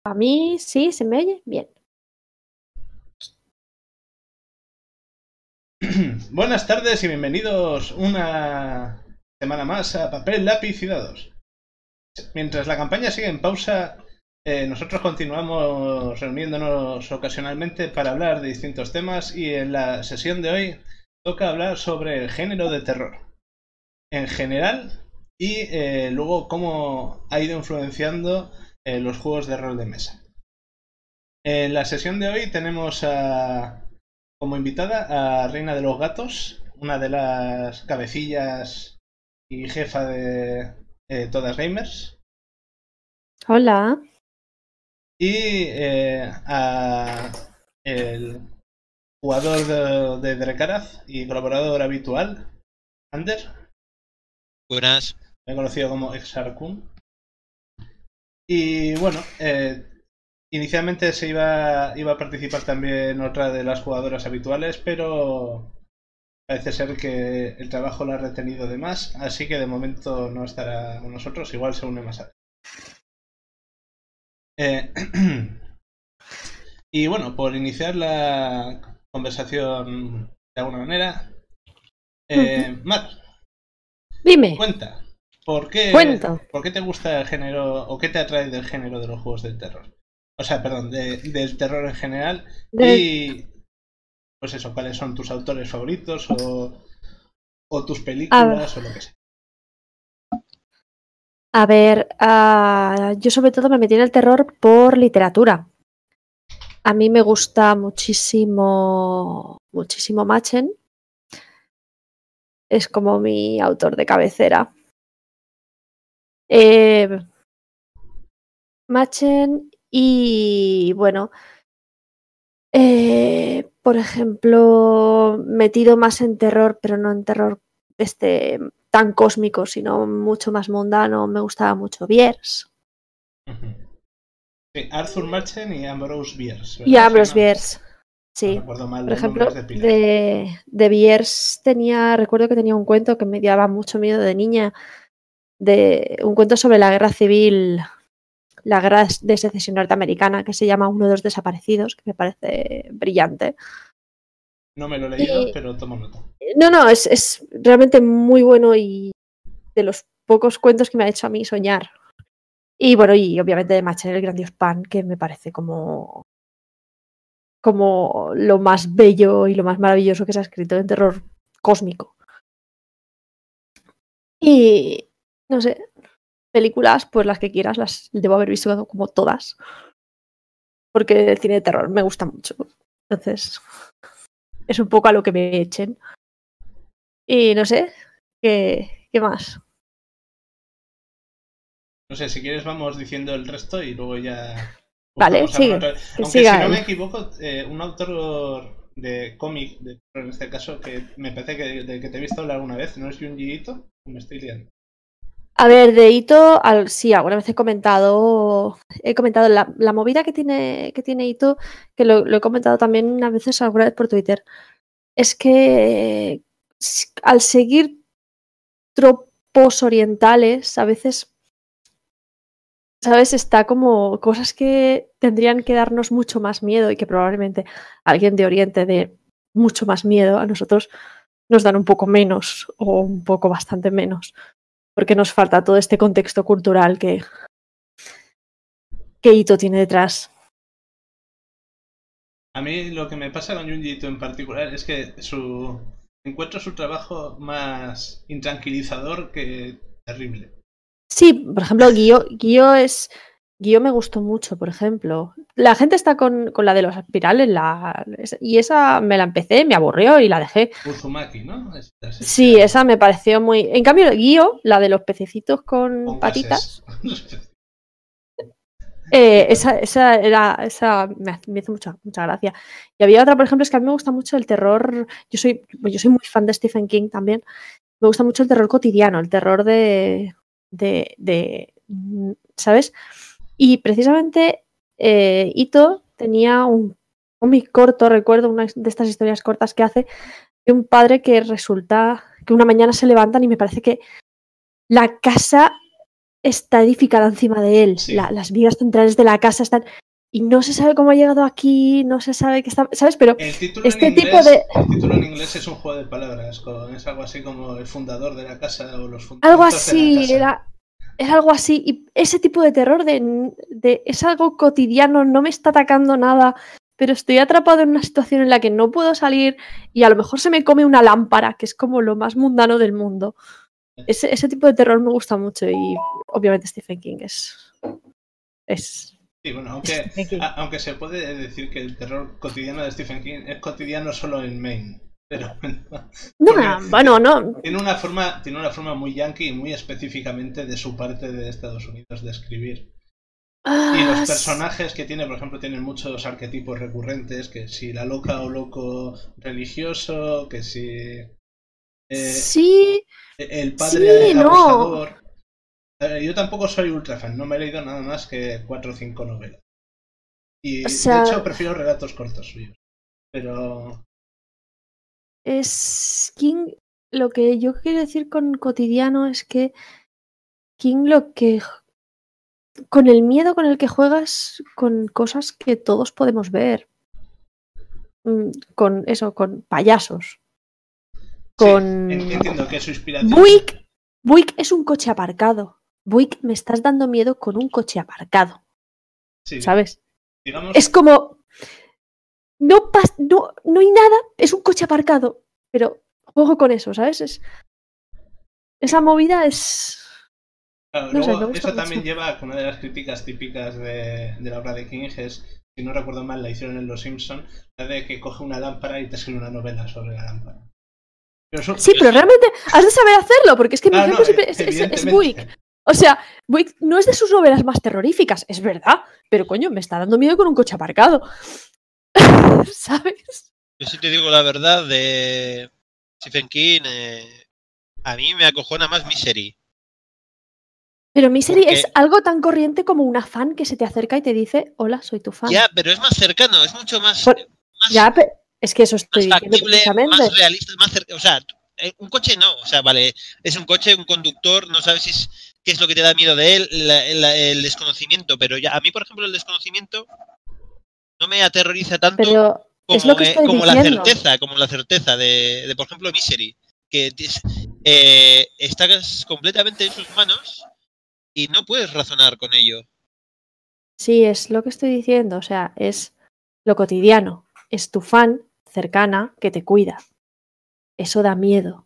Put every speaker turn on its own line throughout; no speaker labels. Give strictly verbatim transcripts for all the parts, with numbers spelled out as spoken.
A mí sí, ¿se me oye? Bien.
Buenas tardes y bienvenidos una semana más a Papel, Lápiz y Dados. Mientras la campaña sigue en pausa, eh, nosotros continuamos reuniéndonos ocasionalmente para hablar de distintos temas y en la sesión de hoy toca hablar sobre el género de terror en general y eh, luego cómo ha ido influenciando eh, los juegos de rol de mesa. En la sesión de hoy tenemos a, como invitada a Reina de los Gatos, una de las cabecillas y jefa de eh, Todas Gamers.
Hola.
Y eh, a el jugador de, de Drecaraz y colaborador habitual, Ander.
Buenas.
Me he conocido como Exarcun. Y bueno, eh, inicialmente se iba, iba a participar también otra de las jugadoras habituales, pero parece ser que el trabajo lo ha retenido de más, así que de momento no estará con nosotros, igual se une más tarde. Eh, y bueno, por iniciar la conversación de alguna manera, eh,
Uh-huh.
Mar,
Dime.
cuenta, ¿por qué,
Cuento.
¿por qué te gusta el género o qué te atrae del género de los juegos del terror? O sea, perdón, de, del terror en general
De...
y pues eso, ¿cuáles son tus autores favoritos o, o tus
A,
películas o lo que sea?
a ver, uh, yo sobre todo me metí en el terror por literatura. A mí me gusta muchísimo, muchísimo Machen. Es como mi autor de cabecera. Eh, Machen y bueno, eh, por ejemplo, metido más en terror, pero no en terror este tan cósmico, sino mucho más mundano. Me gustaba mucho Bierce.
Uh-huh. Sí, Arthur Machen y Ambrose Bierce, ¿verdad?
Y Ambrose
Si no,
Bierce, sí.
no recuerdo mal
Por
los
ejemplo,
nombres de pila.
de, de Bierce tenía, recuerdo que tenía un cuento que me daba mucho miedo de niña, de un cuento sobre la guerra civil, la guerra de secesión norteamericana, que se llama Uno de los desaparecidos, que me parece brillante.
No me lo he leído, y... pero tomo nota.
No, no, es, es realmente muy bueno y de los pocos cuentos que me ha hecho a mí soñar. Y bueno, y obviamente de Machen, el gran dios Pan, que me parece como, como lo más bello y lo más maravilloso que se ha escrito en terror cósmico. Y no sé, películas, pues las que quieras, las debo haber visto como todas. Porque el cine de terror me gusta mucho. Entonces, es un poco a lo que me echen. Y no sé, ¿qué, qué más?
No sé, si quieres vamos diciendo el resto y luego ya...
Vale, sigue.
Otra...
Que
Aunque
siga
si no
él.
me equivoco, eh, un autor de cómic, de, en este caso, que me parece que, de que te he visto hablar alguna vez, ¿no es Junji Ito? Me estoy liando.
A ver, de Ito, al, sí, alguna vez he comentado, he comentado la, la movida que tiene, que tiene Ito, que lo, lo he comentado también a veces alguna vez por Twitter, es que al seguir tropos orientales, a veces, ¿sabes? Está como cosas que tendrían que darnos mucho más miedo y que probablemente alguien de Oriente dé mucho más miedo, a nosotros nos dan un poco menos o un poco bastante menos. Porque nos falta todo este contexto cultural que, que Ito tiene detrás.
A mí lo que me pasa con Junji Ito en particular es que su encuentro su trabajo más intranquilizador que terrible.
Sí, por ejemplo, Guío, Guío es... Guío me gustó mucho, por ejemplo. La gente está con, con la de los espirales la, y esa me la empecé, me aburrió y la dejé.
Uzumaki, ¿no? Estas
Sí, esa me pareció muy... En cambio, Guío, la de los pececitos con, con patitas... Eh, esa, esa era esa me, me hizo mucha, mucha gracia. Y había otra, por ejemplo, es que a mí me gusta mucho el terror. Yo soy, yo soy muy fan de Stephen King también. Me gusta mucho el terror cotidiano, el terror de, de, de ¿sabes? Y precisamente eh, Ito tenía un cómic corto, recuerdo una de estas historias cortas que hace, de un padre que resulta que una mañana se levantan y me parece que la casa está edificada encima de él.
Sí.
La- las vigas centrales de la casa están... Y no se sabe cómo ha llegado aquí, no se sabe qué está... ¿Sabes? Pero
El título,
este
en inglés,
tipo de...
el título en inglés es un juego de palabras, con- es algo así como el fundador de la casa o los fundamentos
Algo
de la
así,
casa.
era, era algo así. Y ese tipo de terror de, de es algo cotidiano, no me está atacando nada, pero estoy atrapado en una situación en la que no puedo salir y a lo mejor se me come una lámpara, que es como lo más mundano del mundo. Ese, ese tipo de terror me gusta mucho y obviamente Stephen King es... es
Sí, bueno, aunque,
Stephen King.
a- aunque se puede decir que el terror cotidiano de Stephen King es cotidiano solo en Maine. Pero
No,
porque
bueno, no.
tiene una forma, tiene una forma muy yankee y muy específicamente de su parte de Estados Unidos de escribir. Y los
Ah,
personajes que tiene, por ejemplo, tienen muchos arquetipos recurrentes, que si la loca o loco religioso, que si eh,
sí,
el
sí,
padre
no.
abusador. Eh, yo tampoco soy ultra fan, no me he leído nada más que cuatro o cinco novelas. Y
O
de
sea,
hecho prefiero relatos cortos suyos. Pero
es King. Lo que yo quiero decir con cotidiano es que King lo que. Con el miedo con el que juegas con cosas que todos podemos ver. Mm, Con eso, con payasos. Con.
sí, en- entiendo que su inspiración.
Buick. Buick es un coche aparcado. Buick, me estás dando miedo con un coche aparcado.
Sí,
¿Sabes?
digamos,
Es como. No, pas no, no hay nada, es un coche aparcado. Pero juego con eso, ¿sabes? Es, esa movida es.
claro,
No sé,
luego
me gusta
eso también
mucho.
lleva a que una de las críticas típicas de, de la obra de King es, si no recuerdo mal, la hicieron en Los Simpson, la de que coge una lámpara y te escribe una novela sobre la lámpara. Pero eso,
Sí, pero realmente has de saber hacerlo, porque es que mi
ah,
ejemplo
no,
siempre es, es, es
evidentemente.
Buick. O sea, Buick no es de sus novelas más terroríficas, es verdad, pero coño, me está dando miedo con un coche aparcado. ¿Sabes?
Yo sí te digo la verdad de Stephen King, eh, a mí me acojona más Misery.
Pero Misery
Porque,
es algo tan corriente como una fan que se te acerca y te dice, hola, soy tu fan.
ya, pero es más cercano, es mucho más,
Por-
más,
ya, pe- es que eso estoy
más
diciendo
factible,
precisamente.
más realista, más cercano. O sea, eh, un coche no, o sea, vale, es un coche, un conductor, no sabes si es, qué es lo que te da miedo de él, la- la- el desconocimiento, pero ya, a mí, por ejemplo, el desconocimiento no me aterroriza tanto
Pero es lo
como,
que
eh,
estoy
como la
diciendo.
certeza, como la certeza de, de por ejemplo, Misery, que es- eh, estás completamente en sus manos y no puedes razonar con ello.
Sí, es lo que estoy diciendo. O sea, es lo cotidiano. Es tu fan cercana que te cuida. Eso da miedo.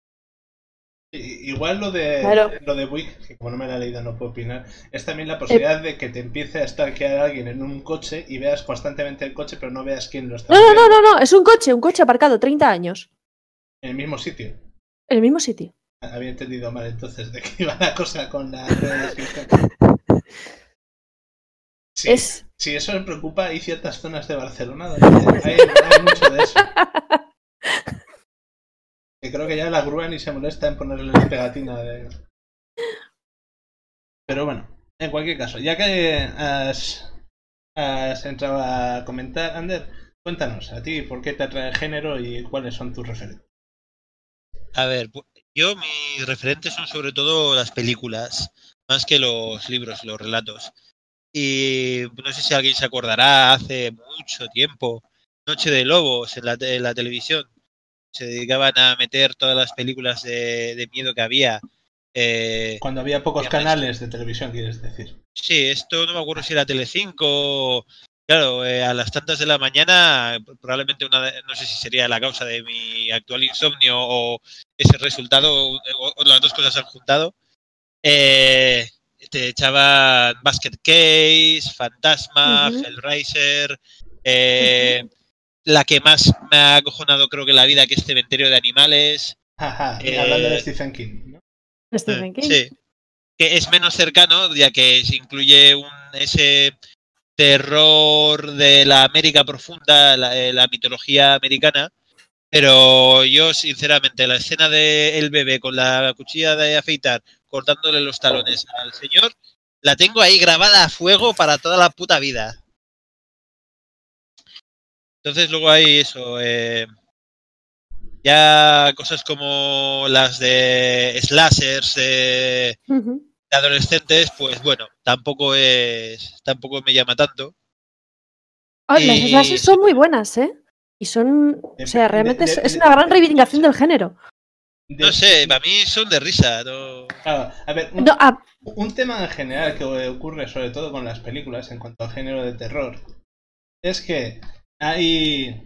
I- Igual lo de
Claro.
lo de Buick, que como no me la he leído no puedo opinar, es también la posibilidad de que te empiece a stalkear a alguien en un coche y veas constantemente el coche, pero no veas quién lo está
No, no, no,
moviendo
no, no. Es un coche, un coche aparcado, treinta años.
en el mismo sitio.
En el mismo sitio.
Había entendido mal entonces de que iba la cosa con la descripción. Sí,
Es.
si eso me preocupa, hay ciertas zonas de Barcelona donde hay, hay mucho de eso. Que creo que ya la grúa ni se molesta en ponerle la pegatina de... Pero bueno, en cualquier caso, ya que has, has entrado a comentar, Ander, cuéntanos a ti por qué te atrae el género y cuáles son tus referentes.
A ver, pu- yo mis referentes son sobre todo las películas, más que los libros, los relatos. Y no sé si alguien se acordará, hace mucho tiempo, Noche de Lobos en la, te- en la televisión. Se dedicaban a meter todas las películas de, de miedo que había. Eh,
Cuando había pocos
Viernes.
canales de televisión, quieres decir.
sí, esto no me acuerdo si era Telecinco. Claro, eh, a las tantas de la mañana, probablemente una de- no sé si sería la causa de mi actual insomnio o ese resultado, o, o las dos cosas han juntado. Eh, te echaban Basket Case, Fantasma,
Ujú,
Hellraiser, eh,
ujú.
la que más me ha acojonado creo que en la vida, que es Cementerio de Animales.
Jaja,
Eh,
hablando de Stephen King, ¿no?
Stephen
eh,
King.
sí, que es menos cercano, ya que se incluye un, ese terror de la América profunda, la, eh, la mitología americana. Pero yo, sinceramente, la escena de el bebé con la cuchilla de afeitar cortándole los talones al señor, la tengo ahí grabada a fuego para toda la puta vida. Entonces luego hay eso, eh, ya cosas como las de slashers, eh,
Ujú.
de adolescentes, pues bueno, tampoco es, tampoco me llama tanto.
Oh,
Y-
Las slashers son muy buenas, ¿eh? Y son, o sea,
De-
realmente
de-
es,
de-
es una gran reivindicación del género.
De-
No sé, para mí son de risa, no.
Claro, a ver, un,
No, ah,
un tema en general que ocurre sobre todo con las películas en cuanto al género de terror es que hay,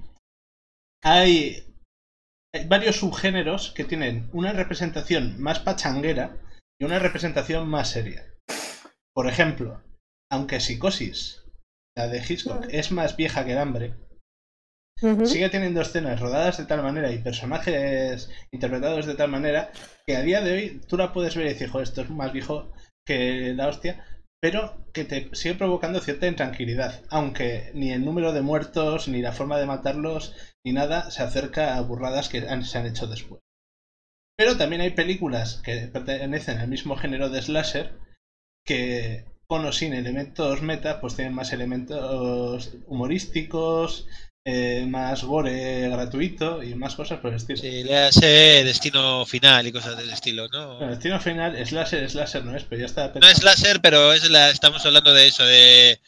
hay hay varios subgéneros que tienen una representación más pachanguera y una representación más seria. Por ejemplo, aunque Psicosis, la de Hitchcock, es más vieja que el hambre,
ujú.
sigue teniendo escenas rodadas de tal manera y personajes interpretados de tal manera que a día de hoy tú la puedes ver y decir, joder, esto es más viejo que la hostia, pero que te sigue provocando cierta intranquilidad, aunque ni el número de muertos, ni la forma de matarlos, ni nada se acerca a burradas que han- se han hecho después. Pero también hay películas que pertenecen al mismo género de slasher que, con o sin elementos meta, pues tienen más elementos humorísticos, eh, más gore gratuito y más cosas por el estilo.
Sí, le hace Destino Final y cosas del estilo, ¿no?
Bueno, el destino final, slasher, slasher no es, pero ya está.
No es láser, pero es la, estamos hablando de eso, de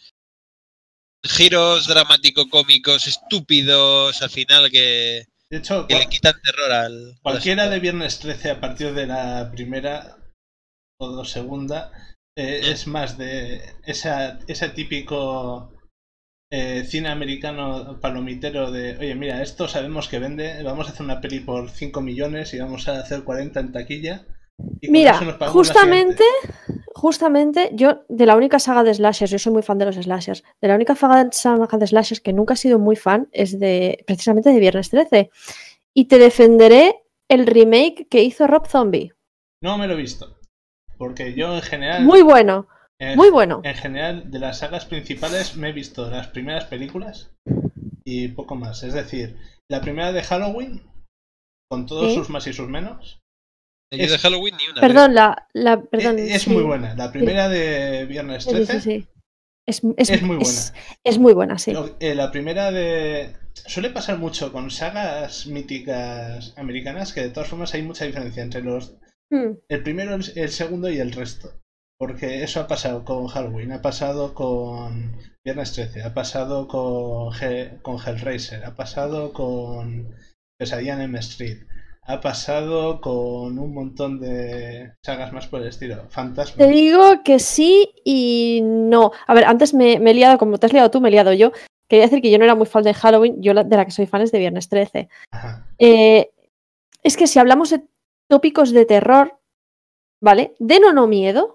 giros dramático-cómicos estúpidos al final que,
De hecho,
que le
cual-
quitan terror al... al
cualquiera
asunto.
de Viernes trece a partir de la primera o segunda eh,
Mm.
es más de esa, ese típico eh, cine americano palomitero de, oye, mira, esto sabemos que vende, vamos a hacer una peli por cinco millones y vamos a hacer cuarenta en taquilla. Y con
Mira,
eso nos pagamos la
justamente,
siguiente.
justamente, yo de la única saga de slashers, yo soy muy fan de los slashers, de la única saga saga de slashers que nunca he sido muy fan es de precisamente de Viernes trece. Y te defenderé el remake que hizo Rob Zombie.
No me lo he visto. Porque yo en general.
Muy bueno,
en,
muy bueno.
En general, de las sagas principales me he visto las primeras películas y poco más. Es decir, la primera de Halloween, con todos
¿Sí?
sus más y sus menos.
Yo
es-
de Halloween ni una.
Perdón, la, la perdón,
es es
sí.
muy buena. La primera de Viernes
Sí, sí,
trece
sí. Es, es,
es muy buena.
Es, es muy buena, sí.
Lo- eh, la primera de. Suele pasar mucho con sagas míticas americanas que de todas formas hay mucha diferencia entre los.
Hmm.
El primero, el, el segundo y el resto. Porque eso ha pasado con Halloween, ha pasado con Viernes trece, ha pasado con, He- con Hellraiser, ha pasado con Pesadilla en M Street, ha pasado con un montón de sagas más por el estilo. Fantasma.
Te digo que sí y no. A ver, antes me, me he liado, como te has liado tú, me he liado yo. Quería decir que yo no era muy fan de Halloween, yo la, de la que soy fan es de Viernes trece.
Ajá.
Eh, es que si hablamos de tópicos de terror, ¿vale? De no no miedo,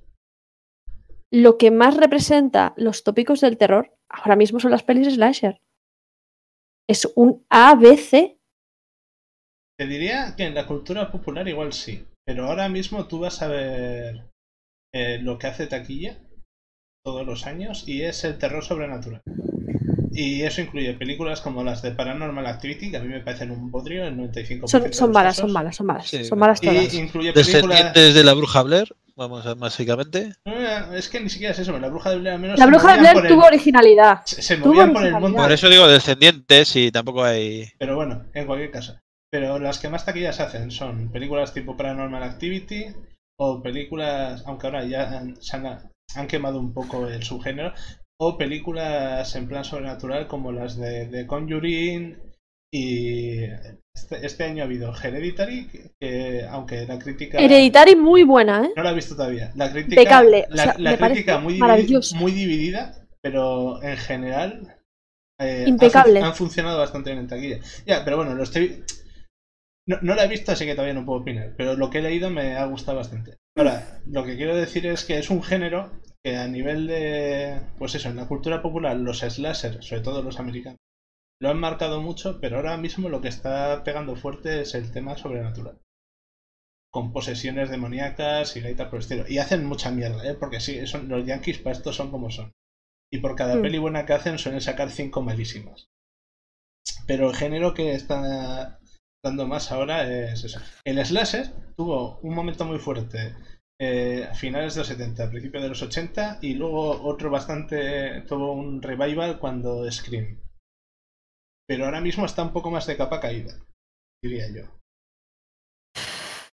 lo que más representa los tópicos del terror ahora mismo son las pelis slasher. Es un A B C.
Te diría que en la cultura popular igual sí, pero ahora mismo tú vas a ver eh, lo que hace taquilla todos los años y es el terror sobrenatural. Y eso incluye películas como las de Paranormal Activity, que a mí me parecen un bodrio, el noventa y cinco por ciento
Son, son
de los
malas,
casos.
son malas, son malas.
Sí,
son malas todas.
Y incluye películas...
Descendientes de la bruja Blair, vamos a básicamente.
No, es que ni siquiera es eso, la bruja de Blair al menos
La
se
bruja de
movían
Blair
por el-
tuvo originalidad.
Se, se
tuvo
movían por el
originalidad.
mundo.
Por eso digo descendientes y tampoco hay.
Pero bueno, en cualquier caso. Pero las que más taquillas hacen son películas tipo Paranormal Activity o películas, aunque ahora ya han, se han, han quemado un poco el subgénero, o películas en plan sobrenatural como las de, de Conjuring y este, este año ha habido Hereditary, que, que aunque la crítica...
Hereditary muy buena, ¿eh?
No la he visto todavía. La crítica,
Impecable.
la,
O sea,
la
me
crítica
parece
muy, dividi-
maravillosa.
muy dividida, pero en general eh,
Impecable.
ha fun- han funcionado bastante bien en taquilla. Ya, pero bueno, lo estoy... No, no la he visto, así que todavía no puedo opinar, pero lo que he leído me ha gustado bastante. Ahora, lo que quiero decir es que es un género que a nivel de... Pues eso, en la cultura popular, los slasher, sobre todo los americanos, lo han marcado mucho, pero ahora mismo lo que está pegando fuerte es el tema sobrenatural. Con posesiones demoníacas y gaitas por el estilo. Y hacen mucha mierda, ¿eh? Porque sí, son, los yankees para esto son como son. Y por cada
Mm.
peli buena que hacen suelen sacar cinco malísimas. Pero el género que está dando más ahora es eso. El slasher tuvo un momento muy fuerte eh, a finales de los setenta, principios de los ochenta, y luego otro bastante... tuvo un revival cuando Scream. Pero ahora mismo está un poco más de capa caída, diría yo.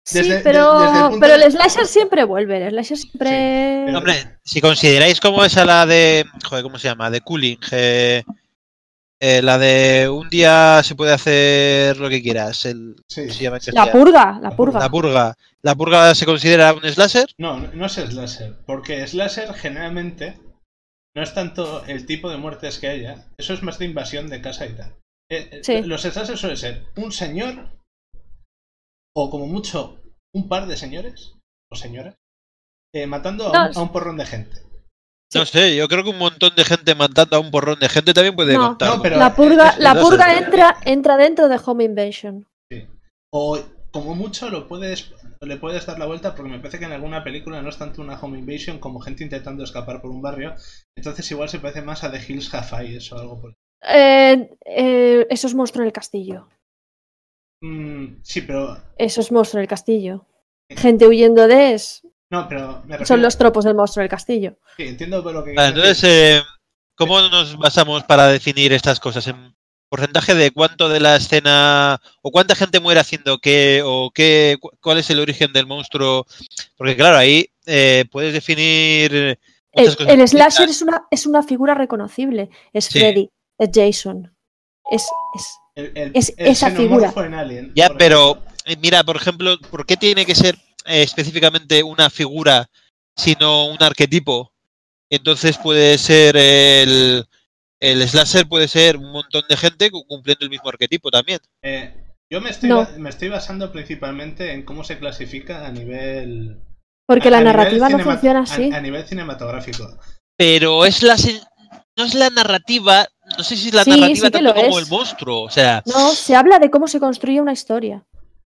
Sí,
Desde-
pero,
de- desde el punto
pero
de-
el slasher siempre vuelve. El slasher siempre.
Sí, pero-
Hombre, si consideráis como esa la de. Joder, ¿cómo se llama? De Cooling. eh, eh, la de un día se puede hacer lo que quieras. El,
Sí.
¿cómo se llama en
La
castellano?
purga, la purga.
La purga. ¿La purga se considera un slasher?
No, no no es slasher, porque slasher generalmente no es tanto el tipo de muertes que haya, eso es más de invasión de casa y tal. Eh, eh,
Sí.
Los slashers suelen ser un señor, o como mucho, un par de señores, o señoras, eh, matando a,
No,
un, a un porrón de gente.
No sé, yo creo que un montón de gente matando a un porrón de gente también puede
No.
contar.
No, pero-
La purga,
es-
la
es-
purga
es-
entra, entra dentro de Home Invasion.
Sí. O como mucho lo puedes le puedes dar la vuelta, porque me parece que en alguna película no es tanto una home invasion como gente intentando escapar por un barrio, entonces igual se parece más a The Hills Have Eyes o algo por
Eh, eh, eso es monstruo en el castillo.
Mm, sí, pero
Eso es monstruo en el castillo. Gente huyendo de es.
no, pero me refiero,
Son los tropos del monstruo del castillo.
sí, entiendo lo que
Vale,
quieres
entonces, eh, ¿cómo nos basamos para definir estas cosas? ¿En porcentaje de cuánto de la escena o cuánta gente muere haciendo qué o qué, cu- cuál es el origen del monstruo? Porque claro, ahí eh, puedes definir
El,
muchas cosas.
el slasher
distintas.
es una, es una figura reconocible. Es
Sí.
Freddy, es Jason. Es, es,
el, el,
es
el
esa
xenomorfo
figura.
en Alien,
Ya,
por
pero
ejemplo.
eh, mira, por ejemplo, ¿por qué tiene que ser eh, específicamente una figura, sino un arquetipo? Entonces puede ser el, el slasher, puede ser un montón de gente cu- cumpliendo el mismo arquetipo también.
Eh, yo me estoy,
No.
ba- me estoy basando principalmente en cómo se clasifica a nivel
Porque
a-
la
a nivel
narrativa no
cinema-
funciona
a-
así.
a nivel cinematográfico.
Pero es la sen- no es la narrativa, no sé si es la
Sí,
narrativa
sí que
tanto
lo
como
es.
el monstruo, o sea,
No, se habla de cómo se construye una historia.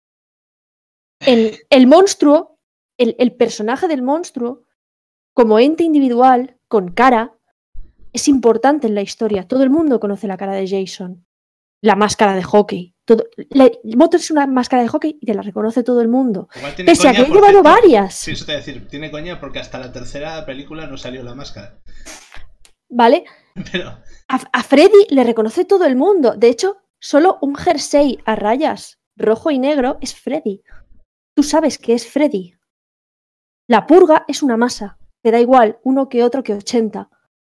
En el monstruo, el, el personaje del monstruo, como ente individual, con cara, es importante en la historia. Todo el mundo conoce la cara de Jason. La máscara de hockey. Todo, la, el monstruo es una máscara de hockey y te la reconoce todo el mundo.
Igual tiene
Pese a que
coña,
he
por
llevado
cierto.
varias.
Sí, eso te voy a decir, tiene coña porque hasta la tercera película no salió la máscara.
¿Vale?
Pero
A, a Freddy le reconoce todo el mundo. De hecho, solo un jersey a rayas rojo y negro es Freddy. Tú sabes que es Freddy. La purga es una masa. Te da igual uno que otro que ochenta.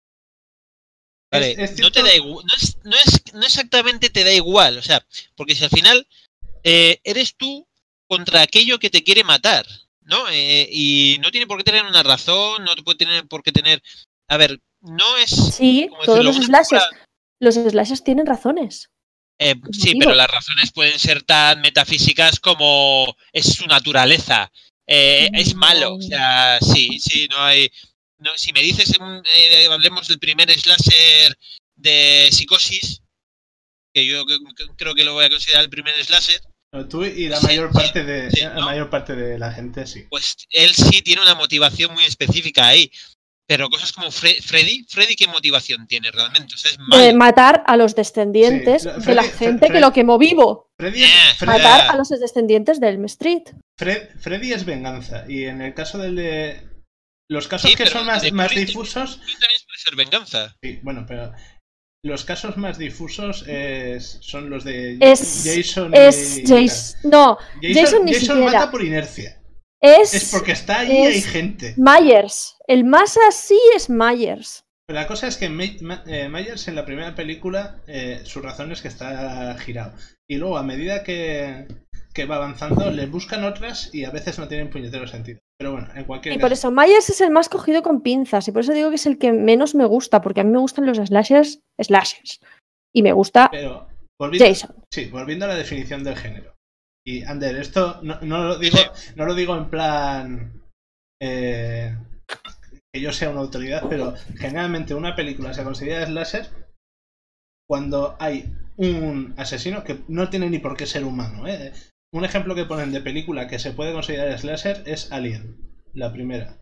vale,
es- es
no te
cierto-
da igual, no es, no es, no exactamente te da igual, o sea, porque si al final eh, eres tú contra aquello que te quiere matar, ¿no? Eh, y no tiene por qué tener una razón, no te puede tener por qué tener, a ver, no es,
Sí,
¿cómo
todos
decirlo?
los
Una
slashers.
figura-
Los slashers tienen razones.
Eh,
Como
sí,
digo.
pero las razones pueden ser tan metafísicas como es su naturaleza. Eh, es malo. O sea, sí, sí, no hay. No, si me dices, un, eh, hablemos del primer slasher de Psicosis, que yo que- que creo que lo voy a considerar el primer slasher,
no, tú y la
Sí,
mayor
sí,
parte de
sí,
la
¿no?
mayor parte de la gente sí.
pues él sí tiene una motivación muy específica ahí. Pero cosas como Fre- Freddy, Freddy, ¿qué motivación tiene realmente? O sea, es malo.
De matar a los descendientes
Sí, lo-
de la
Freddy-
gente
Fre-
que lo quemó vivo.
Freddy,
Eh,
Freddy-
Matar
Ah.
a los descendientes de Elm Street.
Fred- Freddy es venganza. Y en el caso del de. Los casos
Sí,
que
pero
son más,
de
más
Freddy-
difusos.
Freddy también puede ser venganza.
Sí, bueno, pero. Los casos más difusos es- son los de
Es,
Jason y.
es
y
Jason. No,
tal.
Jason ni
Jason
siquiera.
mata por inercia.
Es,
Es porque está ahí y
es-
hay gente.
Myers. El más así es Myers.
Pero la cosa es que Ma- Ma- eh, Myers en la primera película, eh, su razón es que está girado. Y luego, a medida que, que va avanzando, le buscan otras y a veces no tienen puñetero sentido. Pero bueno, en cualquier
Y por
caso.
eso Myers es el más cogido con pinzas. Y por eso digo que es el que menos me gusta. Porque a mí me gustan los slashers, slashers. Y me gusta
Pero, volviendo,
Jason.
sí, volviendo a la definición del género. Y, Ander, esto no, no lo digo, no lo digo en plan eh, que yo sea una autoridad, pero generalmente una película se considera slasher cuando hay un asesino que no tiene ni por qué ser humano. ¿eh? Un ejemplo que ponen de película que se puede considerar slasher es Alien, la primera.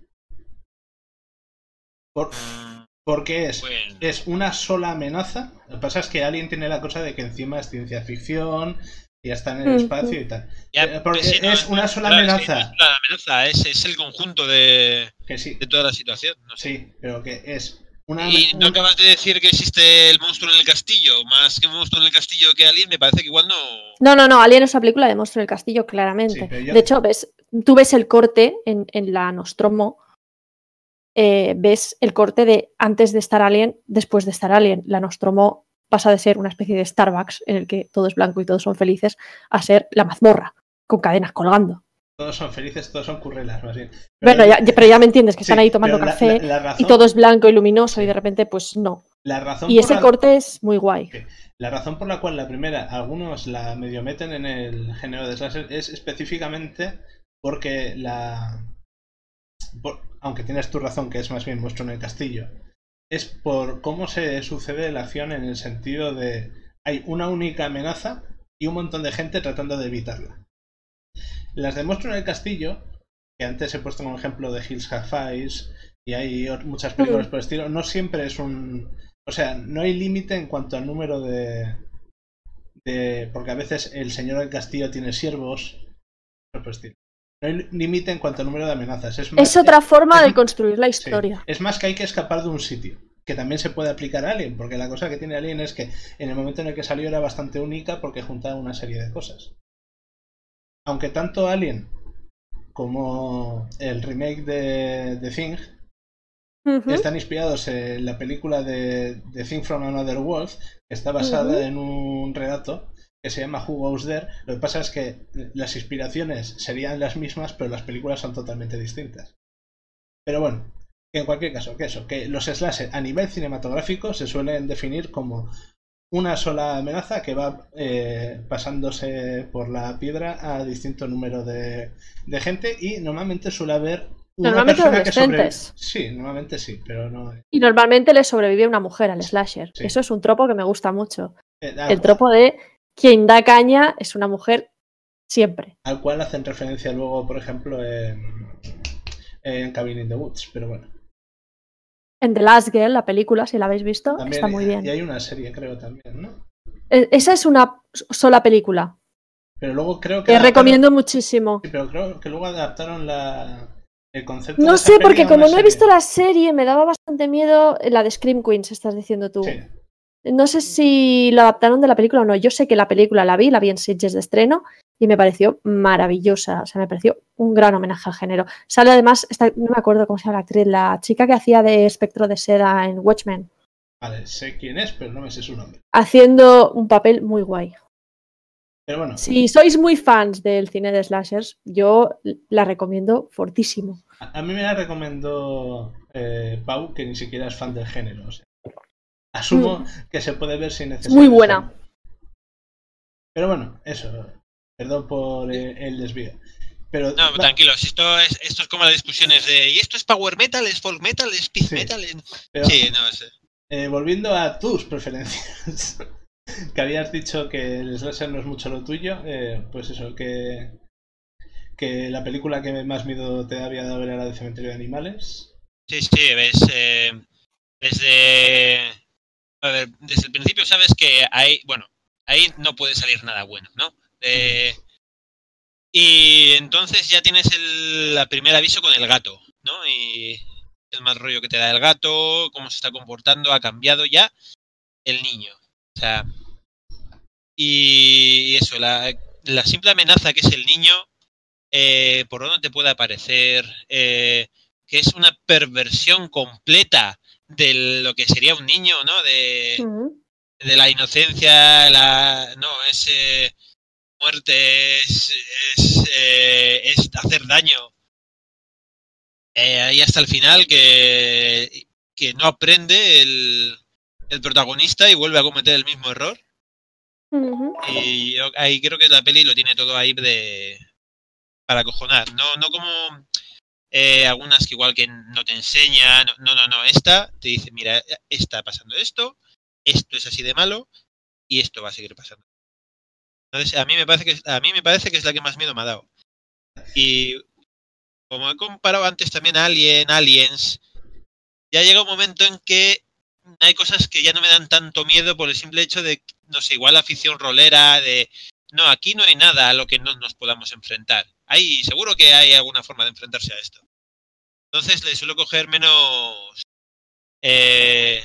Por, porque es,
Bueno.
es una sola amenaza. Lo que pasa es que Alien tiene la cosa de que encima es ciencia ficción y está en el
Mm,
espacio y tal.
Ya,
Eh, porque
sí, no,
es
no,
una sola
claro, es que
amenaza.
no es una amenaza, es, es el conjunto de,
Que sí,
de toda la situación. No sé.
sí, pero que es Una,
y no
un...
acabas de decir que existe el monstruo en el castillo, más que monstruo en el castillo que Alien, me parece que igual no...
No, no, no, Alien es una película de Monstruo en el Castillo, claramente.
Sí, yo...
De hecho, ves, tú ves el corte en, en la Nostromo, eh, ves el corte de antes de estar Alien, después de estar Alien. La Nostromo pasa de ser una especie de Starbucks en el que todo es blanco y todos son felices, a ser la mazmorra, con cadenas colgando.
Todos son felices, todos son currelas, más bien.
Pero bueno, ya, pero ya me entiendes, que
sí,
están ahí tomando café
la, la, la razón...
y todo es blanco y luminoso,
sí.
y de repente, pues no.
La razón
y ese
la...
corte es muy guay.
Sí. La razón por la cual la primera, algunos la medio meten en el género de slasher, es específicamente porque la... Por... aunque tienes tu razón, que es más bien Monstruo en el Castillo, es por cómo se sucede la acción en el sentido de hay una única amenaza y un montón de gente tratando de evitarla. Las de Monstruo en el Castillo, que antes he puesto como ejemplo de Hills Have Eyes, y hay muchas películas mm. por el estilo, no siempre es un... O sea, no hay límite en cuanto al número de... de... Porque a veces el señor del castillo tiene siervos, por el estilo. No hay límite en cuanto al número de amenazas. Es, más,
es otra
es,
forma
es,
de construir la historia.
Sí, es más que hay que escapar de un sitio, que también se puede aplicar a Alien, porque la cosa que tiene Alien es que en el momento en el que salió era bastante única porque juntaba una serie de cosas. Aunque tanto Alien como el remake de, de Thing uh-huh. están inspirados en la película de, de Thing from Another World, que está basada uh-huh. en un relato que se llama Who Goes There. Lo que pasa es que las inspiraciones serían las mismas, pero las películas son totalmente distintas. Pero bueno, que en cualquier caso, que eso, que los slasher a nivel cinematográfico se suelen definir como una sola amenaza que va eh, pasándose por la piedra a distinto número de, de gente, y normalmente suele haber una
normalmente
persona que sobrevive.
Sí,
sí, normalmente sí, pero no.
Y normalmente le sobrevive una mujer al slasher.
Sí.
Eso es un tropo que me gusta mucho.
Eh,
El tropo de quien da caña es una mujer siempre.
Al cual hacen referencia luego, por ejemplo, en, en Cabin in the Woods, pero bueno.
En The Last Girl, la película, si la habéis visto,
también,
está muy bien.
Y hay una serie, creo, también, ¿no?
Esa es una sola película.
Pero luego creo que...
Que recomiendo muchísimo.
Sí, pero creo que luego adaptaron la... el concepto
No
de
sé, porque como no
serie.
he visto la serie, me daba bastante miedo la de Scream Queens, estás diciendo tú.
Sí.
No sé si la adaptaron de la película o no. Yo sé que la película la vi, la vi en Sitges de estreno y me pareció maravillosa. O sea, me pareció un gran homenaje al género. Sale además, esta, no me acuerdo cómo se llama la actriz, la chica que hacía de Espectro de Seda en Watchmen.
Vale, sé quién es, pero no me sé su nombre.
Haciendo un papel muy guay.
Pero bueno.
Si sois muy fans del cine de slashers, yo la recomiendo fortísimo.
A, a mí me la recomendó eh, Pau, que ni siquiera es fan del género. O sea, asumo mm. que se puede ver sin necesidad.
Muy buena.
Pero bueno, eso. Perdón por el, el desvío. Pero,
no, va. tranquilos, esto es, esto es como las discusiones de ¿y esto es power metal, es folk metal, es speed sí, metal? Es...
Pero,
sí, no sé.
Eh, volviendo a tus preferencias, que habías dicho que el slasher no es mucho lo tuyo, eh, pues eso, que, que la película que más miedo te había dado era la de Cementerio de Animales.
Sí, sí, ves, eh, desde, a ver, desde el principio sabes que ahí, bueno, ahí no puede salir nada bueno, ¿no? Eh, y entonces ya tienes el, el primer aviso con el gato, ¿no? Y el mal rollo que te da el gato, cómo se está comportando, ha cambiado ya el niño. O sea, y eso, la, la simple amenaza que es el niño, eh, por donde te puede aparecer, eh, que es una perversión completa de lo que sería un niño, ¿no? De, uh-huh. de la inocencia, la no, es eh, muerte, es, es, eh, es hacer daño. Eh, ahí hasta el final que, que no aprende el, el protagonista y vuelve a cometer el mismo error. Uh-huh. Y yo, ahí creo que la peli lo tiene todo ahí de para acojonar. No, no como eh, algunas que igual que no te enseñan. No, no, no. Esta te dice, mira, está pasando esto, esto es así de malo y esto va a seguir pasando. Entonces a mí me parece que a mí me parece que es la que más miedo me ha dado. Y como he comparado antes también a Alien, Aliens, ya llega un momento en que hay cosas que ya no me dan tanto miedo por el simple hecho de, no sé, igual la afición rolera, de, no, aquí no hay nada a lo que no nos podamos enfrentar. Hay, seguro que hay alguna forma de enfrentarse a esto. Entonces le suelo coger menos, eh,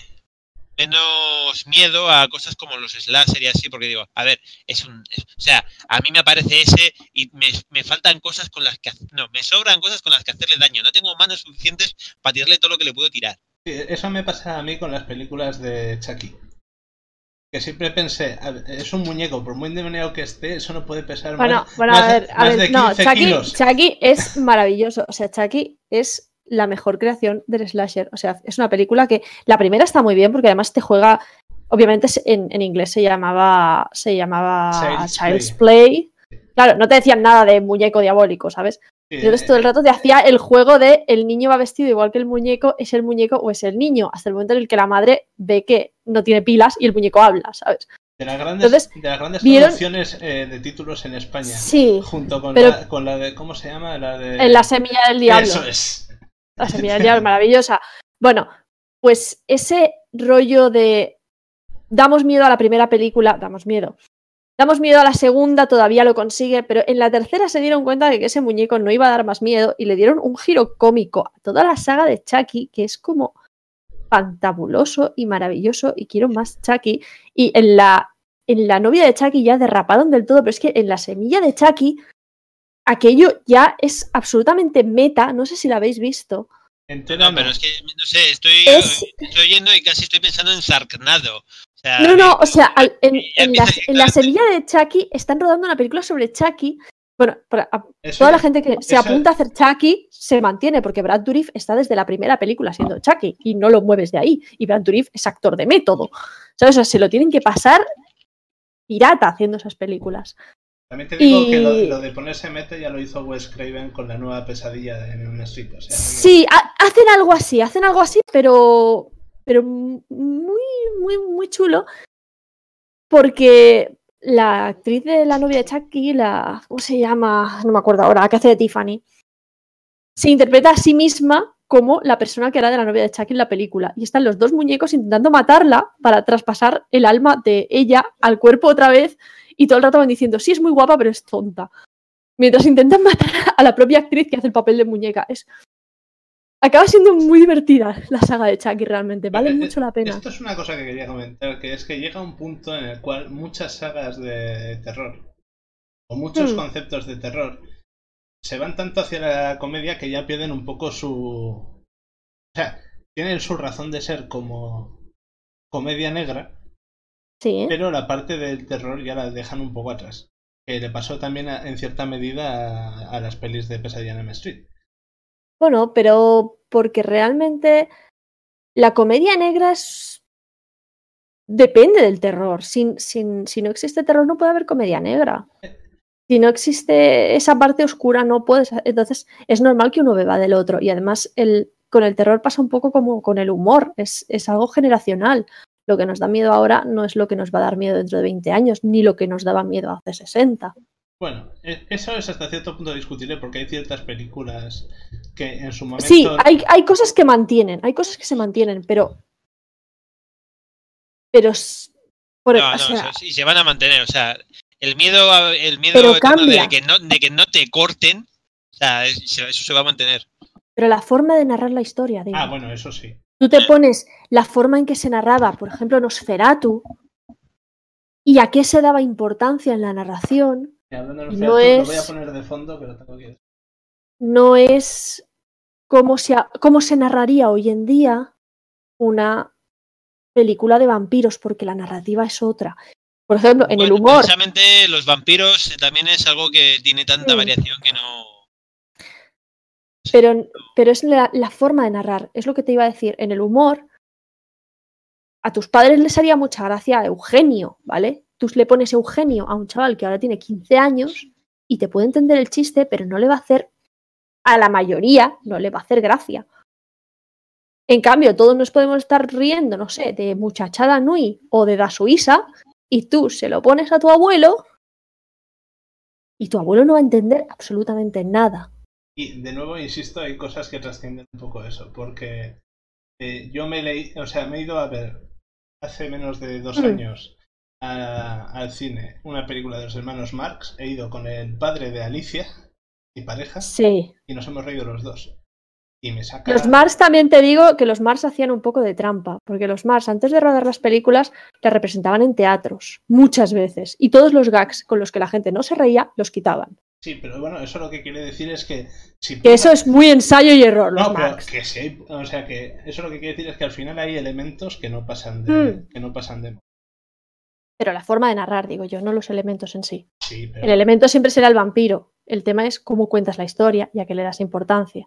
menos miedo a cosas como los slasher y así, porque digo, a ver, es un... Es, o sea, a mí me aparece ese y me, me faltan cosas con las que... No, me sobran cosas con las que hacerle daño. No tengo manos suficientes para tirarle todo lo que le puedo tirar.
Sí, eso me pasa a mí con las películas de Chucky. Que siempre pensé, es un muñeco, por muy endemoniado que esté, eso no puede pesar
bueno,
más,
bueno,
más,
a ver, a
más
ver,
de
no,
quince
Chucky,
kilos.
Chucky es maravilloso. O sea, Chucky es la mejor creación del slasher. O sea, es una película que la primera está muy bien porque además te juega, obviamente en, en inglés se llamaba se llamaba
Child's
Child's
Play.
Play. Claro, no te decían nada de muñeco diabólico, ¿sabes?
Sí,
Entonces
eh,
todo el rato te hacía el juego de el niño va vestido igual que el muñeco, es el muñeco o es el niño, hasta el momento en el que la madre ve que no tiene pilas y el muñeco habla, ¿sabes?
De las grandes,
Entonces,
de las grandes
¿vieron?
producciones eh, de títulos en España.
Sí.
Junto con,
pero,
la, con la de. ¿Cómo se llama? La de.
En La semilla del diablo.
Eso es.
La semilla del diablo, maravillosa. Bueno, pues ese rollo de. Damos miedo a la primera película. Damos miedo. Damos miedo a la segunda, todavía lo consigue, pero en la tercera se dieron cuenta de que ese muñeco no iba a dar más miedo y le dieron un giro cómico a toda la saga de Chucky, que es como fantabuloso y maravilloso y quiero más Chucky. Y en la, en la novia de Chucky ya derraparon del todo, pero es que en la semilla de Chucky aquello ya es absolutamente meta, no sé si lo habéis visto.
No, pero es que, no sé, estoy,
es...
estoy oyendo y casi estoy pensando en Sharknado. O sea,
no, no, o sea, al, en, en, la, en la semilla de Chucky están rodando una película sobre Chucky. Bueno, para, a, toda la gente que se apunta a hacer Chucky se mantiene, porque Brad Dourif está desde la primera película siendo Chucky y no lo mueves de ahí. Y Brad Dourif es actor de método. ¿Sabes? O sea, se lo tienen que pasar pirata haciendo esas películas.
También te digo y... que lo, lo de ponerse meta ya lo hizo Wes Craven con la nueva pesadilla de Elm Street. O sea,
sí, ha, hacen algo así, hacen algo así, pero, pero muy, muy, muy chulo. Porque la actriz de la novia de Chucky, la, ¿cómo se llama? No me acuerdo ahora, la que hace de Tiffany, se interpreta a sí misma como la persona que era de la novia de Chucky en la película. Y están los dos muñecos intentando matarla para traspasar el alma de ella al cuerpo otra vez. Y todo el rato van diciendo, sí, es muy guapa, pero es tonta. Mientras intentan matar a la propia actriz que hace el papel de muñeca. Es... Acaba siendo muy divertida la saga de Chucky realmente. Vale
pero,
mucho la pena.
Esto es una cosa que quería comentar, que es que llega un punto en el cual muchas sagas de terror, o muchos hmm. conceptos de terror, se van tanto hacia la comedia que ya pierden un poco su... O sea, tienen su razón de ser como comedia negra,
sí.
pero la parte del terror ya la dejan un poco atrás. Que le pasó también a, en cierta medida a, a las pelis de Pesadilla en Elm Street.
Bueno, pero porque realmente la comedia negra es... depende del terror. Si, si, si no existe terror no puede haber comedia negra. Si no existe esa parte oscura no puedes... Entonces es normal que uno beba del otro. Y además el, con el terror pasa un poco como con el humor. Es, es algo generacional. Lo que nos da miedo ahora no es lo que nos va a dar miedo dentro de veinte años, ni lo que nos daba miedo hace sesenta.
Bueno, eso es hasta cierto punto discutible porque hay ciertas películas que en su momento...
Sí, hay, hay cosas que mantienen, hay cosas que se mantienen, pero... Pero...
Por, no, o sea, no, sí, se van a mantener, o sea, el miedo, el miedo de que, no, de que no te corten, o sea, eso se va a mantener.
Pero la forma de narrar la historia, digo.
Ah, bueno, eso sí.
Tú te pones la forma en que se narraba, por ejemplo, Nosferatu, y a qué se daba importancia en la narración.
Y hablando de Nosferatu, no es, lo voy a poner de fondo, pero tengo que...
No es cómo se, cómo se narraría hoy en día una película de vampiros, porque la narrativa es otra. Por ejemplo, en
bueno,
el humor...
Precisamente los vampiros también es algo que tiene tanta sí. variación que no...
Pero, pero es la, la forma de narrar, es lo que te iba a decir. En el humor, a tus padres les haría mucha gracia Eugenio, ¿vale? Tú le pones Eugenio a un chaval que ahora tiene quince años y te puede entender el chiste, pero no le va a hacer, a la mayoría, no le va a hacer gracia. En cambio, todos nos podemos estar riendo, no sé, de Muchachada Nui o de Da Suiza, y tú se lo pones a tu abuelo y tu abuelo no va a entender absolutamente nada.
Y de nuevo, insisto, hay cosas que trascienden un poco eso, porque eh, yo me leí, o sea, me he ido a ver hace menos de dos mm. años a, al cine una película de los hermanos Marx. He ido con el padre de Alicia, mi pareja,
sí.
y nos hemos reído los dos. y me saca...
Los Mars también te digo que los Mars hacían un poco de trampa, porque los Mars antes de rodar las películas las representaban en teatros, muchas veces, y todos los gags con los que la gente no se reía los quitaban.
Sí, pero bueno, eso lo que quiere decir es que... Si
que eso es muy ensayo y error, los
no, pero
Mars.
que sí, o sea que eso lo que quiere decir es que al final hay elementos que no pasan de...
Mm.
que no pasan de...
Pero la forma de narrar, digo yo, no los elementos en sí.
Sí, pero...
El elemento siempre será el vampiro. El tema es cómo cuentas la historia y a qué le das importancia.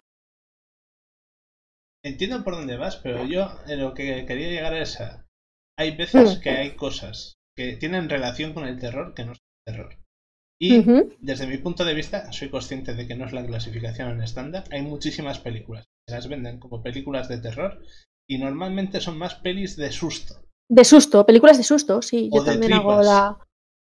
Entiendo por dónde vas, pero yo en lo que quería llegar es a... Hay veces
Mm.
que hay cosas que tienen relación con el terror que no son terror. Y
Ujú.
desde mi punto de vista, soy consciente de que no es la clasificación en estándar. Hay muchísimas películas que las venden como películas de terror y normalmente son más pelis de susto.
De susto, películas de susto, sí.
O
Yo
de
también hago
tripas.
la...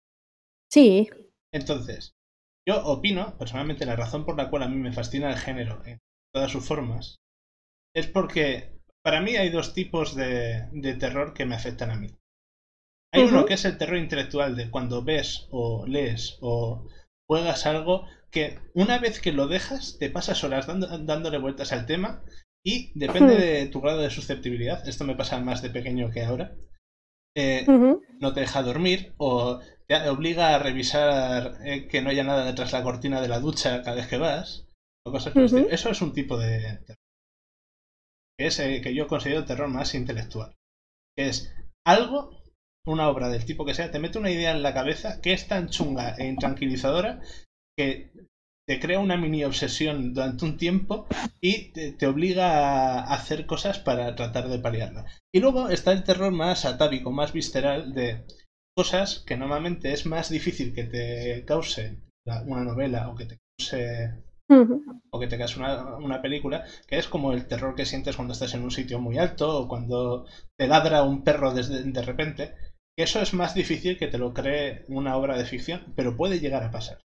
Sí.
Entonces, yo opino, personalmente, la razón por la cual a mí me fascina el género en todas sus formas es porque para mí hay dos tipos de, de terror que me afectan a mí. Hay
Ujú.
uno que es el terror intelectual de cuando ves o lees o juegas algo que una vez que lo dejas te pasas horas dando, dándole vueltas al tema y depende
Hmm.
de tu grado de susceptibilidad, esto me pasa más de pequeño que ahora, eh,
Ujú.
no te deja dormir o te obliga a revisar eh, que no haya nada detrás de la cortina de la ducha cada vez que vas o cosas por el
Ujú.
estilo. Eso es un tipo de terror que es eh, que yo considero terror más intelectual, que es algo, una obra del tipo que sea, te mete una idea en la cabeza que es tan chunga e intranquilizadora que te crea una mini obsesión durante un tiempo y te, te obliga a hacer cosas para tratar de paliarla. Y luego está el terror más atávico, más visceral de cosas que normalmente es más difícil que te cause una novela o que te cause
Ujú.
o que te cause una, una película, que es como el terror que sientes cuando estás en un sitio muy alto o cuando te ladra un perro desde, de repente. Eso es más difícil que te lo cree una obra de ficción, pero puede llegar a pasar.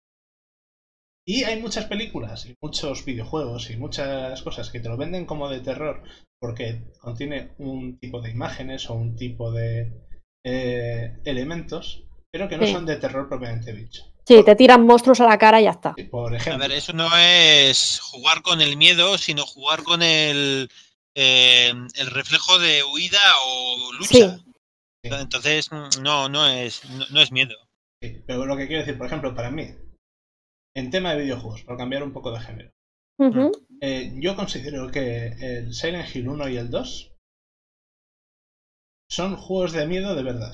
Y hay muchas películas y muchos videojuegos y muchas cosas que te lo venden como de terror porque contiene un tipo de imágenes o un tipo de eh, elementos, pero que no
Sí.
son de terror propiamente dicho.
Sí, te tiran monstruos a la cara y ya está.
Por
A
ejemplo,
ver, eso no es jugar con el miedo, sino jugar con el, eh, el reflejo de huida o lucha.
Sí.
Entonces, no, no es, no, no es miedo.
sí, pero lo que quiero decir, por ejemplo, para mí, en tema de videojuegos, por cambiar un poco de género,
Ujú.
eh, yo considero que el Silent Hill uno y el dos son juegos de miedo de verdad.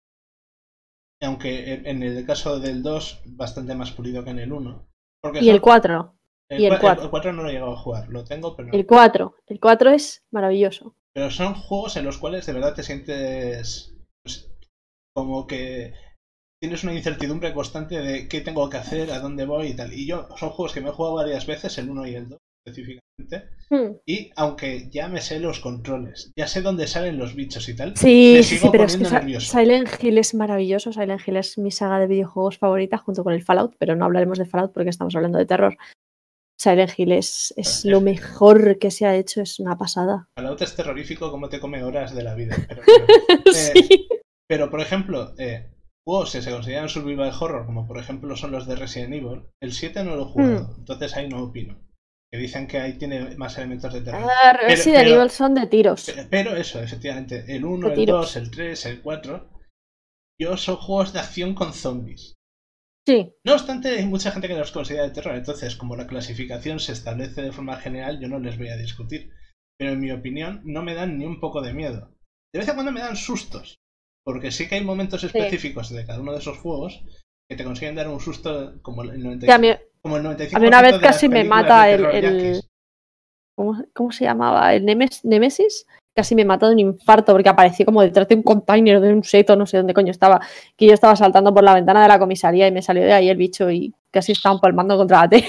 Aunque en el caso del dos, bastante más pulido que en el uno. Porque
Y
son,
el cuatro.
el,
Y el
cua-
cuatro.
el cuatro no lo he llegado a jugar, lo tengo, pero no.
El cuatro. El cuatro es maravilloso.
Pero son juegos en los cuales de verdad te sientes pues, como que tienes una incertidumbre constante de qué tengo que hacer, a dónde voy y tal. Y yo, son juegos que me he jugado varias veces, el uno y el dos específicamente.
Hmm.
Y aunque ya me sé los controles, ya sé dónde salen los bichos y tal,
Sí,
me
sí,
sigo
sí, pero es que
poniendo
Sa-
nervioso.
Silent Hill es maravilloso. Silent Hill es mi saga de videojuegos favorita junto con el Fallout, pero no hablaremos de Fallout porque estamos hablando de terror. Silent Hill es, es lo mejor que se ha hecho, es una pasada.
Fallout es terrorífico como te come horas de la vida. Pero, pero, eh,
Sí.
pero por ejemplo, eh, juegos que se consideran survival horror, como por ejemplo son los de Resident Evil, el siete no lo he jugado, entonces ahí no opino. Que dicen que ahí tiene más elementos de terror.
Ah, Resident
pero-
Evil son de tiros.
Pero, pero eso, efectivamente, el uno,
De
el
tiros.
dos, el tres, el cuatro, yo son juegos de acción con zombies.
Sí.
No obstante, hay mucha gente que los considera de terror, entonces como la clasificación se establece de forma general, yo no les voy a discutir. Pero en mi opinión no me dan ni un poco de miedo. De vez en cuando me dan sustos, porque sí que hay momentos específicos de cada uno de esos juegos que te consiguen dar un susto como el noventa y cinco,
Sí, a mí,
como el noventa y cinco
a mí una vez
de las
casi me
películas
mata
de
el...
terror
el-
yankees.
¿Cómo, cómo se llamaba? ¿El Nemes- Nemesis? Casi me mató de un infarto porque apareció como detrás de un container, de un seto, no sé dónde coño estaba, que yo estaba saltando por la ventana de la comisaría y me salió de ahí el bicho y casi estaba empalmando contra la tele.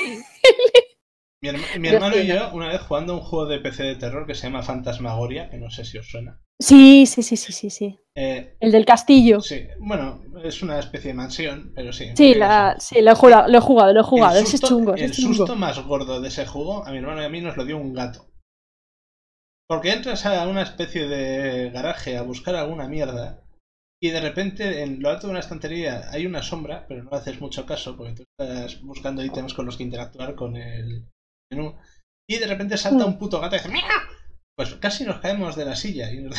Mi, herma- mi
Yo
hermano y
sí,
yo, una vez jugando un juego de P C de terror que se llama Fantasmagoria, que no sé si os suena.
Sí, sí, sí, sí, sí, sí.
Eh,
El del castillo.
sí, bueno, es una especie de mansión, pero sí. en
Sí,
cualquier
la,
caso.
sí, lo he jugado, lo he jugado, lo he jugado.
El
Ese es
susto,
chungo, ese
el
es chungo.
susto más gordo de ese juego, a mi hermano y a mí nos lo dio un gato. Porque entras a una especie de garaje a buscar alguna mierda y de repente en lo alto de una estantería hay una sombra, pero no haces mucho caso porque tú estás buscando ítems con los que interactuar con el menú. y de repente salta un puto gato y dice ¡Mia! Pues casi nos caemos de la silla. Y,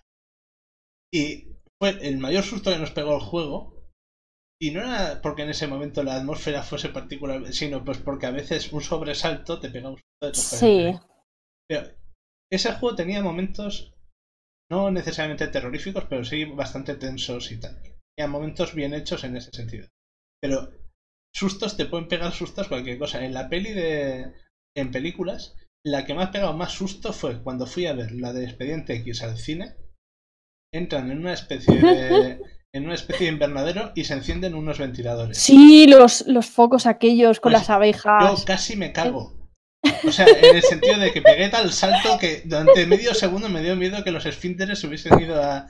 y fue el mayor susto que nos pegó el juego. Y no era porque en ese momento la atmósfera fuese particular, sino pues porque a veces un sobresalto te pega un susto de tu
Sí.
Pero ese juego tenía momentos no necesariamente terroríficos, pero sí bastante tensos y tal. Tenía momentos bien hechos en ese sentido. Pero sustos te pueden pegar sustos cualquier cosa. En la peli de... En películas, la que me ha pegado más susto fue cuando fui a ver la de Expediente X al cine. Entran en una especie de... en una especie de invernadero y se encienden unos ventiladores.
Sí, los, los focos aquellos con
Pues
las abejas.
Yo casi me cago. O sea, en el sentido de que pegué tal salto que durante medio segundo me dio miedo que los esfínteres se hubiesen ido a...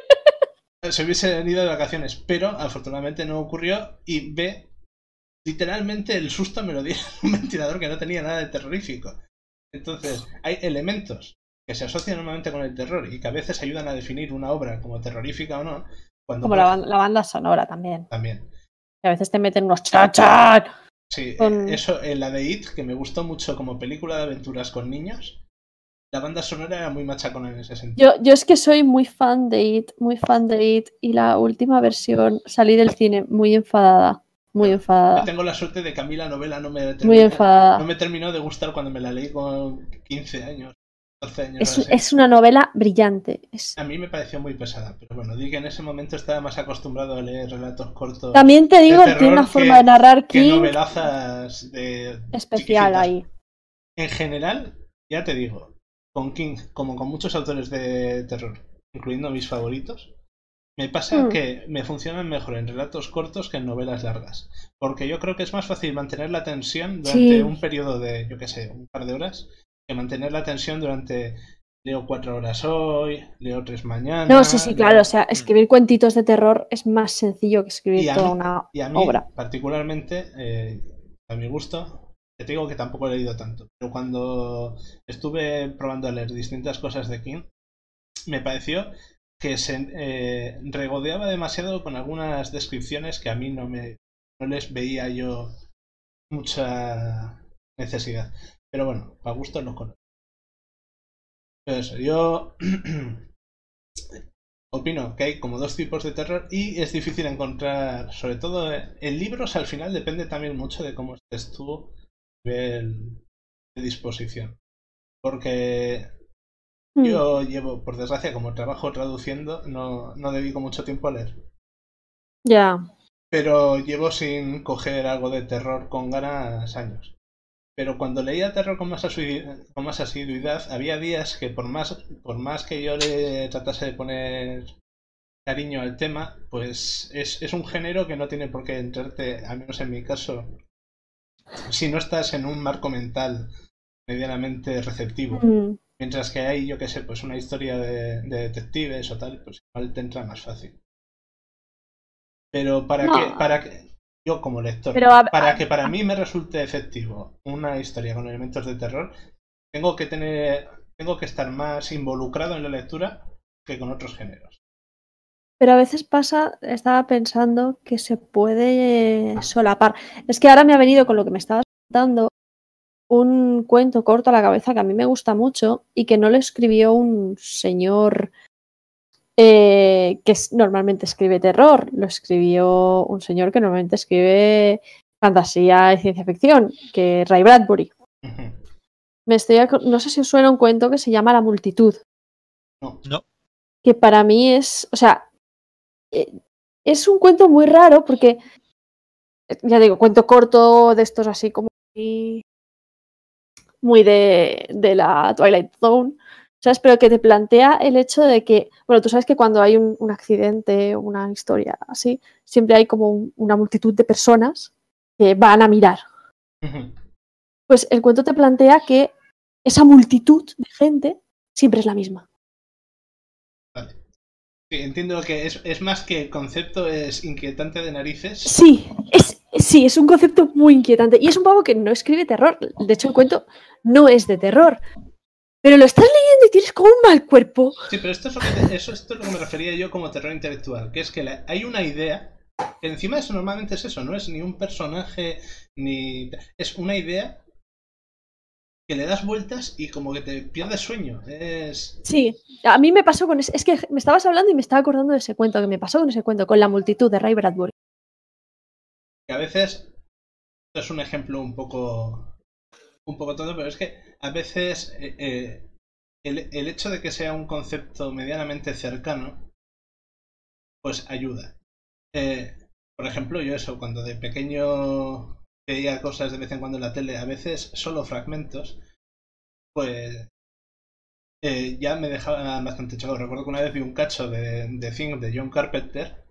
se hubiesen ido de vacaciones. Pero afortunadamente no ocurrió y ve... Literalmente el susto me lo dio un ventilador que no tenía nada de terrorífico. Entonces, hay elementos que se asocian normalmente con el terror y que a veces ayudan a definir una obra como terrorífica o no. Cuando
Como la, ban- la banda sonora también.
También.
Que a veces te meten unos chachán.
Sí,
Con-
eso en la de It, que me gustó mucho como película de aventuras con niños, la banda sonora era muy machacona en ese sentido.
Yo, yo es que soy muy fan de It, muy fan de It. Y la última versión salí del cine muy enfadada. Muy
Yo
enfadada.
tengo la suerte de que a mí la novela no me
Muy
termina,
enfadada.
no me terminó de gustar cuando me la leí con quince años, doce años.
Es,
así.
es una novela brillante. Es...
A mí me pareció muy pesada, pero bueno, di que en ese momento estaba más acostumbrado a leer relatos cortos.
También te digo,
terror
tiene una forma
que-
de narrar
que
King
novelazas de
especial
chiquititas.
ahí.
En general, ya te digo, con King, como con muchos autores de terror, incluyendo mis favoritos, me pasa
Hmm.
que me funcionan mejor en relatos cortos que en novelas largas. Porque yo creo que es más fácil mantener la tensión durante
Sí.
un periodo de, yo qué sé, un par de horas, que mantener la tensión durante leo cuatro horas hoy, leo tres mañana.
No, sí, sí, claro.
leo-
O sea, escribir cuentitos de terror es más sencillo que escribir
Y a
toda
mí-
una
Y a mí,
obra.
particularmente, eh, a mi gusto, te digo que tampoco he leído tanto, pero cuando estuve probando a leer distintas cosas de King, me pareció que se eh, regodeaba demasiado con algunas descripciones que a mí no me no les veía yo mucha necesidad. Pero bueno, para gustos los colores. Pero eso, yo opino que hay como dos tipos de terror y es difícil encontrar, sobre todo en libros, al final depende también mucho de cómo estés tú a nivel de disposición. Porque
Hmm.
yo llevo, por desgracia, como trabajo traduciendo, no, no dedico mucho tiempo a leer.
Ya.
Pero llevo sin coger algo de terror con ganas años. Pero cuando leía terror con más, asidu- con más asiduidad, había días que por más, por más que yo le tratase de poner cariño al tema, pues es, es un género que no tiene por qué entrarte, al menos en mi caso, si no estás en un marco mental medianamente receptivo.
Hmm.
Mientras que hay, yo qué sé, pues una historia de, de detectives o tal, pues igual te entra más fácil. Pero para
No.
que, para que, yo como lector,
Pero a-
para
a-
que para mí me resulte efectivo una historia con elementos de terror, tengo que tener, tengo que estar más involucrado en la lectura que con otros géneros.
Pero a veces pasa, estaba pensando que se puede solapar. Es que ahora me ha venido con lo que me estabas contando un cuento corto a la cabeza que a mí me gusta mucho y que no lo escribió un señor eh, que es- normalmente escribe terror, lo escribió un señor que normalmente escribe fantasía y ciencia ficción, que es Ray Bradbury.
Ujú.
Me estoy aco- no sé si os suena un cuento que se llama La multitud,
No.
No.
que para mí es, o sea, eh, es un cuento muy raro porque, eh, ya digo, cuento corto de estos así como muy, muy de, de la Twilight Zone, ¿sabes? Pero que te plantea el hecho de que, bueno, tú sabes que cuando hay un, un accidente o una historia así, siempre hay como un- una multitud de personas que van a mirar.
Ujú.
Pues el cuento te plantea que esa multitud de gente siempre es la misma.
Vale. Sí, entiendo que es, es más que el concepto es inquietante de narices.
Sí, es, sí, es un concepto muy inquietante. Y es un pavo que no escribe terror. De hecho, el cuento no es de terror. Pero lo estás leyendo y tienes como un mal cuerpo.
Sí, pero esto es, lo que te- eso, esto es lo que me refería yo como terror intelectual, que es que la- hay una idea, que encima eso normalmente es eso, no es ni un personaje, ni... es una idea que le das vueltas y como que te pierdes sueño. Es...
Sí, a mí me pasó con ese... Es que me estabas hablando y me estaba acordando de ese cuento, que me pasó con ese cuento, con La multitud de Ray Bradbury.
Que a veces... Esto es un ejemplo un poco... Un poco todo, pero es que a veces eh, eh, el, el hecho de que sea un concepto medianamente cercano, pues ayuda. Eh, por ejemplo, yo eso, cuando de pequeño veía cosas de vez en cuando en la tele, a veces solo fragmentos, pues eh, ya me dejaban bastante chocado. Recuerdo que una vez vi un cacho de, de Thing de John Carpenter.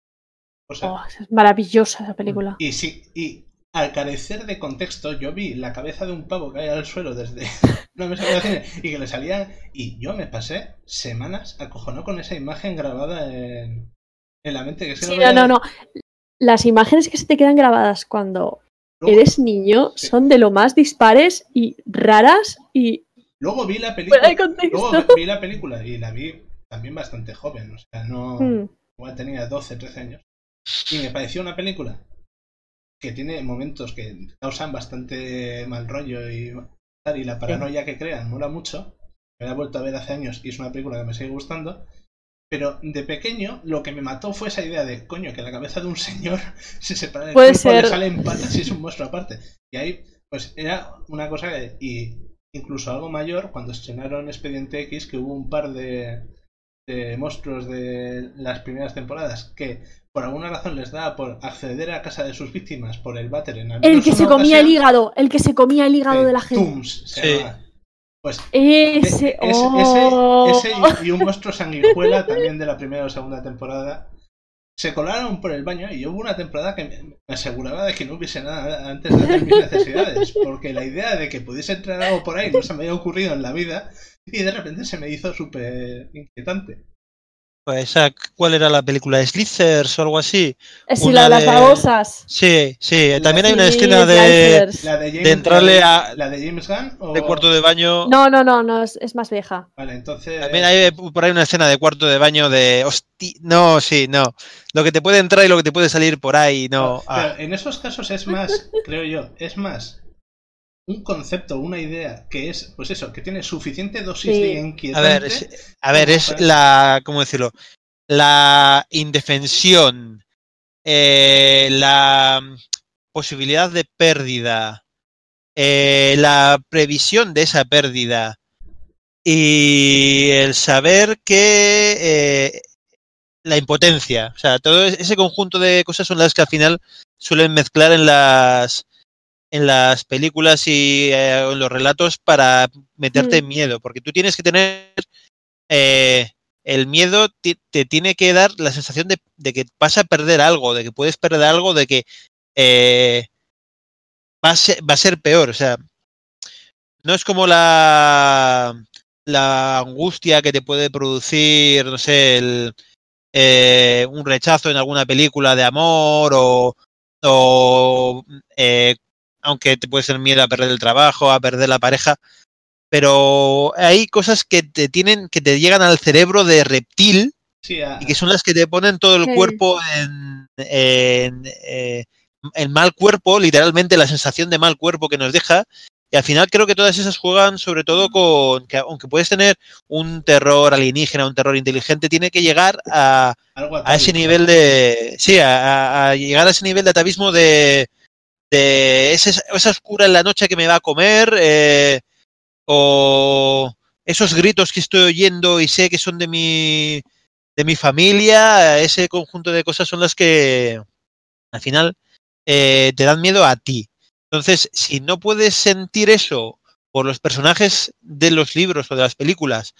O sea,
Oh, es maravillosa esa película.
Y sí, y al carecer de contexto, yo vi la cabeza de un pavo caer al suelo desde una mesa de cine y que le salía. Y yo me pasé semanas acojonado con esa imagen grabada en, en la mente. Que es que
Sí,
no,
no, no, no. Las imágenes que se te quedan grabadas cuando
luego,
eres niño
sí.
son de lo más dispares y raras y
Luego vi la película.
fuera de contexto.
Luego vi la película y la vi también bastante joven. O sea, no.
Mm.
Igual tenía doce, trece años. Y me pareció una película que tiene momentos que causan bastante mal rollo y, y la paranoia sí. que crean mola mucho. Me la he vuelto a ver hace años y es una película que me sigue gustando. Pero de pequeño lo que me mató fue esa idea de, coño, que la cabeza de un señor se separa del
Puede
cuerpo,
ser.
le salen patas y es un monstruo aparte. Y ahí, pues era una cosa que, y incluso algo mayor, cuando estrenaron Expediente X, que hubo un par de, de monstruos de las primeras temporadas que por alguna razón les daba por acceder a casa de sus víctimas por el váter en
El que se comía
ocasión,
el hígado, el que se comía el hígado
de
de la gente.
Tooms, se
Sí.
llama. Pues
ese,
ese,
oh.
ese, ese y, y un monstruo sanguijuela también de la primera o segunda temporada se colaron por el baño y hubo una temporada que me aseguraba de que no hubiese nada antes de hacer mis necesidades, porque la idea de que pudiese entrar algo por ahí no se me había ocurrido en la vida y de repente se me hizo súper inquietante.
Pues esa, ¿cuál era la película? ¿Slithers o algo así?
Sí,
Una
la de las
de-
babosas.
Sí, sí.
La-
También hay una
Sí,
escena de,
Slicers.
La de, James,
de entrarle
la de,
a
la de James Gunn o...
de cuarto de baño.
No, no, no, no, es, es más vieja.
Vale, entonces...
También hay por ahí una escena de cuarto de baño de hosti... No, sí, no. Lo que te puede entrar y lo que te puede salir por ahí, no.
Pero
Ah.
en esos casos es más, creo yo, es más un concepto, una idea que es, pues eso, que tiene suficiente dosis
Sí.
de
A
inquietante.
ver, es, a ver,
como
es
para-
la, ¿cómo decirlo? La indefensión, eh, la posibilidad de pérdida, eh, la previsión de esa pérdida y el saber que eh, la impotencia, o sea, todo ese conjunto de cosas son las que al final suelen mezclar en las en las películas y eh, en los relatos para meterte en
Mm.
miedo, porque tú tienes que tener eh, el miedo te, te tiene que dar la sensación de, de que vas a perder algo, de que puedes perder algo, de que eh, va, a ser, va a ser peor, o sea, no es como la la angustia que te puede producir, no sé, el, eh, un rechazo en alguna película de amor o, o eh, aunque te puede ser miedo a perder el trabajo, a perder la pareja, pero hay cosas que te tienen, que te llegan al cerebro de reptil
Sí, a-
y que son las que te ponen todo el
Sí.
cuerpo en, en, eh, en mal cuerpo, literalmente la sensación de mal cuerpo que nos deja. Y al final creo que todas esas juegan sobre todo con que aunque puedes tener un terror alienígena, un terror inteligente, tiene que llegar a,
algo
a ese
atávico.
nivel de... Sí, a, a llegar a ese nivel de atavismo de... de ese, esa oscura en la noche que me va a comer, eh, o esos gritos que estoy oyendo y sé que son de mi, de mi familia, ese conjunto de cosas son las que al final eh, te dan miedo a ti. Entonces, si no puedes sentir eso por los personajes de los libros o de las películas,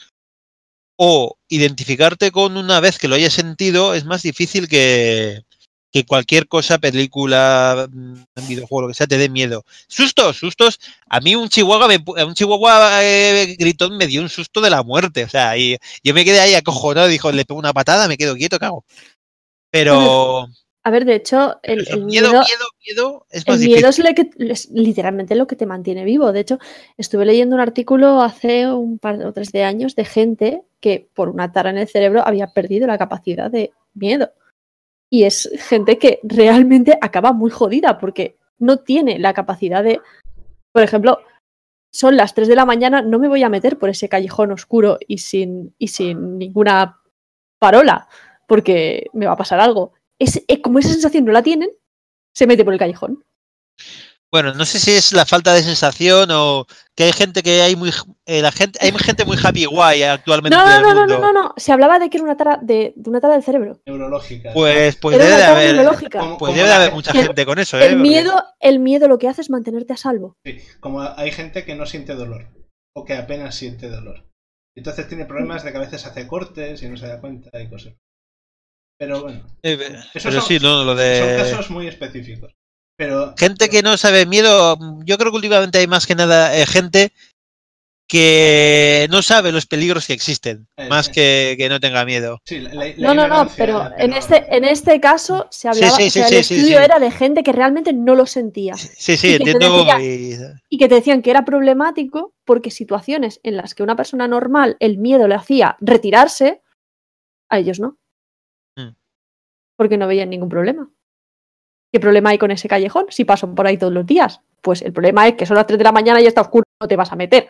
o identificarte con una vez que lo hayas sentido, es más difícil que, que cualquier cosa, película, videojuego, lo que sea, te dé miedo. Sustos, sustos. A mí un chihuahua, me, un chihuahua eh, gritón me dio un susto de la muerte. O sea, y yo me quedé ahí acojonado, dijo, le pego una patada, me quedo quieto, cago. Pero...
A ver, de hecho, el,
Pero
el
miedo,
miedo,
miedo, miedo es más
el
difícil.
miedo es, lo que, es literalmente lo que te mantiene vivo. De hecho, estuve leyendo un artículo hace un par o tres de años de gente que por una tara en el cerebro había perdido la capacidad de miedo. Y es gente que realmente acaba muy jodida porque no tiene la capacidad de, por ejemplo, son las tres de la mañana, no me voy a meter por ese callejón oscuro y sin, y sin ninguna parola, porque me va a pasar algo. Es, es, como esa sensación no la tienen, se mete por el callejón.
Bueno, no sé si es la falta de sensación o que hay gente que hay muy eh, la gente hay gente muy happy guay actualmente
no, no,
en el
no,
mundo.
No, no, no, no. Se hablaba de que era una tara de, de una tara del cerebro.
Neurológica.
Pues, pues
era
debe de haber,
neurológica.
pues debe de haber mucha
el,
gente con eso, ¿eh?
El miedo, porque... el miedo lo que hace es mantenerte a salvo.
Sí, como hay gente que no siente dolor o que apenas siente dolor. Entonces tiene problemas de que a veces hace cortes y no se da cuenta y cosas. Pero bueno,
eh,
esos
pero
son,
sí, no, lo de...
son casos muy específicos. Pero,
gente
pero...
que no sabe miedo, yo creo que últimamente hay más que nada eh, gente que no sabe los peligros que existen, eh, más eh. Que, que no tenga miedo.
Sí, la, la, la
no, no, no, pero, pero en este en este caso se hablaba,
sí, sí,
o sea,
sí,
el
sí,
estudio
sí.
era de gente que realmente no lo sentía.
Sí, sí,
y
entiendo.
Decía,
y...
y que te decían que era problemático porque situaciones en las que una persona normal el miedo le hacía retirarse, a ellos no. Hmm. Porque no veían ningún problema. ¿Qué problema hay con ese callejón si paso por ahí todos los días? Pues el problema es que son las tres de la mañana y está oscuro, no te vas a meter.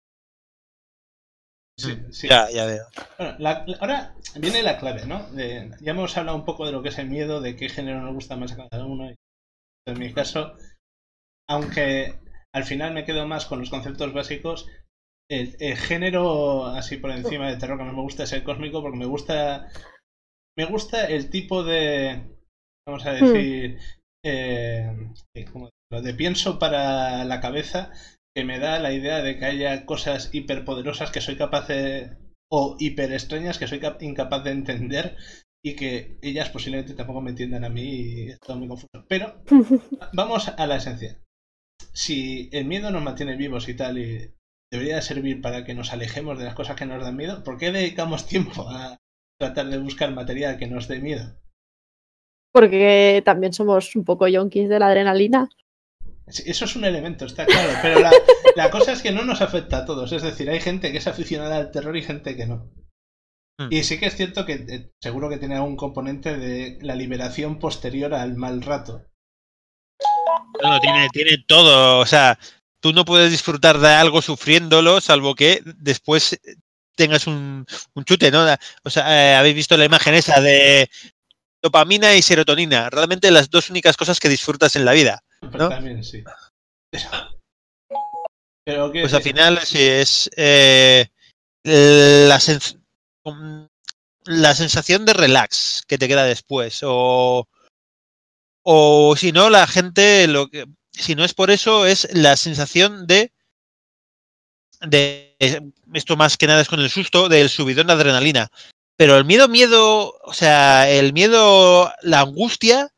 Sí, sí.
Ya, ya veo.
Bueno, la, la, ahora viene la clave, ¿no? De, ya hemos hablado un poco de lo que es el miedo, de qué género nos gusta más a cada uno. En mi caso, aunque al final me quedo más con los conceptos básicos, el, el género así por encima de terror que más me gusta es el cósmico, porque me gusta me gusta el tipo de, vamos a decir, mm. eh, como de pienso para la cabeza, que me da la idea de que haya cosas hiperpoderosas que soy capaz de, o hiper extrañas que soy incapaz de entender y que ellas posiblemente tampoco me entiendan a mí y es todo muy confuso. Pero vamos a la esencia. Si el miedo nos mantiene vivos y tal y debería servir para que nos alejemos de las cosas que nos dan miedo, ¿por qué dedicamos tiempo a tratar de buscar material que nos dé miedo?
Porque también somos un poco yonkis de la adrenalina.
Eso es un elemento, está claro, pero la, la cosa es que no nos afecta a todos. Es decir, hay gente que es aficionada al terror y gente que no. Mm. Y sí que es cierto que eh, seguro que tiene algún componente de la liberación posterior al mal rato.
No, no, tiene, tiene todo. O sea, tú no puedes disfrutar de algo sufriéndolo, salvo que después tengas un, un chute, ¿no? O sea, eh, habéis visto la imagen esa de dopamina y serotonina. Realmente las dos únicas cosas que disfrutas en la vida, ¿no?
Pues también, sí. Pero
pues al final sí es eh, la, sens la sensación de relax que te queda después. O, o si no, la gente, lo que, si no es por eso, es la sensación de, de esto más que nada es con el susto, del subidón de adrenalina. Pero el miedo, miedo, o sea, el miedo, la angustia,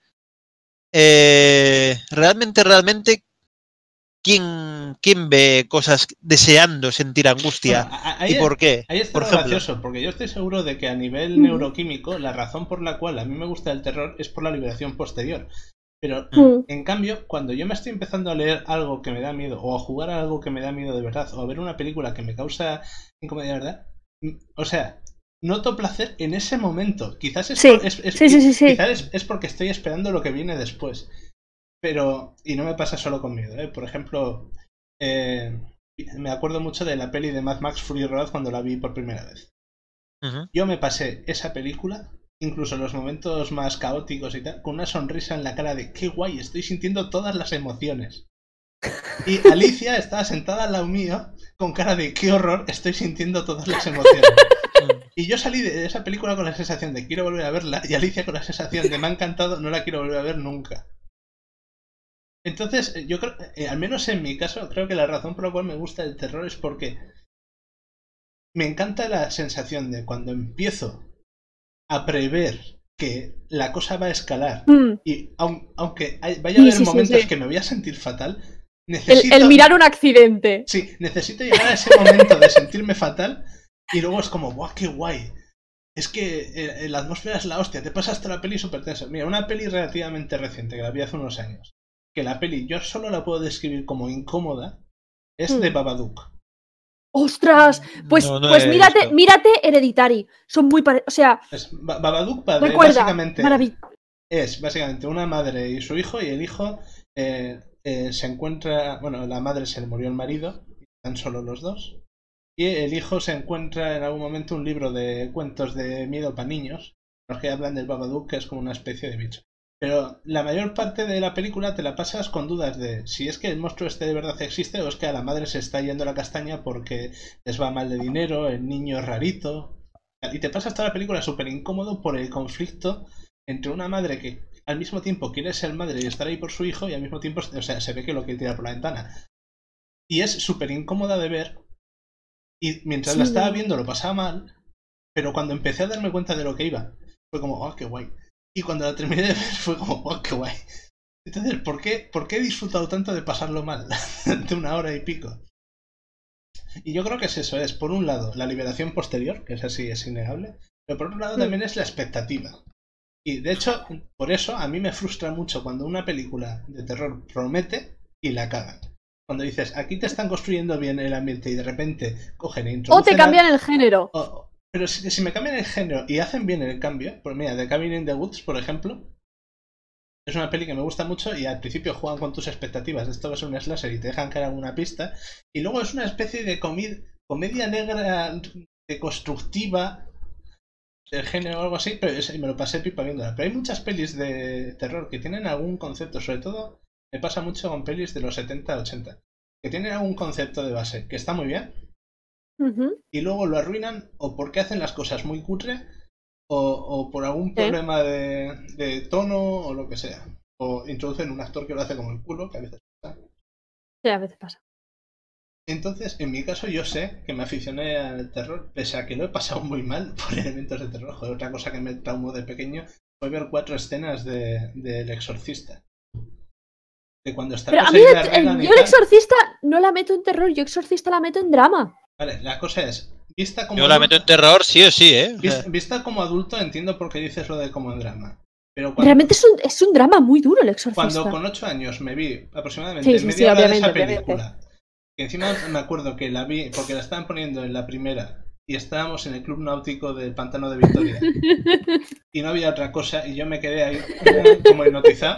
eh, realmente, realmente, ¿quién, ¿quién ve cosas deseando sentir angustia? Bueno,
ahí,
¿y por qué?
Ahí está
por
ejemplo, gracioso, porque yo estoy seguro de que a nivel mm. neuroquímico, la razón por la cual a mí me gusta el terror es por la liberación posterior. Pero, mm. en cambio, cuando yo me estoy empezando a leer algo que me da miedo, o a jugar a algo que me da miedo de verdad, o a ver una película que me causa incomodidad de verdad, o sea... noto placer en ese momento. Quizás es,
sí.
por, es, es,
sí, sí, sí, sí.
Quizás es, es porque estoy esperando lo que viene después. Pero, y no me pasa solo con miedo, ¿eh? Por ejemplo, eh, me acuerdo mucho de la peli de Mad Max Fury Road cuando la vi por primera vez. Uh-huh. Yo me pasé esa película, incluso en los momentos más caóticos y tal, con una sonrisa en la cara de qué guay, estoy sintiendo todas las emociones. Y Alicia estaba sentada al lado mío con cara de qué horror, estoy sintiendo todas las emociones. Y yo salí de esa película con la sensación de quiero volver a verla y Alicia con la sensación de me ha encantado, no la quiero volver a ver nunca. Entonces, yo creo, eh, al menos en mi caso, creo que la razón por la cual me gusta el terror es porque me encanta la sensación de cuando empiezo a prever que la cosa va a escalar mm. y aun, aunque hay, vaya a haber sí, sí, momentos sí, sí. que me voy a sentir fatal, necesito...
El, el mirar un accidente.
Sí, necesito llegar a ese momento de sentirme fatal y luego es como, ¡buah, qué guay! Es que eh, la atmósfera es la hostia, te pasas hasta la peli súper tensa. Mira, una peli relativamente reciente, que la vi hace unos años, que la peli yo solo la puedo describir como incómoda, es mm. de Babadook.
¡Ostras! Pues, no, no pues mírate, visto. mírate Hereditary. Son muy parecidos. O sea.
Es, Babadook padre, recuerda, básicamente. Es básicamente una madre y su hijo, y el hijo eh, eh, se encuentra. Bueno, la madre se le murió el marido, tan solo los dos. Y el hijo se encuentra en algún momento un libro de cuentos de miedo para niños, los que hablan del Babadook, que es como una especie de bicho. Pero la mayor parte de la película te la pasas con dudas de si es que el monstruo este de verdad existe o es que a la madre se está yendo la castaña porque les va mal de dinero, el niño es rarito. Y te pasas toda la película súper incómodo por el conflicto entre una madre que al mismo tiempo quiere ser madre y estar ahí por su hijo y al mismo tiempo, o sea, se ve que lo quiere tirar por la ventana. Y es súper incómoda de ver. Y mientras sí. la estaba viendo lo pasaba mal, pero cuando empecé a darme cuenta de lo que iba, fue como, oh, qué guay. Y cuando la terminé de ver fue como, oh, qué guay. Entonces, ¿por qué, ¿por qué he disfrutado tanto de pasarlo mal? De una hora y pico. Y yo creo que es eso, es por un lado la liberación posterior, que es así, es innegable, pero por otro lado sí. también es la expectativa. Y de hecho, por eso a mí me frustra mucho cuando una película de terror promete y la cagan. Cuando dices, aquí te están construyendo bien el ambiente y de repente cogen e introducen...
O te cambian a... el género.
O... Pero si, si me cambian el género y hacen bien el cambio, pues mira, The Cabin in the Woods, por ejemplo, es una peli que me gusta mucho y al principio juegan con tus expectativas. Esto va a ser un slasher y te dejan caer alguna pista. Y luego es una especie de comed comedia negra deconstructiva del género o algo así, pero es, me lo pasé pipa viéndola. Pero hay muchas pelis de terror que tienen algún concepto, sobre todo me pasa mucho con pelis de los setenta ochenta, que tienen algún concepto de base que está muy bien. Uh-huh. Y luego lo arruinan o porque hacen las cosas muy cutre o, o por algún problema ¿Eh? de, de tono o lo que sea. O introducen un actor que lo hace como el culo, que a veces pasa.
Sí, a veces pasa.
Entonces, en mi caso, yo sé que me aficioné al terror, pese a que lo he pasado muy mal por elementos de terror. Joder, otra cosa que me traumó de pequeño fue ver cuatro escenas de, de El Exorcista. De cuando está
Pero a mí el, el, yo el Exorcista no la meto en terror, yo Exorcista la meto en drama.
Vale, la cosa es, vista como
yo la
adulto,
meto en terror sí o sí, ¿eh?
Vista, vista como adulto entiendo por qué dices lo de como en drama. Pero cuando,
realmente es un, es un drama muy duro el Exorcista.
Cuando con ocho años me vi aproximadamente
sí, sí,
media
sí,
hora de esa película,
obviamente.
que encima me acuerdo que la vi porque la estaban poniendo en la primera y estábamos en el club náutico del Pantano de Victoria y no había otra cosa y yo me quedé ahí como hipnotizado.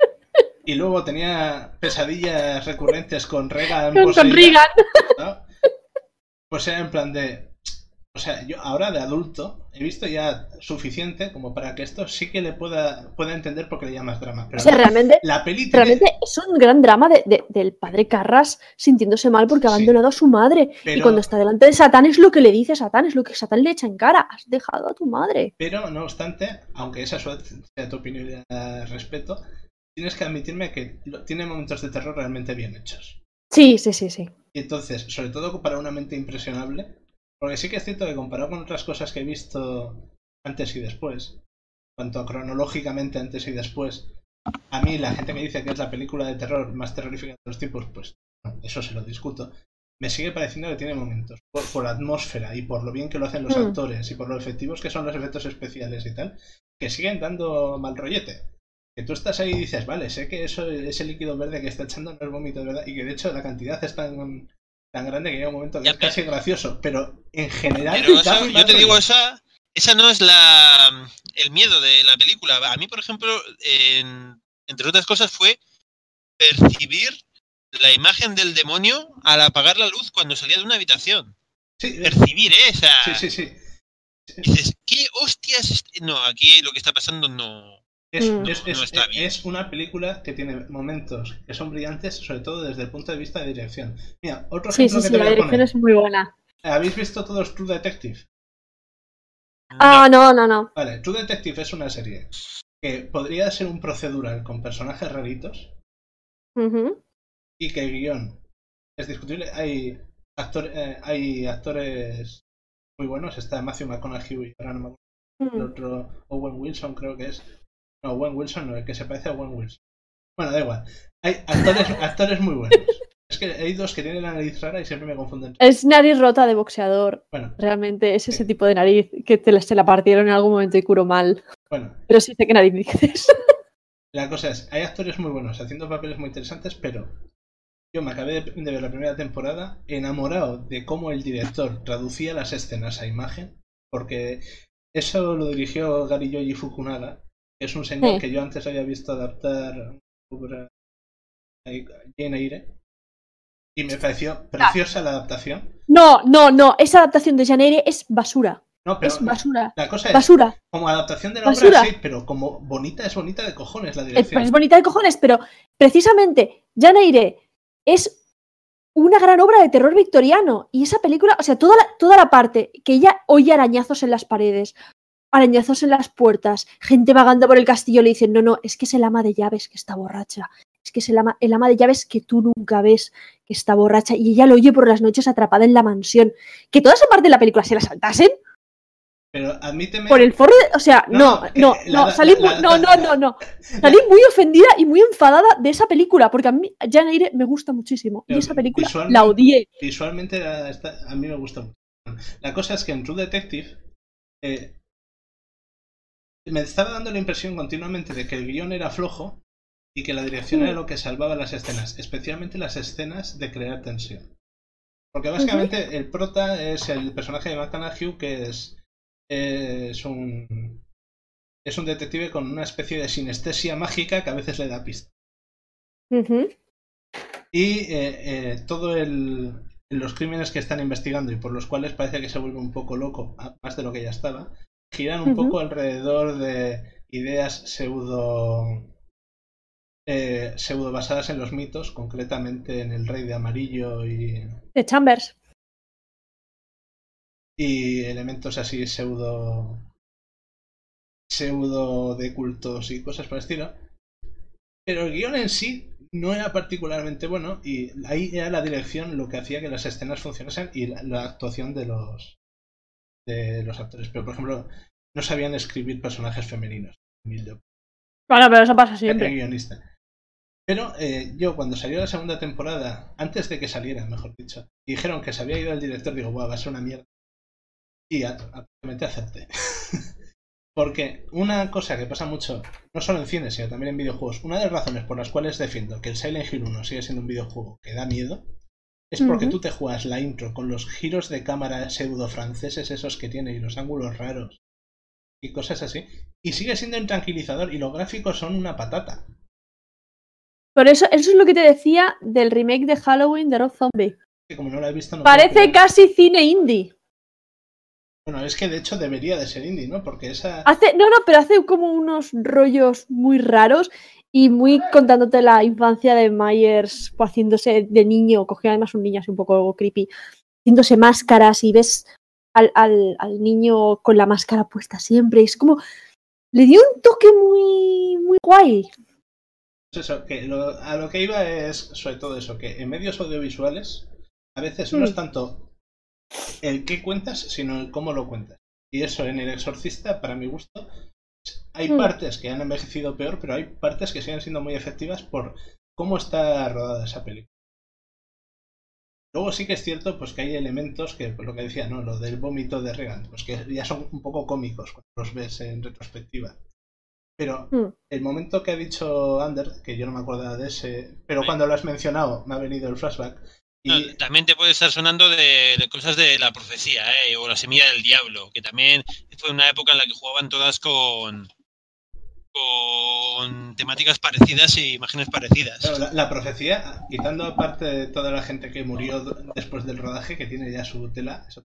Y luego tenía pesadillas recurrentes con Regan.
Con, con Regan.
¿No? Pues era en plan de... O sea, yo ahora de adulto he visto ya suficiente como para que esto sí que le pueda, pueda entender porque le llamas drama. Pero
o sea,
la,
realmente,
la peli tiene...
realmente es un gran drama de, de, del padre Carras sintiéndose mal porque ha abandonado sí, a su madre. Pero... Y cuando está delante de Satán es lo que le dice a Satán, es lo que Satán le echa en cara. Has dejado a tu madre.
Pero, no obstante, aunque esa sea tu opinión y la respeto, tienes que admitirme que tiene momentos de terror realmente bien hechos.
Sí, sí, sí, sí.
Y entonces, sobre todo para una mente impresionable, porque sí que es cierto que comparado con otras cosas que he visto antes y después, cuanto cronológicamente antes y después, a mí la gente que dice que es la película de terror más terrorífica de los tiempos, pues eso se lo discuto. Me sigue pareciendo que tiene momentos, por, por la atmósfera y por lo bien que lo hacen los mm. actores y por lo efectivos que son los efectos especiales y tal, que siguen dando mal rollete. Que tú estás ahí y dices, vale, sé que eso, ese líquido verde que está echando no es vómito de verdad y que de hecho la cantidad es tan, tan grande que llega un momento que ya, es casi gracioso, pero en general...
Pero esa, yo te digo, esa, esa no es la el miedo de la película. A mí, por ejemplo, en, entre otras cosas fue percibir la imagen del demonio al apagar la luz cuando salía de una habitación.
Sí,
percibir, ¿eh? Esa...
Sí, sí, sí.
Dices, ¿qué hostias? No, aquí lo que está pasando no...
Es,
no,
es,
no
es,
está bien.
Es una película que tiene momentos que son brillantes, sobre todo desde el punto de vista de dirección. Mira, otro
sí,
ejemplo
sí,
que
sí,
te
la
voy a
dirección
poner.
Es muy buena.
¿Habéis visto todos True Detective?
Ah, no, no, no.
Vale, True Detective es una serie que podría ser un procedural con personajes raritos
uh-huh.
y que el guión es discutible. Hay, actor, eh, hay actores muy buenos. Está Matthew McConaughey y ahora no me acuerdo. Uh-huh. El otro, Owen Wilson creo que es. No, Owen Wilson no, el que se parece a Owen Wilson. Bueno, da igual. Hay actores, actores muy buenos. Es que hay dos que tienen la nariz rara y siempre me confunden.
Es nariz rota de boxeador.
Bueno.
Realmente es ese
Sí.
tipo de nariz que te la, se la partieron en algún momento y curó mal.
Bueno.
Pero sí sé qué nariz dices.
La cosa es, hay actores muy buenos haciendo papeles muy interesantes, pero yo me acabé de, de ver la primera temporada enamorado de cómo el director traducía las escenas a imagen, porque eso lo dirigió Gary Yoji Fukunaga, que es un señor sí. que yo antes había visto adaptar obra Jane Eyre, Y me pareció preciosa la adaptación.
No, no, no. Esa adaptación de Jane Eyre es basura.
No, pero
es basura.
La cosa es,
basura.
Como adaptación de la
basura.
obra, sí, pero como bonita es bonita de cojones la
Es,
dirección.
es bonita de cojones, pero precisamente Jane Eyre es una gran obra de terror victoriano. Y esa película, o sea, toda la, toda la parte que ella oye arañazos en las paredes, arañazos en las puertas, gente vagando por el castillo, le dicen, no, no, es que es el ama de llaves que está borracha. Es que es el ama, el ama de llaves que tú nunca ves que está borracha. Y ella lo oye por las noches atrapada en la mansión. Que toda esa parte de la película se la saltasen.
Pero admíteme...
Por el forro de... O sea, no, no, no, no, salí muy, no, no, no, no. Salí muy ofendida y muy enfadada de esa película, porque a mí Jane Eyre me gusta muchísimo. Y esa película la odié.
Visualmente a mí me gusta mucho. La cosa es que en True Detective eh, me estaba dando la impresión continuamente de que el guión era flojo y que la dirección uh-huh. era lo que salvaba las escenas, especialmente las escenas de crear tensión. Porque básicamente uh-huh. el prota es el personaje de McConaughey, que es... Es un, es un detective con una especie de sinestesia mágica que a veces le da pista.
Uh-huh.
Y eh, eh, todo el, los crímenes que están investigando y por los cuales parece que se vuelve un poco loco, más de lo que ya estaba, giran un uh-huh. poco alrededor de ideas pseudo, eh, pseudo basadas en los mitos, concretamente en el Rey de Amarillo y...
de Chambers.
Y elementos así pseudo pseudo de cultos y cosas por el estilo. Pero el guión en sí no era particularmente bueno y ahí era la dirección lo que hacía que las escenas funcionasen y la, la actuación de los de los actores. Pero por ejemplo no sabían escribir personajes femeninos.
Bueno, pero eso pasa siempre.
El guionista. Pero eh, yo cuando salió la segunda temporada, antes de que saliera, mejor dicho, y dijeron que se había ido el director, digo, guau, va a ser una mierda. Y absolutamente acepté. Porque una cosa que pasa mucho, no solo en cine, sino también en videojuegos, una de las razones por las cuales defiendo que el Silent Hill uno sigue siendo un videojuego que da miedo, es porque uh-huh. tú te juegas la intro con los giros de cámara pseudo franceses esos que tiene y los ángulos raros y cosas así, y sigue siendo un tranquilizador y los gráficos son una patata.
Por eso, eso es lo que te decía del remake de Halloween de Rob Zombie.
Que como no lo he visto, no
parece casi cine indie.
Bueno, es que de hecho debería de ser indie, ¿no? Porque esa...
Hace, no, no, pero hace como unos rollos muy raros y muy contándote la infancia de Myers pues, haciéndose de niño, cogió además un niño así un poco creepy, haciéndose máscaras y ves al, al, al niño con la máscara puesta siempre. Es como... Le dio un toque muy, muy guay.
Pues eso, que lo, a lo que iba es sobre todo eso, que en medios audiovisuales a veces mm. no es tanto... el qué cuentas, sino el cómo lo cuentas. Y eso en El Exorcista, para mi gusto, hay mm. partes que han envejecido peor, pero hay partes que siguen siendo muy efectivas por cómo está rodada esa película. Luego sí que es cierto pues que hay elementos que, pues lo que decía, ¿no? Lo del vómito de Regan, pues que ya son un poco cómicos cuando los ves en retrospectiva. Pero mm. el momento que ha dicho Ander, que yo no me acordaba de ese, pero cuando lo has mencionado me ha venido el flashback. Y...
No, también te puede estar sonando de, de cosas de la profecía, ¿eh? O la semilla del diablo, que también fue una época en la que jugaban todas con, con temáticas parecidas y imágenes parecidas.
Claro, la, la profecía, quitando aparte de toda la gente que murió después del rodaje, que tiene ya su tela, eso,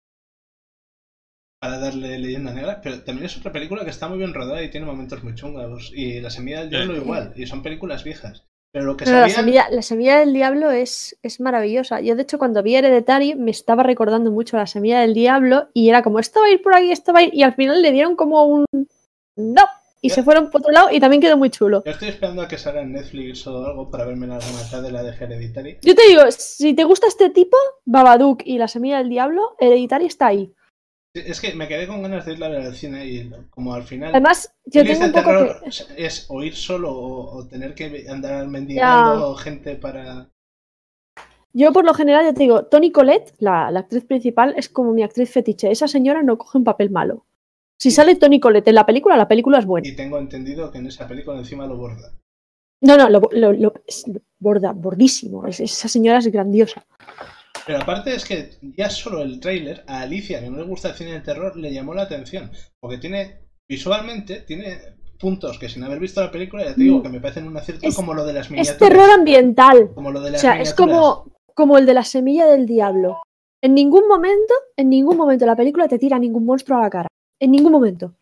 para darle leyenda negra, pero también es otra película que está muy bien rodada y tiene momentos muy chungos. Y La semilla del diablo igual, y son películas viejas. Pero lo que
Pero
sabía...
la, semilla, la semilla del diablo es, es maravillosa. Yo, de hecho, cuando vi Hereditary me estaba recordando mucho La semilla del diablo y era como, esto va a ir por aquí, esto va a ir... Y al final le dieron como un... ¡No! Y ¿Qué? Se fueron por otro lado y también quedó muy chulo.
Yo estoy esperando a que salga en Netflix o algo para verme alguna tarde de la de Hereditary.
Yo te digo, si te gusta este tipo, Babadook y La semilla del diablo, Hereditary está ahí.
Es que me quedé con ganas de ir a ver al cine y como al final...
Además, yo tengo un poco
terror
que...
es o ir solo o, o tener que andar mendigando ya. gente para...
Yo por lo general, ya te digo, Toni Collette, la, la actriz principal, es como mi actriz fetiche. Esa señora no coge un papel malo. Si sí. sale Toni Collette en la película, la película es buena.
Y tengo entendido que en esa película encima lo borda.
No, no, lo, lo, lo es borda, bordísimo. Es, esa señora es grandiosa.
Pero aparte es que ya solo el tráiler a Alicia, que no le gusta el cine de terror, le llamó la atención. Porque tiene, visualmente, tiene puntos que sin haber visto la película, ya te digo, que me parecen un acierto,
es,
como lo de las miniaturas.
Es terror ambiental.
Como lo de las
o sea,
miniaturas.
es como, como el de la semilla del diablo. En ningún momento, en ningún momento la película te tira ningún monstruo a la cara. En ningún momento.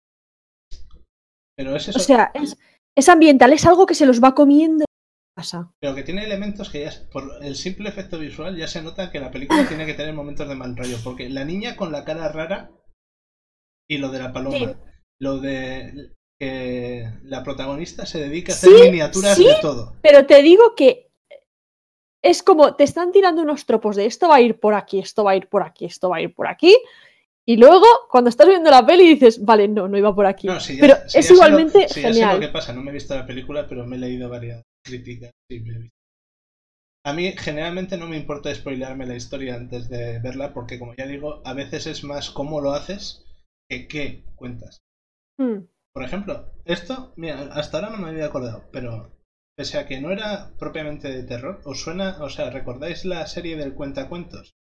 Pero es eso.
O sea, es, es ambiental, es algo que se los va comiendo. Pasa.
Pero que tiene elementos que ya, por el simple efecto visual, ya se nota que la película tiene que tener momentos de mal rollo. Porque la niña con la cara rara y lo de la paloma, sí. Lo de que la protagonista se dedica a hacer
sí,
miniaturas
sí,
de todo.
Pero te digo que es como, te están tirando unos tropos de esto va a ir por aquí, esto va a ir por aquí, esto va a ir por aquí. Y luego, cuando estás viendo la peli, dices, vale, no, no iba por aquí.
No, si ya,
pero
si
es
ya
igualmente
lo, si
genial.
Ya sé lo que pasa, no me he visto la película, pero me he leído varias críticas. Sí, me he visto. A mí, generalmente, no me importa spoilearme la historia antes de verla, porque, como ya digo, a veces es más cómo lo haces que qué cuentas.
Hmm.
Por ejemplo, esto, mira, hasta ahora no me había acordado, pero pese a que no era propiamente de terror, ¿os suena, o sea, recordáis la serie del Cuentacuentos?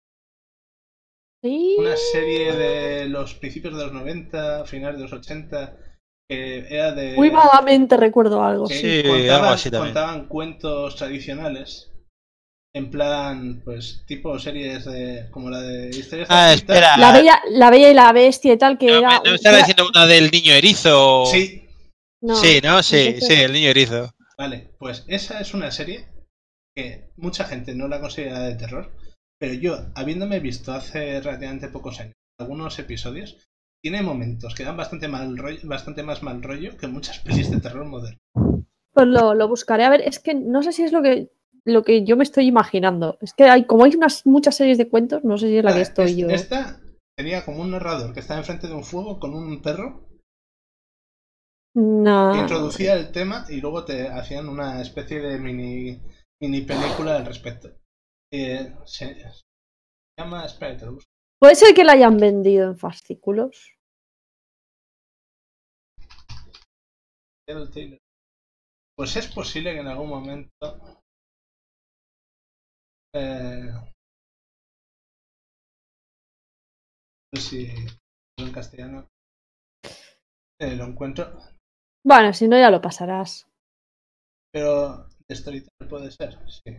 Sí.
Una serie de los principios de los noventa, finales de los ochenta, que era de...
Muy vagamente recuerdo algo.
Sí,
Sí,
contaban,
algo así también.
Contaban cuentos tradicionales, en plan, pues, tipo series de como la de historias
Ah,
artistas.
espera.
La bella, la bella y la bestia y tal, que
no,
era...
¿No me estaba diciendo una del niño erizo?
Sí.
No,
sí, ¿no? Sí,
entonces...
sí, el niño erizo.
Vale, pues esa es una serie que mucha gente no la considera de terror, pero yo, habiéndome visto hace relativamente pocos años algunos episodios, tiene momentos que dan bastante mal rollo, bastante más mal rollo que muchas pelis de terror moderno.
Pues lo, lo buscaré. A ver, es que no sé si es lo que lo que yo me estoy imaginando. Es que hay, como hay unas muchas series de cuentos, no sé si es la
ah,
que estoy
es,
yo.
Esta tenía como un narrador que estaba enfrente de un fuego con un perro.
No.
Que introducía el tema y luego te hacían una especie de mini, mini película al respecto. Eh, se, se llama... Espera, te lo busco.
¿Puede ser que la hayan vendido en fascículos?
Pues es posible que en algún momento... Eh, no sé si en castellano eh, lo encuentro.
Bueno, si no ya lo pasarás.
Pero de Storytel puede ser, sí.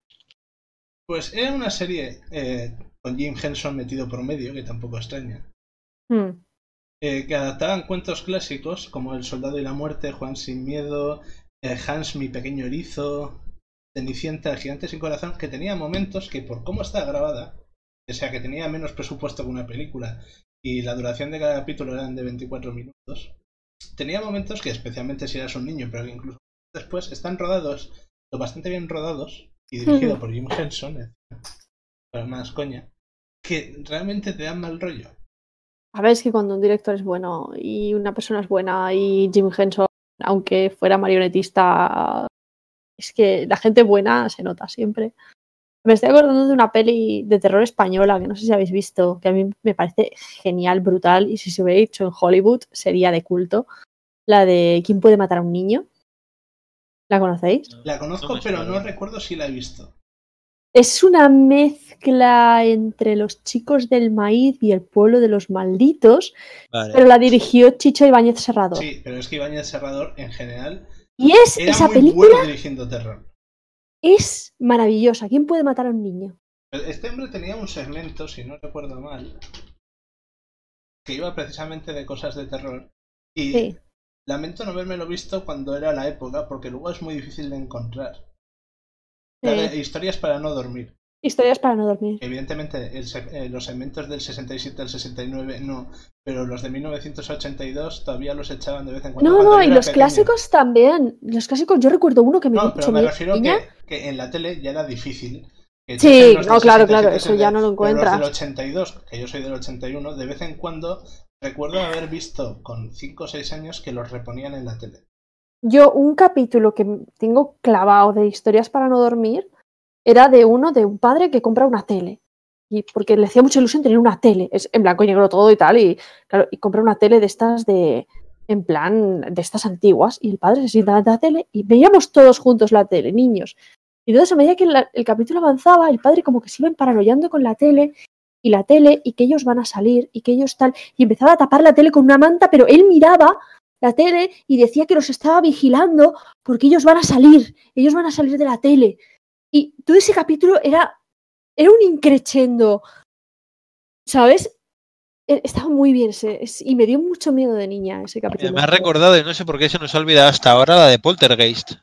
Pues era una serie eh, con Jim Henson metido por medio, que tampoco extraña.
Hmm.
Eh, que adaptaban cuentos clásicos como El soldado y la muerte, Juan sin miedo, eh, Hans mi pequeño erizo, Cenicienta, El gigante sin corazón, que tenía momentos que por cómo está grabada, o sea que tenía menos presupuesto que una película y la duración de cada capítulo eran de veinticuatro minutos, tenía momentos que, especialmente si eras un niño, pero que incluso después están rodados, lo bastante bien rodados y dirigido por Jim Henson, pero más coña, que realmente te dan mal rollo.
A ver, es que cuando un director es bueno y una persona es buena y Jim Henson, aunque fuera marionetista, es que la gente buena se nota siempre. Me estoy acordando de una peli de terror española que no sé si habéis visto, que a mí me parece genial, brutal, y si se hubiera hecho en Hollywood sería de culto. La de ¿Quién puede matar a un niño? ¿La conocéis?
La conozco,
No
pero no recuerdo si la he visto.
Es una mezcla entre Los chicos del maíz y El pueblo de los malditos,
Vale.
pero la dirigió Chicho Ibáñez Serrador.
Sí, pero es que Ibáñez Serrador, en general,
y es
era
esa
muy
película
bueno dirigiendo terror.
Es maravillosa. ¿Quién puede matar a un niño?
Este hombre tenía un segmento, si no recuerdo mal, que iba precisamente de cosas de terror. Y
Sí.
lamento no habérmelo visto cuando era la época, porque luego es muy difícil de encontrar.
Sí.
La de Historias para no dormir.
Historias para no dormir.
Evidentemente, el, eh, los segmentos del sesenta y siete al sesenta y nueve no, pero los de mil novecientos ochenta y dos todavía los echaban de vez en cuando.
No,
cuando
no,
yo
y
era
los
pequeño.
Clásicos también. Los clásicos, yo recuerdo uno que me
No,
dio
pero
mucho
me
miedo,
refiero
niña.
que, que en la tele ya era difícil. Que
Sí,
echasen los
no,
del
claro,
sesenta y siete,
claro, eso ya no lo
pero
encuentras.
los del ochenta y dos, que yo soy del ochenta y uno, de vez en cuando recuerdo haber visto con cinco o seis años que los reponían en la tele.
Yo, un capítulo que tengo clavado de Historias para no dormir era de uno de un padre que compra una tele. Y porque le hacía mucha ilusión tener una tele. Es en blanco y negro todo y tal. Y, claro, y compra una tele de estas de. En plan, de estas antiguas. Y el padre se sienta en la tele y veíamos todos juntos la tele, niños. Y entonces, a medida que la, el capítulo avanzaba, el padre como que se iba emparanoiando con la tele. Y la tele, y que ellos van a salir, y que ellos tal. Y empezaba a tapar la tele con una manta, pero él miraba la tele y decía que los estaba vigilando porque ellos van a salir. Ellos van a salir de la tele. Y todo ese capítulo era, era un increchendo, ¿sabes? Estaba muy bien ese, es, y me dio mucho miedo de niña ese capítulo.
Me ha recordado, y no sé por qué se nos ha olvidado hasta ahora, la de Poltergeist.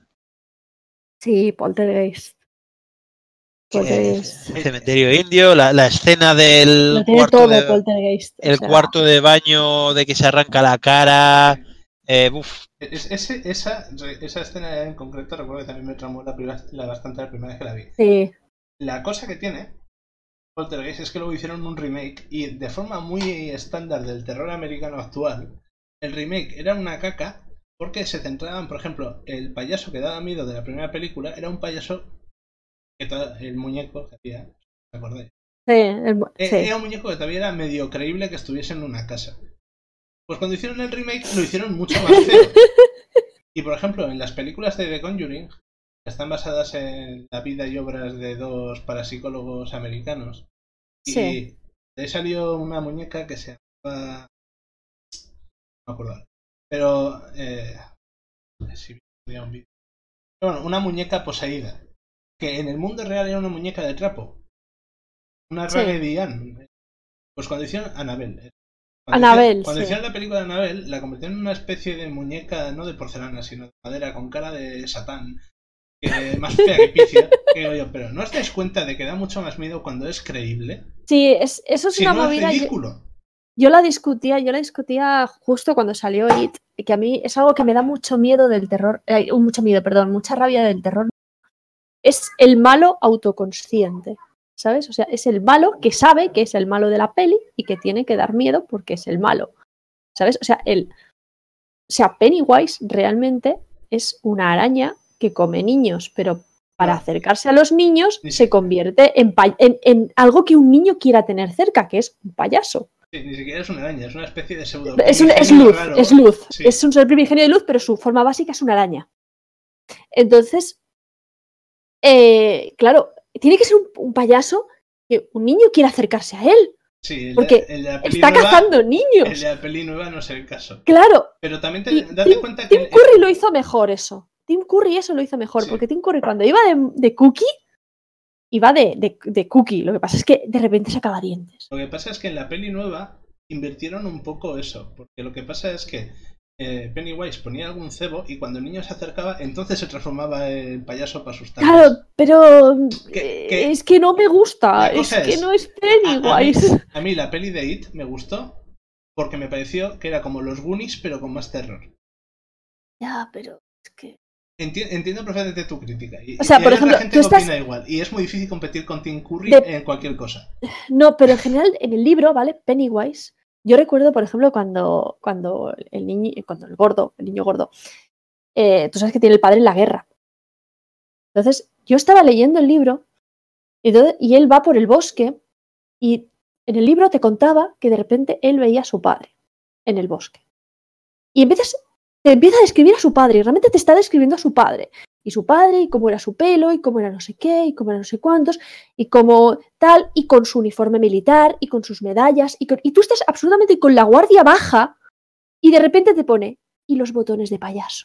Sí, Poltergeist. Poltergeist.
El cementerio indio, la, la escena del
Lo tiene
cuarto
todo
de,
Poltergeist.
el
o sea,
cuarto de baño de que se arranca la cara. Eh, uf.
Es, ese, esa, esa escena en concreto recuerdo que también me tramó la, primera, la bastante la primera vez que la vi.
Sí.
La cosa que tiene Poltergeist es que luego hicieron un remake y de forma muy estándar del terror americano actual, el remake era una caca porque se centraban, por ejemplo, el payaso que daba miedo de la primera película era un payaso que todo, el muñeco que había, ¿me acordé?
Sí, el, sí.
Era un muñeco que todavía era medio creíble que estuviese en una casa. Pues cuando hicieron el remake lo hicieron mucho más feo. Y por ejemplo, en las películas de The Conjuring, que están basadas en la vida y obras de dos parapsicólogos americanos, y
sí.
de ahí salió una muñeca que se llama... no me acuerdo. Pero... Eh... Sí, un vídeo. Bueno, una muñeca poseída. Que en el mundo real era una muñeca de trapo. Una
Sí.
Raggedy Ann. Pues cuando hicieron Annabelle.
Cuando Annabelle,
hicieron, cuando
sí.
hicieron la película de Annabelle, la convirtieron en una especie de muñeca, no de porcelana, sino de madera, con cara de Satán. Que más fea que picia. Que digo yo, pero ¿no os dais cuenta de que da mucho más miedo cuando es creíble?
Sí, es, eso es
si
una
no
movida.
Es ridículo.
Yo, yo la discutía, yo la discutía justo cuando salió It, que a mí es algo que me da mucho miedo del terror, eh, mucho miedo, perdón, mucha rabia del terror. Es el malo autoconsciente, ¿sabes? O sea, es el malo que sabe que es el malo de la peli y que tiene que dar miedo porque es el malo, ¿sabes? O sea, el, o sea, Pennywise realmente es una araña que come niños, pero para
No.
acercarse a los niños
Ni
se
si-
convierte en, pa- en, en algo que un niño quiera tener cerca, que es un payaso.
Sí, ni siquiera es una araña, es una especie de pseudo.
Es, un, es
primigenio
luz,
raro.
es luz.
Sí.
Es un ser primigenio de luz, pero su forma básica es una araña. Entonces, eh, claro, tiene que ser un, un payaso que un niño quiera acercarse a él,
Sí, el
porque
de, el de la peli
está
nueva,
cazando
El
niños.
de la peli nueva no es el caso.
Claro.
Pero también te
Y
date
Tim,
cuenta que.
Tim Curry lo hizo mejor eso. Tim Curry eso lo hizo mejor,
Sí.
porque Tim Curry cuando iba de, de Cookie, iba de, de, de Cookie. Lo que pasa es que de repente sacaba dientes.
Lo que pasa es que en la peli nueva invirtieron un poco eso. Porque lo que pasa es que eh, Pennywise ponía algún cebo y cuando el niño se acercaba, entonces se transformaba en payaso para asustarlos.
Claro, pero
¿Qué-
eh,
qué?
es que no me gusta.
La
Es
cosa
que
es,
no es
A, a mí,
Pennywise.
a mí la peli de It me gustó porque me pareció que era como los Goonies pero con más terror.
Ya, pero es que...
Enti- entiendo perfectamente tu crítica. Y,
O sea,
y
por
hay
ejemplo,
otra gente
tú
que
estás-
opina igual. Y es muy difícil competir con Tim Curry
De-
en cualquier cosa.
No, pero en general en el libro, ¿vale? Pennywise. Yo recuerdo, por ejemplo, cuando, cuando el niño, cuando el gordo, el niño gordo, eh, tú sabes que tiene el padre en la guerra. Entonces, yo estaba leyendo el libro y, entonces- y él va por el bosque y en el libro te contaba que de repente él veía a su padre en el bosque. Y empiezas, te empieza a describir a su padre y realmente te está describiendo a su padre. Y su padre, y cómo era su pelo, y cómo era no sé qué, y cómo era no sé cuántos, y cómo tal, y con su uniforme militar, y con sus medallas, y, con, y tú estás absolutamente con la guardia baja, y de repente te pone, y los botones de payaso.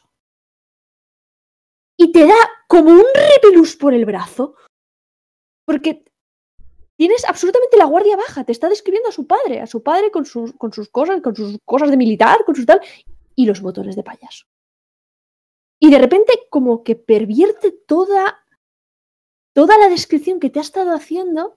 Y te da como un repelús por el brazo, porque tienes absolutamente la guardia baja, te está describiendo a su padre, a su padre con sus, con sus cosas, con sus cosas de militar, con sus tal, y los botones de payaso. Y de repente como que pervierte toda, toda la descripción que te ha estado haciendo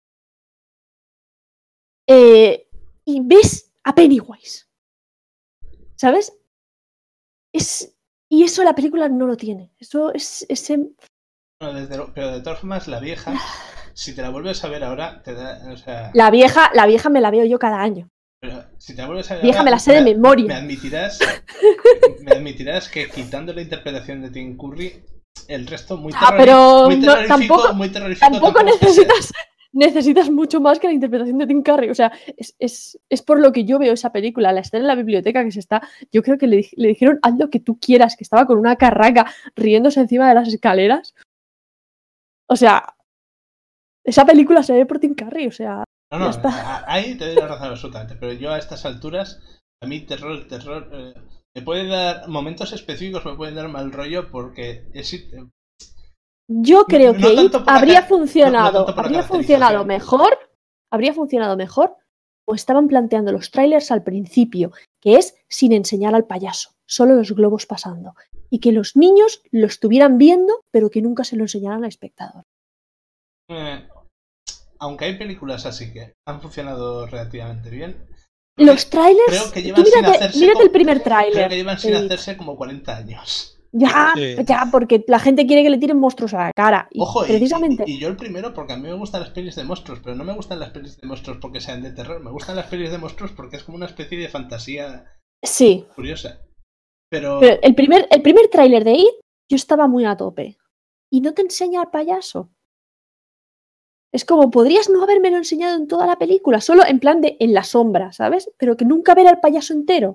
eh, y ves a Pennywise. ¿Sabes? Es, y eso la película no lo tiene. Eso es ese...
Bueno, desde lo- pero de todas formas, la vieja, si te la vuelves a ver ahora, te da. O sea,
La vieja, la vieja me la veo yo cada año.
pero si te la vuelves a ver
Vieja,
ahora,
me la sé de
me-
memoria.
Me admitirás, me admitirás que quitando la interpretación de Tim Curry, el resto muy,
Ah,
terrori-
pero
muy
no,
terrorífico,
tampoco,
muy terrorífico
tampoco
es que sea.
necesitas, necesitas mucho más que la interpretación de Tim Curry. O sea, es, es, es por lo que yo veo esa película, la escena en la biblioteca que se está. Yo creo que le, le dijeron haz lo que tú quieras, que estaba con una carraca riéndose encima de las escaleras. O sea, esa película se ve por Tim Curry, o sea.
No,
ya
no,
está.
a- ahí te doy la razón absolutamente, pero yo a estas alturas, a mí terror, terror, eh, me puede dar, momentos específicos me pueden dar mal rollo porque es, eh,
Yo creo
No- no
que
tanto
It
por la
habría
ca- no- no
funcionado,
tanto por la
habría funcionado
caracterización.
mejor, habría funcionado mejor o estaban planteando los trailers al principio, que es sin enseñar al payaso, solo los globos pasando, y que los niños lo estuvieran viendo, pero que nunca se lo enseñaran al espectador.
Eh, aunque hay películas así que han funcionado relativamente bien, creo
Los
que,
trailers,
creo que
tú
llevan sin
mírate,
hacerse
mírate
como,
el primer
creo
tráiler.
que llevan sin
de It.
hacerse como cuarenta años.
Ya,
Sí.
ya, porque la gente quiere que le tiren monstruos a la cara. Y
Ojo, y,
precisamente,
y- y yo el primero porque a mí me gustan las pelis de monstruos, pero no me gustan las pelis de monstruos porque sean de terror, me gustan las pelis de monstruos porque es como una especie de fantasía
sí.
curiosa. Pero,
Pero el primer, el primer tráiler de It, yo estaba muy a tope. Y no te enseña al payaso. Es como, podrías no habérmelo enseñado en toda la película, solo en plan de en la sombra, ¿sabes? Pero que nunca ver al payaso entero.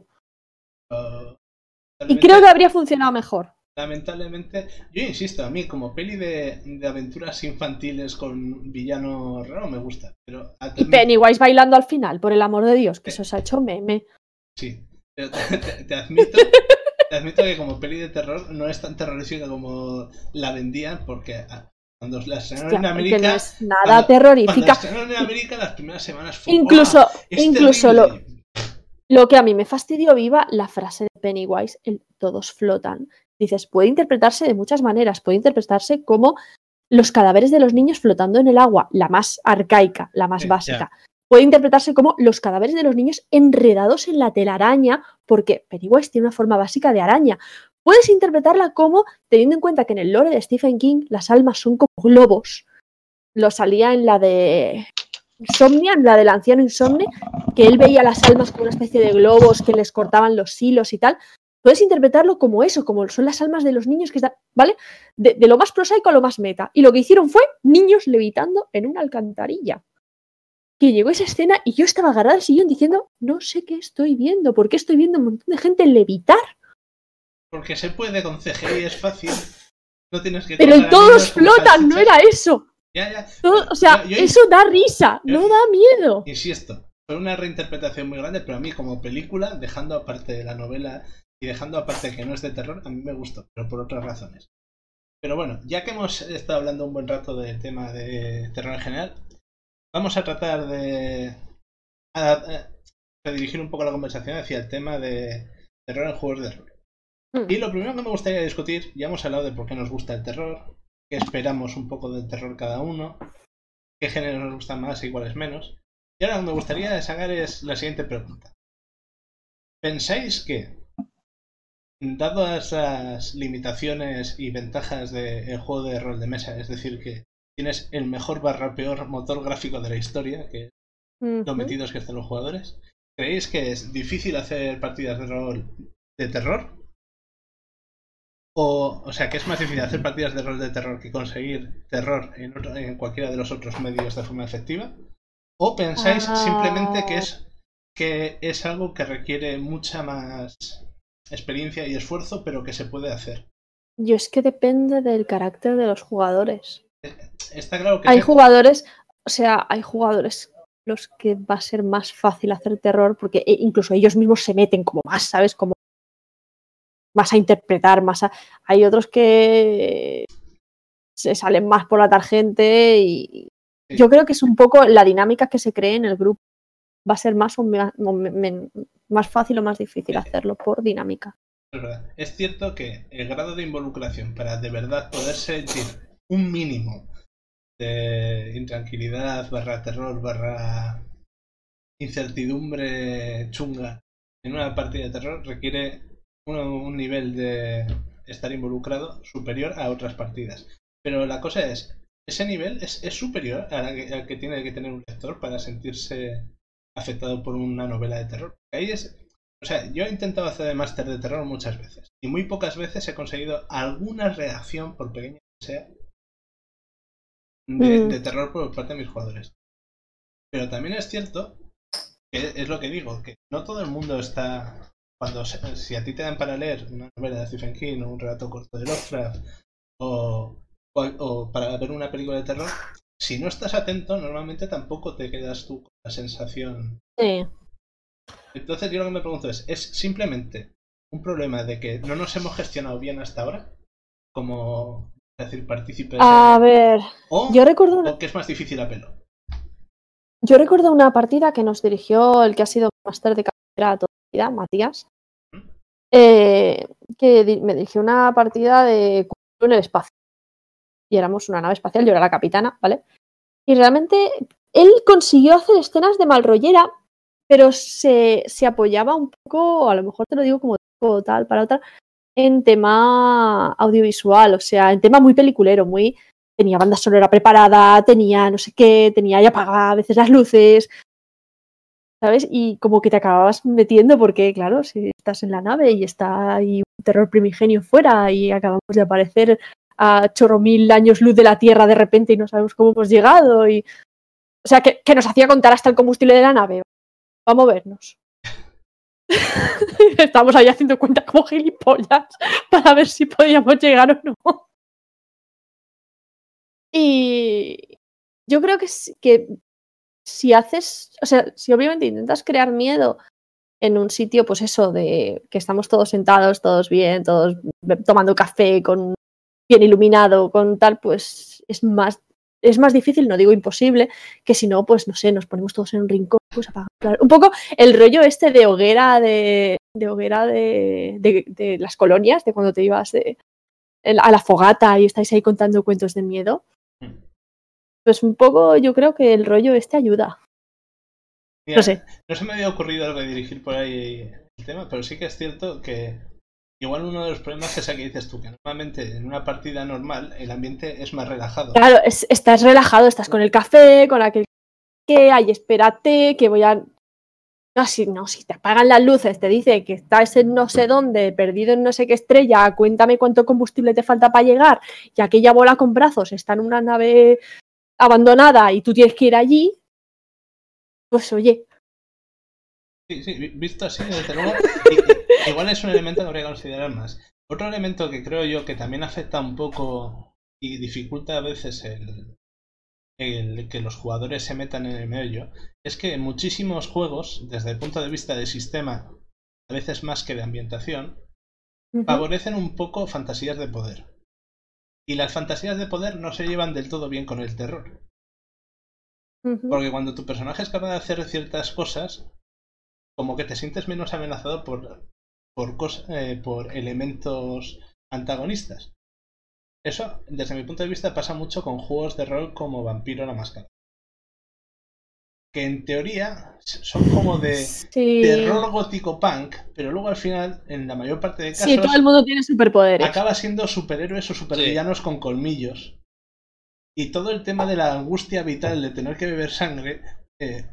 uh,
Y creo que habría funcionado mejor.
lamentablemente, yo insisto, a mí como peli de, de aventuras infantiles con villano raro me gusta, pero a-
Y Pennywise bailando al final, por el amor de Dios, que
Eh.
eso se ha hecho meme.
sí, pero te, te- te admito, te admito que como peli de terror no es tan terrorífica como la vendían, porque ah, cuando la estrenaron
Hostia,
en
porque
América,
no es nada
cuando- cuando
terrorífica.
la estrenaron en América las primeras semanas fue
Incluso,
¡guau! Es
incluso lo,
terrible.
lo que a mí me fastidió viva, la frase de Pennywise, el todos flotan. Dices, puede interpretarse de muchas maneras, puede interpretarse como los cadáveres de los niños flotando en el agua, la más arcaica, la más
Sí,
básica. Puede interpretarse como los cadáveres de los niños enredados en la telaraña, porque Pennywise tiene una forma básica de araña. Puedes interpretarla como, teniendo en cuenta que en el lore de Stephen King las almas son como globos. Lo salía en la de Insomnia, en la del anciano Insomne, que él veía las almas como una especie de globos que les cortaban los hilos y tal. Puedes interpretarlo como eso, como son las almas de los niños que están, ¿vale? De, de lo más prosaico a lo más meta. Y lo que hicieron fue niños levitando en una alcantarilla. Que llegó esa escena y yo estaba agarrada al sillón diciendo, no sé qué estoy viendo, ¿por qué estoy viendo un montón de gente levitar?
Porque se puede con C G I, es fácil. No tienes que
Pero
colgar
el
a
todos
niños como
flotan, no
salchichas.
era eso.
Ya, ya.
Todo,
Pero
o sea,
yo- yo
eso da risa,
yo-
no da miedo.
Insisto, fue una reinterpretación muy grande, pero a mí como película, dejando aparte de la novela y dejando aparte que no es de terror, a mí me gustó, pero por otras razones. Pero bueno, ya que hemos estado hablando un buen rato del tema de terror en general, vamos a tratar de a, a, redirigir un poco la conversación hacia el tema de terror en juegos de rol.
Mm.
Y lo primero que me gustaría discutir, ya hemos hablado de por qué nos gusta el terror, qué esperamos un poco del terror cada uno, qué géneros nos gustan más y cuáles menos. Y ahora lo que me gustaría sacar es la siguiente pregunta. ¿Pensáis que, dadas las limitaciones y ventajas del juego de rol de mesa, es decir, que tienes el mejor barra peor motor gráfico de la historia, que
Ujú.
lo metidos que están los jugadores, ¿creéis que es difícil hacer partidas de rol de terror? O, o sea, que es más difícil hacer partidas de rol de terror que conseguir terror en, otro, en cualquiera de los otros medios de forma efectiva. ¿O pensáis
Ah.
simplemente que es, que es algo que requiere mucha más experiencia y esfuerzo, pero que se puede hacer?
Yo es que depende del carácter de los jugadores.
Está claro que
Hay
sí.
jugadores, o sea, hay jugadores los que va a ser más fácil hacer terror porque e- incluso ellos mismos se meten como más, ¿sabes? Como más a interpretar, más a... Hay otros que se salen más por la tangente y
Sí.
yo creo que es un poco la dinámica que se cree en el grupo. Va a ser más o me- o me- me- más fácil o más difícil
Sí.
hacerlo por dinámica.
Es verdad. Es cierto que el grado de involucración para de verdad poder sentir un mínimo de intranquilidad, barra terror, barra incertidumbre chunga en una partida de terror requiere un, un nivel de estar involucrado superior a otras partidas. Pero la cosa es, ese nivel es, es superior al que, al que tiene que tener un lector para sentirse afectado por una novela de terror. Ahí es, o sea, yo he intentado hacer de máster de terror muchas veces y muy pocas veces he conseguido alguna reacción, por pequeña que sea, de,
Mm.
de terror por parte de mis jugadores. Pero también es cierto que es lo que digo, que no todo el mundo está... Cuando se- si a ti te dan para leer una novela de Stephen King o un relato corto de Lovecraft o, o, o para ver una película de terror, si no estás atento, normalmente tampoco te quedas tú con la sensación.
Sí.
Entonces yo lo que me pregunto es, ¿es simplemente un problema de que no nos hemos gestionado bien hasta ahora? Como Es decir, partícipes.
A
en...
ver,
o,
yo recuerdo una...
o que es más difícil a pelo.
Yo recuerdo una partida que nos dirigió el que ha sido máster de carrera toda la vida, Matías, eh, que di- me dirigió una partida de en el espacio. Y éramos una nave espacial, yo era la capitana, ¿vale? Y realmente él consiguió hacer escenas de malrollera, pero se, se apoyaba un poco, a lo mejor te lo digo como como tal para otra, en tema audiovisual, o sea, en tema muy peliculero, muy... Tenía banda sonora preparada, tenía no sé qué, tenía y apagaba a veces las luces, ¿sabes? Y como que te acababas metiendo porque, claro, si estás en la nave y está ahí un terror primigenio fuera y acabamos de aparecer a chorro mil años luz de la Tierra de repente y no sabemos cómo hemos llegado y... O sea, que, que nos hacía contar hasta el combustible de la nave. Vamos a movernos. Estábamos ahí haciendo cuenta como gilipollas para ver si podíamos llegar o no. Y yo creo que, s- que si haces, o sea, si obviamente intentas crear miedo en un sitio, pues eso, de que estamos todos sentados, todos bien, todos be- tomando café, con bien iluminado, con tal, pues es más, es más difícil, no digo imposible, que si no, pues no sé, nos ponemos todos en un rincón, pues apagar. Claro, un poco el rollo este de hoguera de, de hoguera de, de, de las colonias, de cuando te ibas de, a la fogata y estáis ahí contando cuentos de miedo. Pues un poco yo creo que el rollo este ayuda.
Mira,
No sé.
no se me había ocurrido algo de dirigir por ahí el tema, pero sí que es cierto que igual uno de los problemas es el que dices tú, que normalmente en una partida normal el ambiente es más relajado.
Claro, es, estás relajado, estás con el café, con aquel que hay, espérate, que voy a... No, si, no, si te apagan las luces, te dice que estás en no sé dónde, perdido en no sé qué estrella, cuéntame cuánto combustible te falta para llegar, y aquella bola con brazos está en una nave abandonada y tú tienes que ir allí, pues oye.
Sí, sí, vi- visto así, desde luego, i- i- igual es un elemento que habría que considerar más. Otro elemento que creo yo que también afecta un poco y dificulta a veces el, el que los jugadores se metan en el meollo es que en muchísimos juegos, desde el punto de vista de sistema, a veces más que de ambientación,
Uh-huh.
favorecen un poco fantasías de poder. Y las fantasías de poder no se llevan del todo bien con el terror.
Uh-huh.
Porque cuando tu personaje es capaz de hacer ciertas cosas, como que te sientes menos amenazado por, por, cos- eh, por elementos antagonistas. Eso, desde mi punto de vista, pasa mucho con juegos de rol como Vampiro la Máscara. Que en teoría son como de
Sí.
terror gótico punk, pero luego al final, en la mayor parte de casos,
Sí, todo el mundo tiene superpoderes.
acaba siendo superhéroes o supervillanos sí. con colmillos. Y todo el tema de la angustia vital de tener que beber sangre eh,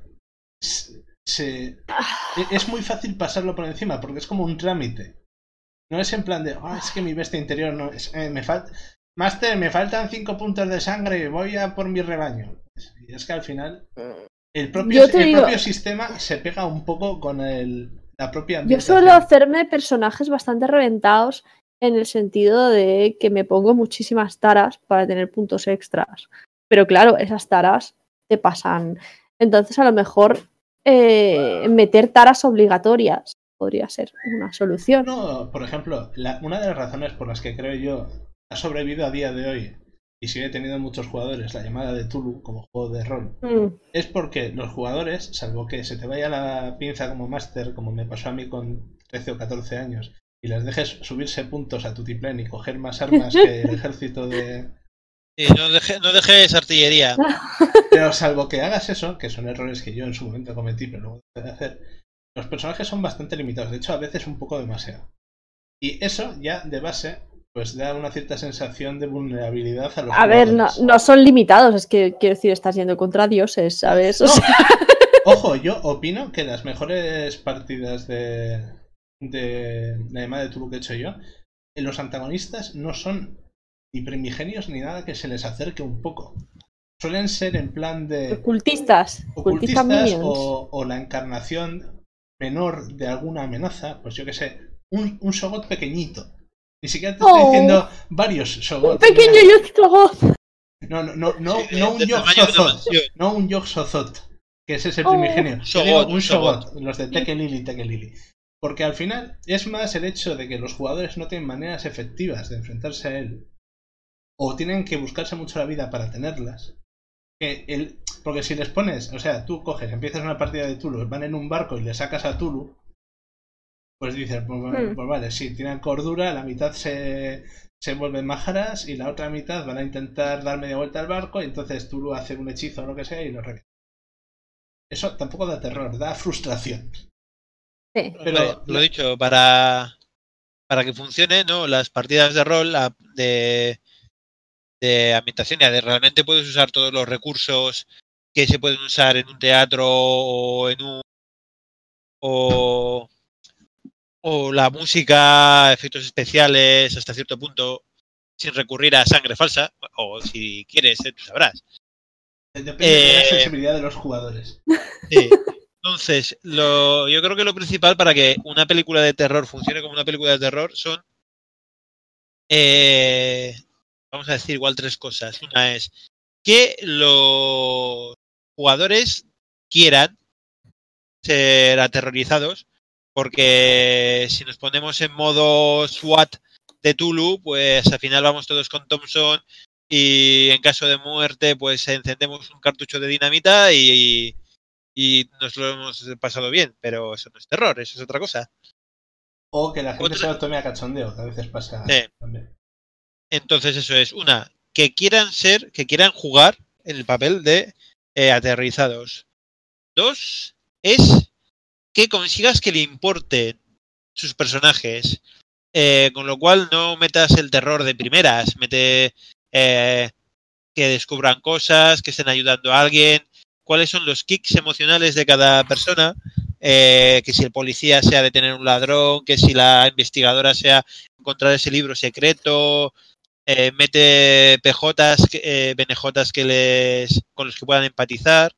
se, es muy fácil pasarlo por encima porque es como un trámite. No es en plan de, oh, es que mi bestia interior no es, eh, me falta, Master, me faltan cinco puntos de sangre, voy a por mi rebaño. Y es que al final el propio, el
digo,
propio sistema se pega un poco con el, la propia
ambientación. Yo suelo hacerme personajes bastante reventados en el sentido de que me pongo muchísimas taras para tener puntos extras. Pero claro, esas taras te pasan. Entonces a lo mejor eh, meter taras obligatorias podría ser una solución.
No, por ejemplo, la, una de las razones por las que creo yo ha sobrevivido a día de hoy y sigue teniendo muchos jugadores la llamada de Tulu como juego de rol, mm. es porque los jugadores, salvo que se te vaya la pinza como máster, como me pasó a mí con trece o catorce años, y les dejes subirse puntos a Tutiplén y coger más armas que el ejército de...
Sí, no, deje, no dejes artillería.
Pero salvo que hagas eso, que son errores que yo en su momento cometí, pero luego dejé de hacer, los personajes son bastante limitados, de hecho a veces un poco demasiado. Y eso ya de base pues da una cierta sensación de vulnerabilidad a los
A
jugadores.
ver, no, no son limitados, es que quiero decir, estás yendo contra dioses, ¿sabes? O
no.
sea...
Ojo, yo opino que las mejores partidas de, de la llamada de Tulu que he hecho yo, los antagonistas no son ni primigenios ni nada que se les acerque un poco. Suelen ser en plan de...
Ocultistas.
Ocultistas o, o la encarnación menor de alguna amenaza, pues yo que sé, un, un Shogot pequeñito. Ni siquiera te estoy oh, diciendo varios Shogots.
Un pequeño Yog-Sothoth.
No, no, no, no, no un Yog-Sothoth. No un Yog-Sothoth, que ese es el primigenio. Oh, yo digo un Shogot, los de Tekelili y Tekelili. Porque al final es más el hecho de que los jugadores no tienen maneras efectivas de enfrentarse a él. o tienen que buscarse mucho la vida para tenerlas. Que el, porque si les pones, o sea, tú coges, empiezas una partida de Tulu, van en un barco y le sacas a Tulu, pues dices, pues,
Hmm.
pues vale, sí, tienen cordura, la mitad se, se vuelven májaras y la otra mitad van a intentar dar media vuelta al barco y entonces Tulu hace un hechizo o lo que sea y lo revienta. Eso tampoco da terror, da frustración.
Sí.
Pero
Hombre, lo he dicho, para, para que funcione, ¿no? Las partidas de rol la- de, de ambientación, ya de realmente puedes usar todos los recursos que se pueden usar en un teatro o en un o, o la música, efectos especiales hasta cierto punto, sin recurrir a sangre falsa, o si quieres, ¿eh? Tú sabrás.
depende de la
Eh,
sensibilidad de los jugadores.
Sí. Entonces, lo, yo creo que lo principal para que una película de terror funcione como una película de terror son, eh, vamos a decir igual tres cosas. Una es que los jugadores quieran ser aterrorizados, porque si nos ponemos en modo SWAT de Tulu, pues al final vamos todos con Thompson y en caso de muerte, pues encendemos un cartucho de dinamita y, y nos lo hemos pasado bien, pero eso no es terror, eso es otra cosa.
O que la gente
Otra,
se lo tome a cachondeo, que a veces pasa
eh,
también.
entonces eso es una, que quieran ser, que quieran jugar en el papel de eh, aterrorizados. Dos, es que consigas que le importen sus personajes, eh, con lo cual no metas el terror de primeras, mete eh, que descubran cosas, que estén ayudando a alguien, cuáles son los kicks emocionales de cada persona, eh, que si el policía sea detener un ladrón, que si la investigadora sea encontrar ese libro secreto, eh, mete P Js, eh, B N Js que les, con los que puedan empatizar.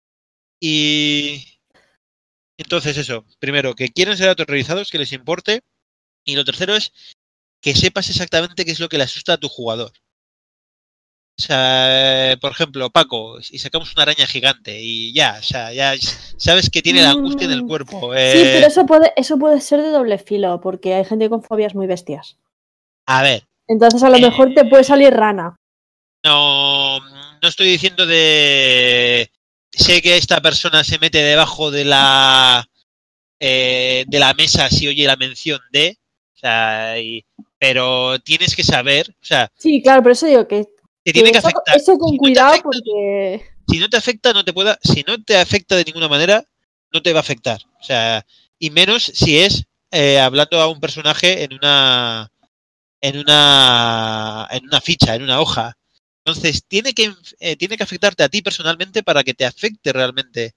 Y entonces eso, primero, que quieren ser aterrorizados, que les importe. Y lo tercero es que sepas exactamente qué es lo que le asusta a tu jugador. O sea, por ejemplo, Paco, y sacamos una araña gigante y ya, o sea, ya sabes que tiene la angustia en el cuerpo. Eh,
Sí, pero eso puede, eso puede ser de doble filo, porque hay gente con fobias muy bestias.
A ver.
Entonces a lo
eh,
mejor te puede salir rana.
No, no estoy diciendo de... Sé que esta persona se mete debajo de la eh, de la mesa si oye la mención de, o sea, y, pero tienes que saber, o sea,
Sí, claro, por eso digo que,
te
que
tiene que
eso,
afectar.
eso con
Si no te
cuidado
afecta,
porque...
si no te afecta, no te pueda, si no te afecta de ninguna manera, no te va a afectar, o sea, y menos si es eh, hablando a un personaje en una en una en una ficha, en una hoja. Entonces, tiene que eh, tiene que afectarte a ti personalmente para que te afecte realmente.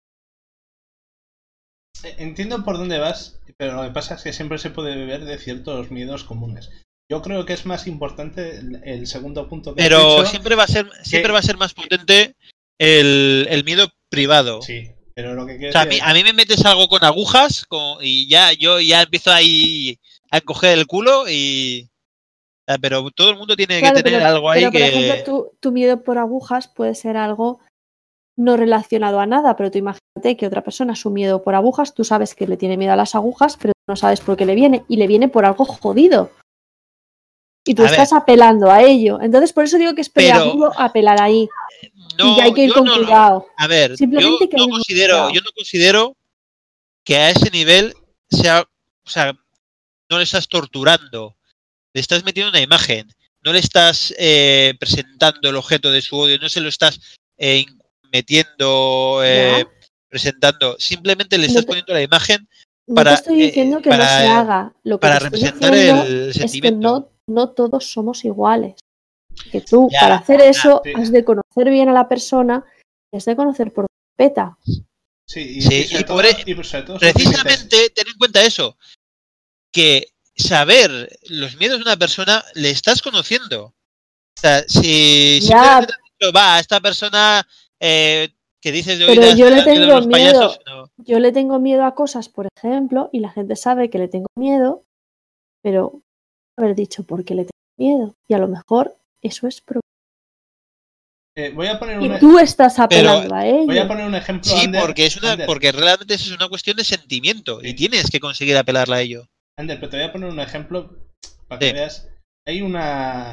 Entiendo por dónde vas, pero lo que pasa es que siempre se puede beber de ciertos miedos comunes. Yo creo que es más importante el, el segundo punto que
Pero
has dicho.
siempre va a ser siempre
que...
va a ser más potente el, el miedo privado.
Sí, pero lo que quiero
O sea, a
decir
mí,
es...
a mí me metes algo con agujas con, y ya yo ya empiezo ahí a encoger el culo y... O sea, pero todo el mundo tiene
Claro,
que tener
pero,
algo ahí
pero por ejemplo,
que...
tu, tu miedo por agujas puede ser algo no relacionado a nada, pero tú imagínate que otra persona, su miedo por agujas, tú sabes que le tiene miedo a las agujas, pero tú no sabes por qué le viene, y le viene por algo jodido. Y tú
A
estás
ver,
apelando a ello. Entonces, por eso digo que es
pero
preámbulo apelar ahí. Y que hay
no,
que ir
yo
con
no...
cuidado.
A ver, yo
Simplemente que hay
no
que ir con
considero,
cuidado.
yo no considero que a ese nivel sea... O sea, no le estás torturando, le estás metiendo una imagen, no le estás eh, presentando el objeto de su odio, no se lo estás eh, metiendo, eh, presentando, simplemente le
No
estás
te,
poniendo la imagen
no te
para,
estoy
eh,
diciendo que no se
para,
haga. Lo que te
para
estoy
representar
diciendo
el
es que
sentimiento.
no, no todos somos iguales. Que tú,
Ya,
para hacer
ya,
eso,
sí.
has de conocer bien a la persona y has de conocer por peta.
Sí, y,
sí,
y sobre
y por
todo,
e-
y sobre todo sus límites.
precisamente ten en cuenta eso, que saber los miedos de una persona le estás conociendo. O sea, si
Ya,
simplemente te has dicho, va, esta persona eh, que dices de
pero
oídas
yo
le
le
da miedo a
tengo
los payasos,
miedo.
no.
Yo le tengo miedo a cosas, por ejemplo, y la gente sabe que le tengo miedo, pero haber dicho por qué le tengo miedo. Y a lo mejor eso es problema.
Eh, voy a poner
Y
un...
tú estás
Pero
apelando a ello.
Voy a poner un ejemplo,
sí,
Ander,
porque es una,
Ander,
porque realmente eso es una cuestión de sentimiento
Sí.
y tienes que conseguir apelarla a ello.
Ander, pero te voy a poner un ejemplo para que
Sí.
veas. Hay una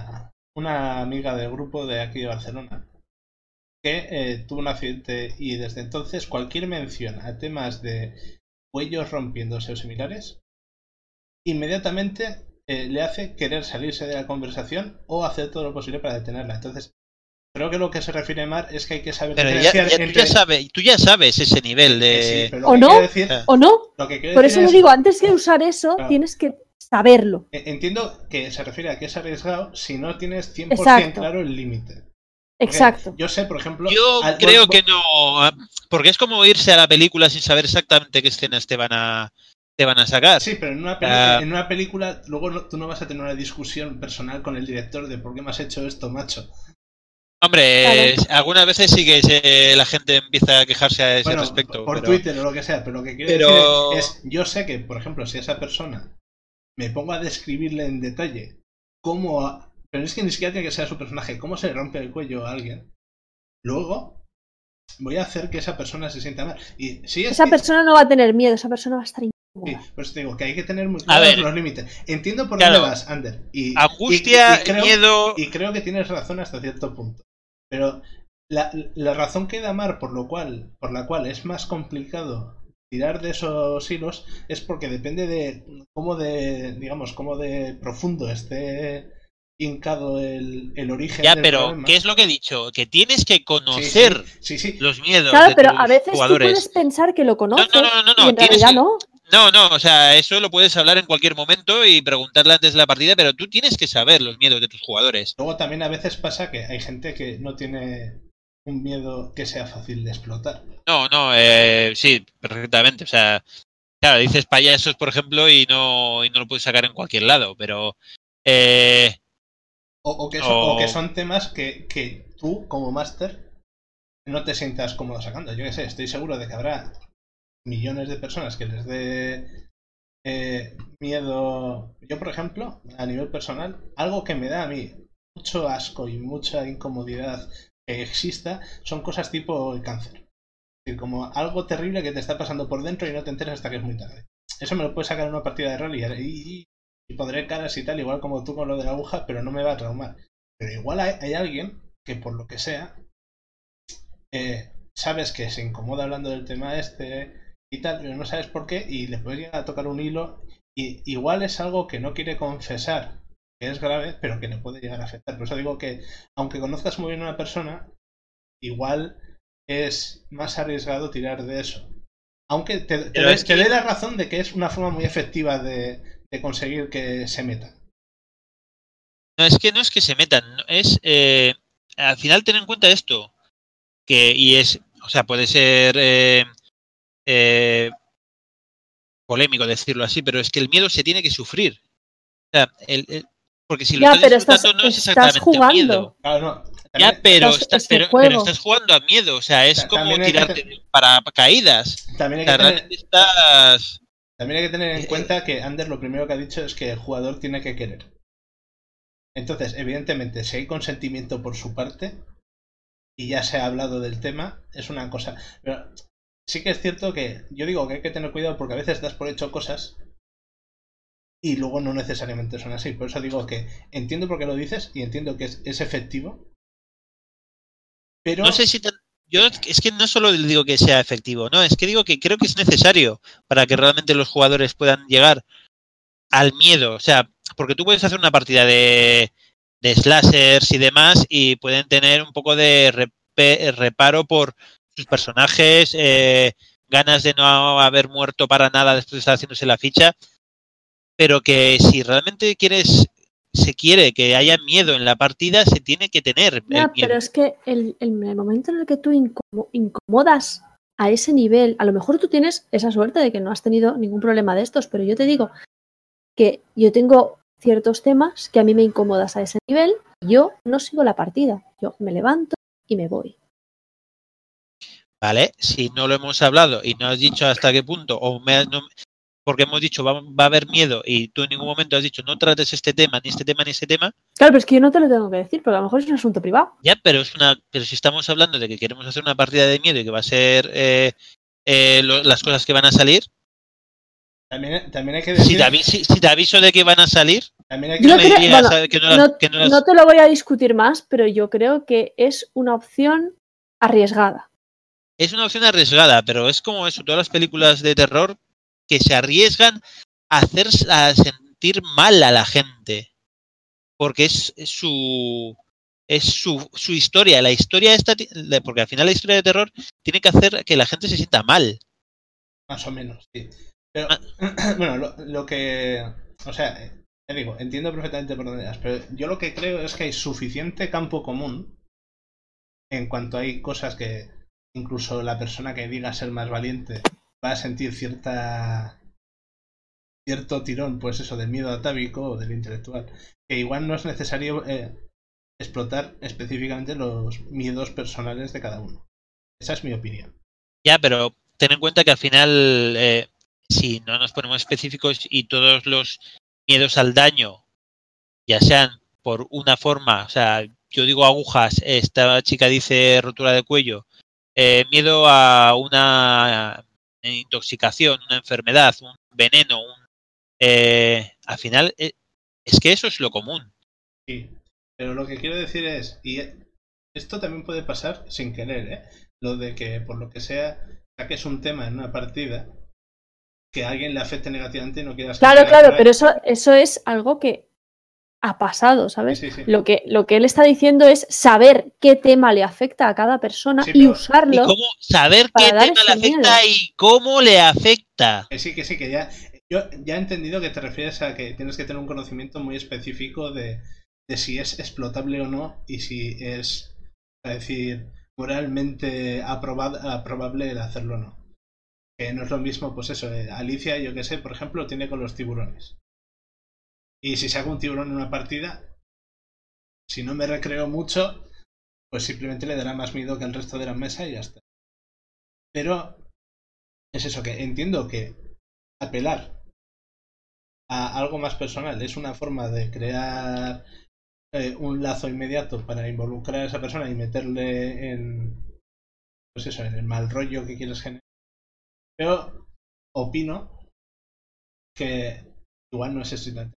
una amiga del grupo de aquí de Barcelona que eh, tuvo un accidente y desde entonces cualquier mención a temas de cuellos rompiéndose o similares, inmediatamente eh, le hace querer salirse de la conversación o hacer todo lo posible para detenerla. Entonces, creo que lo que se refiere Mar es que hay que saber
Pero ya,
diferenciar
ya, tú,
entre...
ya sabe, tú ya sabes ese nivel de...
Eh, sí, pero lo
¿O
que
no?
quiero decir,
¿O no?
lo que quiero
Por
decir
eso le
es-
digo, antes de usar eso,
Claro.
tienes que saberlo.
eh, Entiendo que se refiere a que es arriesgado si no tienes cien por ciento
Exacto.
claro el límite.
Exacto.
Yo sé, por ejemplo...
Yo
al-
creo
vol-
que no, porque es como irse a la película sin saber exactamente qué escenas te van a te van a sacar.
Sí, pero en una, peli-
Ah.
en una película luego no- tú no vas a tener una discusión personal con el director de por qué me has hecho esto, macho.
Hombre,
Claro.
algunas veces sí que se- la gente empieza a quejarse a ese
Bueno,
respecto.
por
pero...
Twitter o lo que sea, pero lo que quiero
Pero-
decir es, es, yo sé que, por ejemplo, si esa persona me pongo a describirle en detalle cómo, a- pero es que ni siquiera tiene que ser su personaje, cómo se le rompe el cuello a alguien, luego voy a hacer que esa persona se sienta mal. Y si es
Esa
que-
persona no va a tener miedo, esa persona va a estar
Sí,
incómoda.
pues te digo que hay que tener muy
A
claros
ver.
los límites. Entiendo por
Claro.
dónde vas, Ander. Y,
Angustia,
y- y creo,
miedo...
y creo que tienes razón hasta cierto punto. Pero la, la razón que da Mar por lo cual, por la cual es más complicado tirar de esos hilos es porque depende de cómo de, digamos, cómo de profundo esté hincado el, el origen
Ya,
del
pero
problema.
¿qué es lo que he dicho? Que tienes que
Sí,
conocer
sí, sí, sí.
los miedos
Claro,
de
pero
tus
a veces
jugadores.
tú puedes pensar que lo conoces
no, no, no, no,
y en
tienes
realidad
que-
no.
No, no, o sea, eso lo puedes hablar en cualquier momento y preguntarle antes de la partida, pero tú tienes que saber los miedos de tus jugadores.
Luego también a veces pasa que hay gente que no tiene un miedo que sea fácil de explotar.
No, no, eh, sí, perfectamente. O sea, claro, dices payasos, por ejemplo, y no, y no lo puedes sacar en cualquier lado, pero... Eh,
O, o que, son,
o-
o que son temas que, que tú, como máster, no te sientas cómodo sacando. Yo qué sé, estoy seguro de que habrá millones de personas que les dé eh, miedo. Yo, por ejemplo, a nivel personal, algo que me da a mí mucho asco y mucha incomodidad que exista son cosas tipo el cáncer. Es decir, como algo terrible que te está pasando por dentro y no te enteras hasta que es muy tarde. Eso me lo puedes sacar en una partida de rally y, y pondré caras y tal, igual como tú con lo de la aguja, pero no me va a traumar. Pero igual hay, hay alguien que por lo que sea, eh, sabes que se incomoda hablando del tema este y tal, pero no sabes por qué y le puedes llegar a tocar un hilo y igual es algo que no quiere confesar que es grave, pero que le puede llegar a afectar. Por eso digo que aunque conozcas muy bien a una persona, igual es más arriesgado tirar de eso. Aunque te, te,
Pero
dé,
es
te
que-
dé la razón de que es una forma muy efectiva de, de conseguir que se meta.
No, es que no es que se metan, no, es... eh, al final ten en cuenta esto, que y es... O sea, puede ser... eh, eh, polémico decirlo así, pero es que el miedo se tiene que sufrir. O sea, el, el- porque si lo
Ya,
estás
pero
disfrutando
estás,
no es
estás
exactamente
jugando.
miedo.
Claro, no.
Ya,
También,
pero,
Estás-
está-
es el
pero,
juego.
pero estás jugando a miedo, o sea, es
Ta-
como
también hay que
tirarte
te-
para caídas.
también
O
hay
sea,
que tener,
realmente estás...
también hay que tener en
Eh,
cuenta que Ander lo primero que ha dicho es que el jugador tiene que querer. Entonces, evidentemente, si hay consentimiento por su parte y ya se ha hablado del tema, es una cosa. Pero sí que es cierto que yo digo que hay que tener cuidado porque a veces das por hecho cosas y luego no necesariamente son así. Por eso digo que entiendo por qué lo dices y entiendo que es, es efectivo. Pero
No sé si... tan- Yo es que no solo digo que sea efectivo, no, es que digo que creo que es necesario para que realmente los jugadores puedan llegar al miedo. O sea, porque tú puedes hacer una partida de, de slashers y demás y pueden tener un poco de repe- reparo por sus personajes, eh, ganas de no haber muerto para nada después de estar haciéndose la ficha, pero que si realmente quieres, se quiere que haya miedo en la partida, se tiene que tener el
Ya,
miedo.
pero es que el, el- el momento en el que tú incomo- incomodas a ese nivel, a lo mejor tú tienes esa suerte de que no has tenido ningún problema de estos, pero yo te digo que yo tengo ciertos temas que a mí me incomodas a ese nivel y yo no sigo la partida. Yo me levanto y me voy.
¿Vale? Si no lo hemos hablado y no has dicho hasta qué punto, o me, no, porque hemos dicho va, va a haber miedo y tú en ningún momento has dicho no trates este tema, ni este tema, ni este tema,
Claro, pero es que yo no te lo tengo que decir, porque a lo mejor es un asunto privado.
ya, pero es una, pero si estamos hablando de que queremos hacer una partida de miedo y que va a ser eh, eh, lo- las cosas que van a salir,
También, también hay que decir...
Si te, aviso, si te aviso de que van a salir,
también hay que... no, me creo, bueno, que no, las, no, que no, las... no te lo voy a discutir más, pero yo creo que es una opción arriesgada.
Es una opción arriesgada, pero es como eso, todas las películas de terror que se arriesgan a hacer a sentir mal a la gente. Porque es, es su... es su, su historia, la historia esta, porque al final la historia de terror tiene que hacer que la gente se sienta mal.
Más o menos, sí. Pero, ah. bueno, lo, lo que... O sea, te digo, entiendo perfectamente por dónde vas, pero yo lo que creo es que hay suficiente campo común en cuanto hay cosas que incluso la persona que diga ser más valiente va a sentir cierta... cierto tirón, pues eso, del miedo atávico o del intelectual. Que igual no es necesario eh, explotar específicamente los miedos personales de cada uno. Esa es mi opinión.
Ya, pero ten en cuenta que al final... Eh... si no nos ponemos específicos y todos los miedos al daño, ya sean por una forma, o sea, yo digo agujas, esta chica dice rotura de cuello, eh, miedo a una intoxicación, una enfermedad, un veneno, un, eh, al final eh, es que eso es lo común.
Sí, pero lo que quiero decir es, y esto también puede pasar sin querer, ¿eh? Lo de que por lo que sea saques un tema en una partida que a alguien le afecte negativamente y no quieras...
Claro, claro, pero eso, eso es algo que ha pasado, ¿sabes?
Sí, sí, sí.
Lo que, lo que él está diciendo es saber qué tema le afecta a cada persona sí, y usarlo.
¿Y cómo saber qué tema le afecta miedo. Y cómo le afecta?
Que sí, que sí, que ya... Yo ya he entendido que te refieres a que tienes que tener un conocimiento muy específico de, de si es explotable o no y si es, es decir, moralmente aprobable, aprobable el hacerlo o no. Que no es lo mismo, pues eso, eh, Alicia, yo que sé, por ejemplo, tiene con los tiburones. Y si saco un tiburón en una partida, si no me recreo mucho, pues simplemente le dará más miedo que el resto de la mesa y ya está. Pero es eso, que entiendo que apelar a algo más personal es una forma de crear eh, un lazo inmediato para involucrar a esa persona y meterle en, pues eso, en el mal rollo que quieres generar. Pero opino que igual no es estrictamente.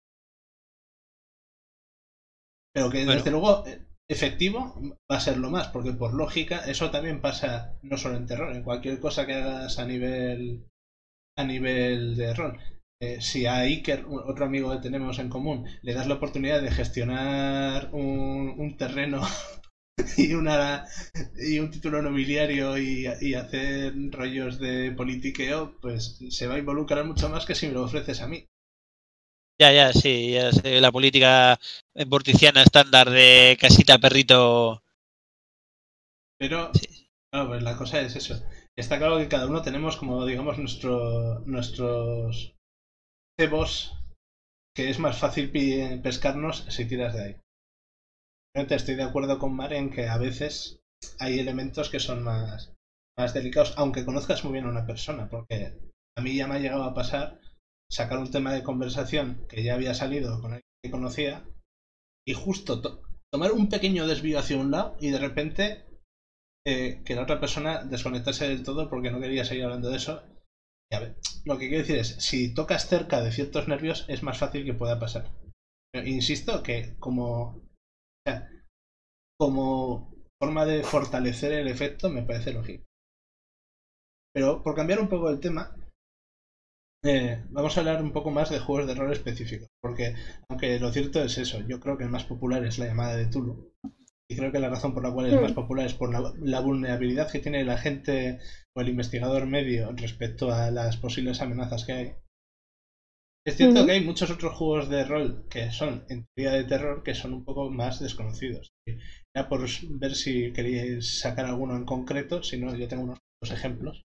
Pero que bueno, desde luego efectivo va a ser lo más, porque por lógica eso también pasa no solo en terror, en cualquier cosa que hagas a nivel a nivel de rol. Eh, si a Iker, otro amigo que tenemos en común, le das la oportunidad de gestionar un, un terreno y una y un título nobiliario y, y hacer rollos de politiqueo, pues se va a involucrar mucho más que si me lo ofreces a mí.
Ya, ya, sí, ya sé, la política borticiana estándar de casita perrito.
Pero, sí. Claro, pues la cosa es eso. Está claro que cada uno tenemos como, digamos, nuestro, nuestros cebos, que es más fácil pescarnos si tiras de ahí. Realmente estoy de acuerdo con Mare en que a veces hay elementos que son más, más delicados, aunque conozcas muy bien a una persona, porque a mí ya me ha llegado a pasar sacar un tema de conversación que ya había salido con alguien que conocía y justo to tomar un pequeño desvío hacia un lado y de repente eh, que la otra persona desconectase del todo porque no quería seguir hablando de eso. Y a ver, lo que quiero decir es, si tocas cerca de ciertos nervios es más fácil que pueda pasar. Pero insisto que como, o sea, como forma de fortalecer el efecto me parece lógico. Pero por cambiar un poco el tema, Eh, vamos a hablar un poco más de juegos de rol específicos, porque aunque lo cierto es eso, yo creo que el más popular es la llamada de Tulu, y creo que la razón por la cual es mm. más popular es por la, la vulnerabilidad que tiene el agente o el investigador medio respecto a las posibles amenazas que hay. Es cierto mm. que hay muchos otros juegos de rol que son en teoría de terror que son un poco más desconocidos. Y ya por ver si queréis sacar alguno en concreto, si no, yo tengo unos ejemplos.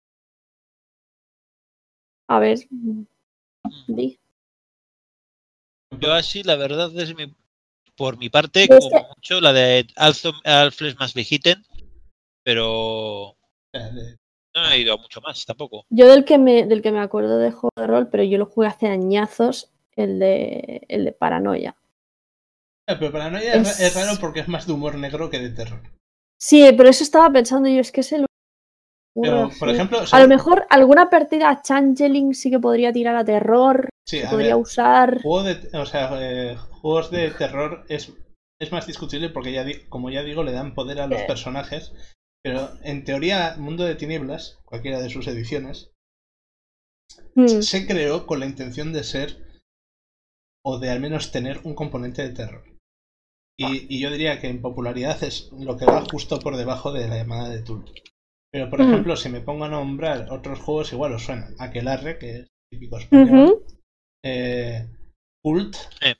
A ver, di.
Yo así, la verdad, es mi, por mi parte, como este... mucho, la de Alfles más Vigiten, pero no he ido a mucho más tampoco.
Yo del que me, del que me acuerdo de juego de rol, pero yo lo jugué hace añazos, el de, el de Paranoia.
Ah, pero Paranoia es... es raro porque es más de humor negro que de terror.
Sí, pero eso estaba pensando yo, es que es el
Pero,
Uf,
por
sí.
ejemplo,
A lo
según-
mejor alguna partida a Changeling sí que podría tirar a terror.
Sí,
Se
a
podría
ver,
usar.
juego de, o sea, eh, juegos de terror es, es más discutible porque ya di- como ya digo, le dan poder a los
Eh.
personajes. Pero en teoría, Mundo de Tinieblas, cualquiera de sus ediciones,
Mm,
se creó con la intención de ser, o de al menos tener un componente de terror. Y, y yo diría que en popularidad es lo que va justo por debajo de la llamada de Tulu. Pero, por
mm,
ejemplo, si me pongo a nombrar otros juegos, igual os suena. Aquelarre, que es típico español.
ujú.
Eh, Cult.
Eh,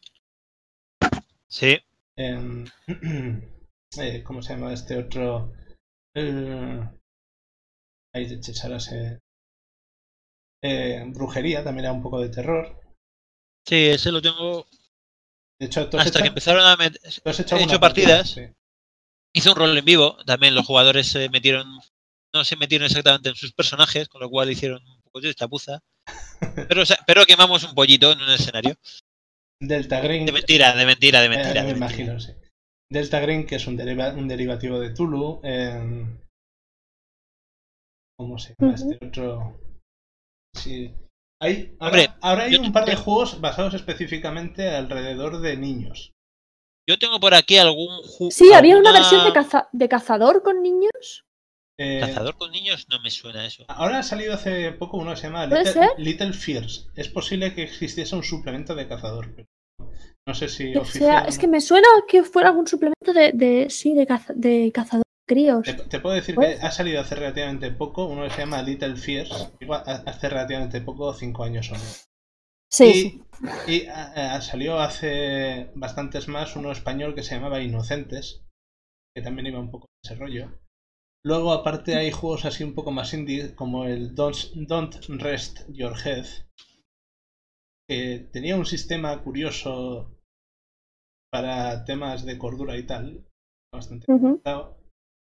sí.
em, eh, ¿Cómo se llama este otro? Eh, ahí de Chesara se... eh, Brujería, también era un poco de terror.
Sí, ese lo tengo.
De hecho, ¿tú has
Hasta
hecho,
que empezaron a meter.
tú has hecho
He
alguna
hecho
partida?
partidas.
Sí.
Hice un rol en vivo. También los jugadores se metieron. No se metieron exactamente en sus personajes, con lo cual hicieron un poco de chapuza. Pero, o sea, pero quemamos un pollito en un escenario.
Delta Green.
De mentira, de mentira, de
Eh,
mentira.
me
de mentira.
imagino, sí. Delta Green, que es un, deriva- un derivativo de Tulu. em, ¿Cómo se llama
Ujú.
este otro? Sí. Hay, ahora,
Hombre,
ahora hay
yo
un par de
tengo-
juegos basados específicamente alrededor de niños.
Yo tengo por aquí algún ju-
Sí, había una
alguna-
versión de, caza- de cazador con niños.
Eh,
Cazador con niños, no me suena eso.
Ahora ha salido hace poco uno que se llama
¿Puede
Little,
ser?
Little Fears. Es posible que existiese un suplemento de cazador, pero no sé si
Que
oficial
sea,
o
es
no.
que me suena que fuera algún suplemento de, de sí, de, caza- de cazador de críos.
Te, te puedo decir
¿Puede
que ha salido hace relativamente poco uno que se llama Little Fears. Igual hace relativamente poco, cinco años o menos.
Sí,
y
sí.
y ah, ah, salió hace bastantes más uno español que se llamaba Inocentes, que también iba un poco en ese rollo. Luego, aparte, hay juegos así un poco más indie, como el Don't, Don't Rest Your Head, que tenía un sistema curioso para temas de cordura y tal, bastante
Ujú.
complicado.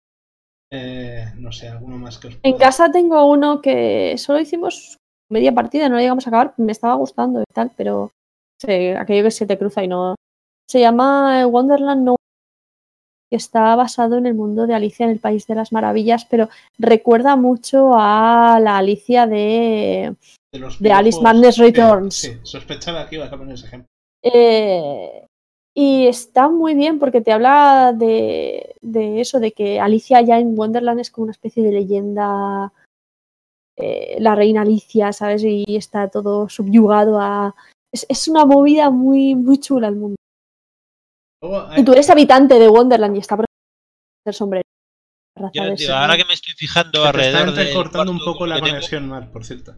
Eh, no sé, alguno más que os
En
pueda-
casa tengo uno que solo hicimos media partida, no llegamos a acabar, me estaba gustando y tal, pero sí, aquello que se te cruza y no. Se llama Wonderland No, que está basado en el mundo de Alicia en el País de las Maravillas, pero recuerda mucho a la Alicia de,
de, los
de Alice
videojuegos.
Madness
Sí,
Returns.
Sí, sospechaba que ibas a poner ese ejemplo.
Eh, y está muy bien porque te habla de, de eso, de que Alicia ya en Wonderland es como una especie de leyenda, eh, la reina Alicia, ¿sabes? Y está todo subyugado a... Es, es una movida muy, muy chula el mundo.
Luego, hay-
Y tú eres habitante de Wonderland y está por hacer sombrero. Raza
Yo,
de
tío,
ser-
ahora que me estoy fijando
se te está
alrededor del
entrecortando un
cuarto
poco
como
la
que tengo-
conexión, Mar, por cierto.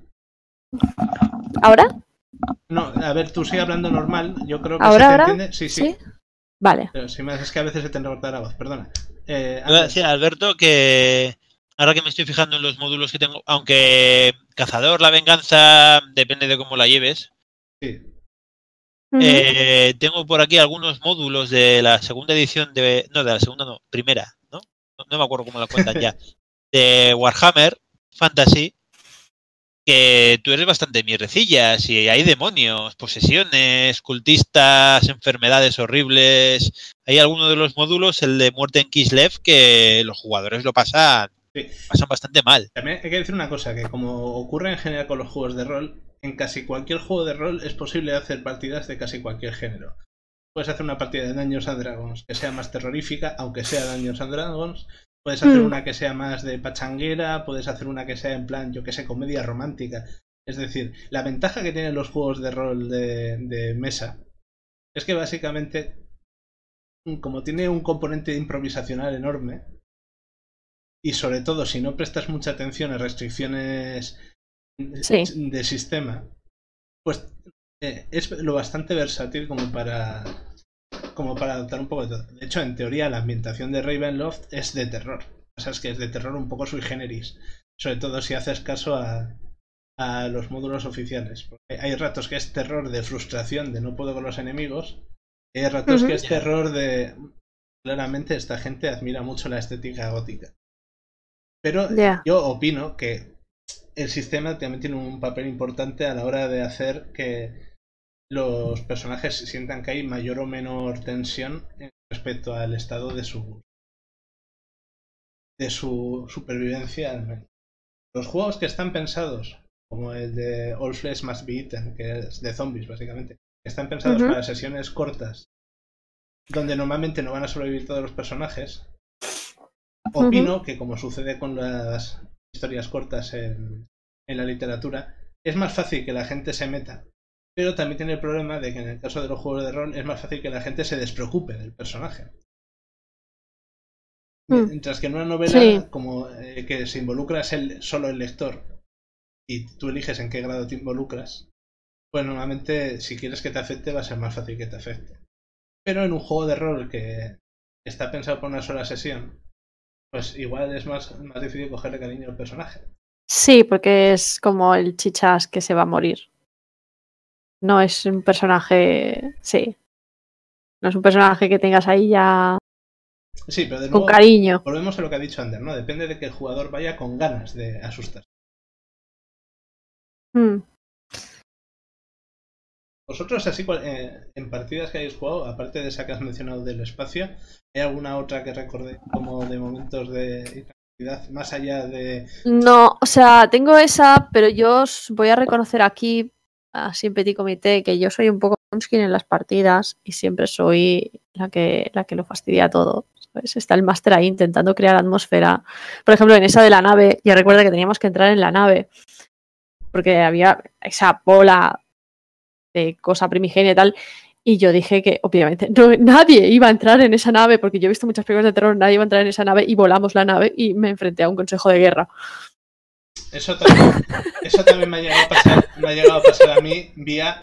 ¿Ahora?
No, a ver, tú sigue hablando normal. Yo creo que
¿Ahora,
se te
ahora?
entiende. Sí, sí.
Vale.
Pero si más es que a veces se te entrecorta la voz, perdona. Eh,
Iba a
Ander,
decir a Alberto que ahora que me estoy fijando en los módulos que tengo, aunque Cazador, la venganza, depende de cómo la lleves,
sí.
Ujú.
eh, tengo por aquí algunos módulos de la segunda edición de... No, de la segunda no, primera, ¿no? No, no me acuerdo cómo la cuentan ya. De Warhammer Fantasy, que tú eres bastante mierdecillas y hay demonios, posesiones, cultistas, enfermedades horribles. Hay alguno de los módulos, el de Muerte en Kislev, que los jugadores lo pasan,
Sí.
pasan bastante mal.
También hay que decir una cosa, que como ocurre en general con los juegos de rol, en casi cualquier juego de rol es posible hacer partidas de casi cualquier género. Puedes hacer una partida de Dungeons and Dragons que sea más terrorífica, aunque sea Dungeons and Dragons. Puedes hacer
Mm.
una que sea más de pachanguera, puedes hacer una que sea en plan, yo que sé, comedia romántica. Es decir, la ventaja que tienen los juegos de rol de, de mesa es que básicamente, como tiene un componente improvisacional enorme, y sobre todo si no prestas mucha atención a restricciones
Sí.
de sistema, pues eh, es lo bastante versátil como para como para adaptar un poco de todo. De hecho, en teoría, la ambientación de Ravenloft es de terror. O sea, es que es de terror un poco sui generis. Sobre todo si haces caso a, a los módulos oficiales. Porque hay ratos que es terror de frustración, de no puedo con los enemigos. Y hay ratos
Ujú.
que es terror de... Claramente esta gente admira mucho la estética gótica. Pero
Ya.
yo opino que el sistema también tiene un papel importante a la hora de hacer que los personajes sientan que hay mayor o menor tensión respecto al estado de su de su supervivencia al menos. los juegos que están pensados, como el de All Flesh Must Be Eaten, que es de zombies básicamente, que están pensados uh-huh. para sesiones cortas, donde normalmente no van a sobrevivir todos los personajes, opino uh-huh. que, como sucede con las historias cortas en, en la literatura, es más fácil que la gente se meta, pero también tiene el problema de que en el caso de los juegos de rol es más fácil que la gente se despreocupe del personaje. Mm. Mientras que en una novela, sí. como eh, que se involucra es el, solo el lector y tú eliges en qué grado te involucras, pues normalmente si quieres que te afecte va a ser más fácil que te afecte. Pero en un juego de rol que está pensado por una sola sesión, pues igual es más, más difícil cogerle cariño al personaje.
Sí, porque es como el chichas que se va a morir. No es un personaje... Sí. No es un personaje que tengas ahí ya...
Sí, pero de nuevo,
con cariño.
Volvemos a lo que ha dicho Ander, ¿no? Depende de que el jugador vaya con ganas de asustarse.
Mm.
Vosotros, así, eh, en partidas que hayáis jugado, aparte de esa que has mencionado del espacio, ¿hay alguna otra que recordéis como de momentos de intranquilidad más allá de...?
No, o sea, tengo esa, pero yo os voy a reconocer aquí, así en petit comité, que yo soy un poco skin en las partidas y siempre soy la que, la que lo fastidia todo. ¿Sabes? Está el máster ahí intentando crear atmósfera. Por ejemplo, en esa de la nave, ya recuerda que teníamos que entrar en la nave porque había esa bola de cosa primigenia y tal, y yo dije que obviamente no, nadie iba a entrar en esa nave, porque yo he visto muchas películas de terror, nadie iba a entrar en esa nave, y volamos la nave y me enfrenté a un consejo de guerra.
Eso también, eso también me, ha llegado a pasar, me ha llegado a pasar a mí vía...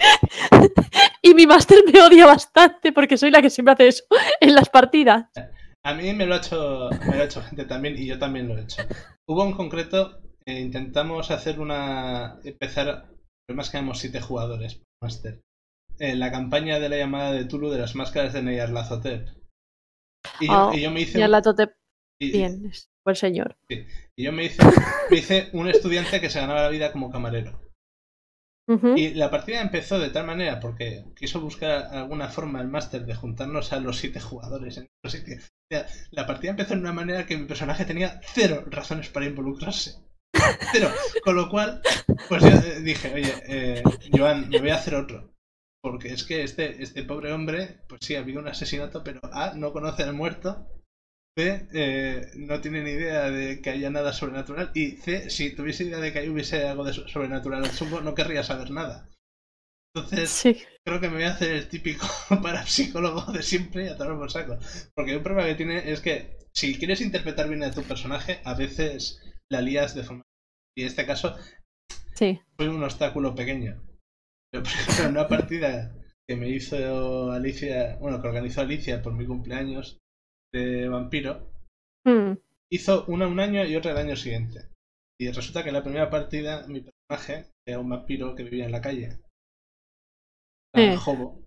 Y mi máster me odia bastante porque soy la que siempre hace eso en las partidas.
A mí me lo ha hecho, me lo ha hecho gente también, y yo también lo he hecho. Hubo en concreto, eh, intentamos hacer una... empezar... Más que éramos siete jugadores, máster. En la campaña de la llamada de Tulu de las máscaras de Nyarlathotep. Y yo,
oh,
y yo me hice...
Nyarlathotep, un... bien, es buen señor.
Sí, y yo me hice, me hice un estudiante que se ganaba la vida como camarero. Uh-huh. Y la partida empezó de tal manera porque quiso buscar alguna forma el máster de juntarnos a los siete jugadores en otro sitio. O sea, la partida empezó de una manera que mi personaje tenía cero razones para involucrarse. Cero. Con lo cual, pues yo dije, oye, eh, Joan, me voy a hacer otro. Porque es que este, este pobre hombre, pues sí, ha habido un asesinato, pero A, no conoce al muerto. B, eh, no tiene ni idea de que haya nada sobrenatural. Y C, si tuviese idea de que hubiese algo de sobrenatural en Zumbo, no querría saber nada. Entonces, sí. Creo que me voy a hacer el típico parapsicólogo de siempre y a tomar por saco. Porque un problema que tiene es que si quieres interpretar bien a tu personaje, a veces la lías de forma... Y en este caso,
sí.
Fue un obstáculo pequeño. Pero, por ejemplo, en una partida que me hizo Alicia, bueno, que organizó Alicia por mi cumpleaños de vampiro, mm. hizo una un año y otra el año siguiente. Y resulta que en la primera partida mi personaje era un vampiro que vivía en la calle. Era eh. Jobo.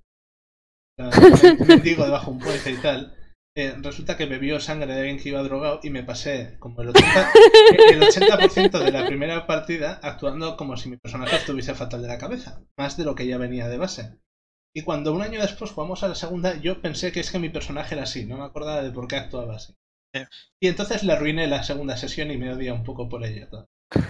Un mendigo debajo de un puente y tal. Eh, resulta que bebió sangre de alguien que iba drogado y me pasé como el ochenta, el ochenta por ciento de la primera partida actuando como si mi personaje estuviese fatal de la cabeza, más de lo que ya venía de base. Y cuando un año después jugamos a la segunda, yo pensé que es que mi personaje era así, no me acordaba de por qué actuaba así. Y entonces le arruiné la segunda sesión y me odia un poco por ella. Todo.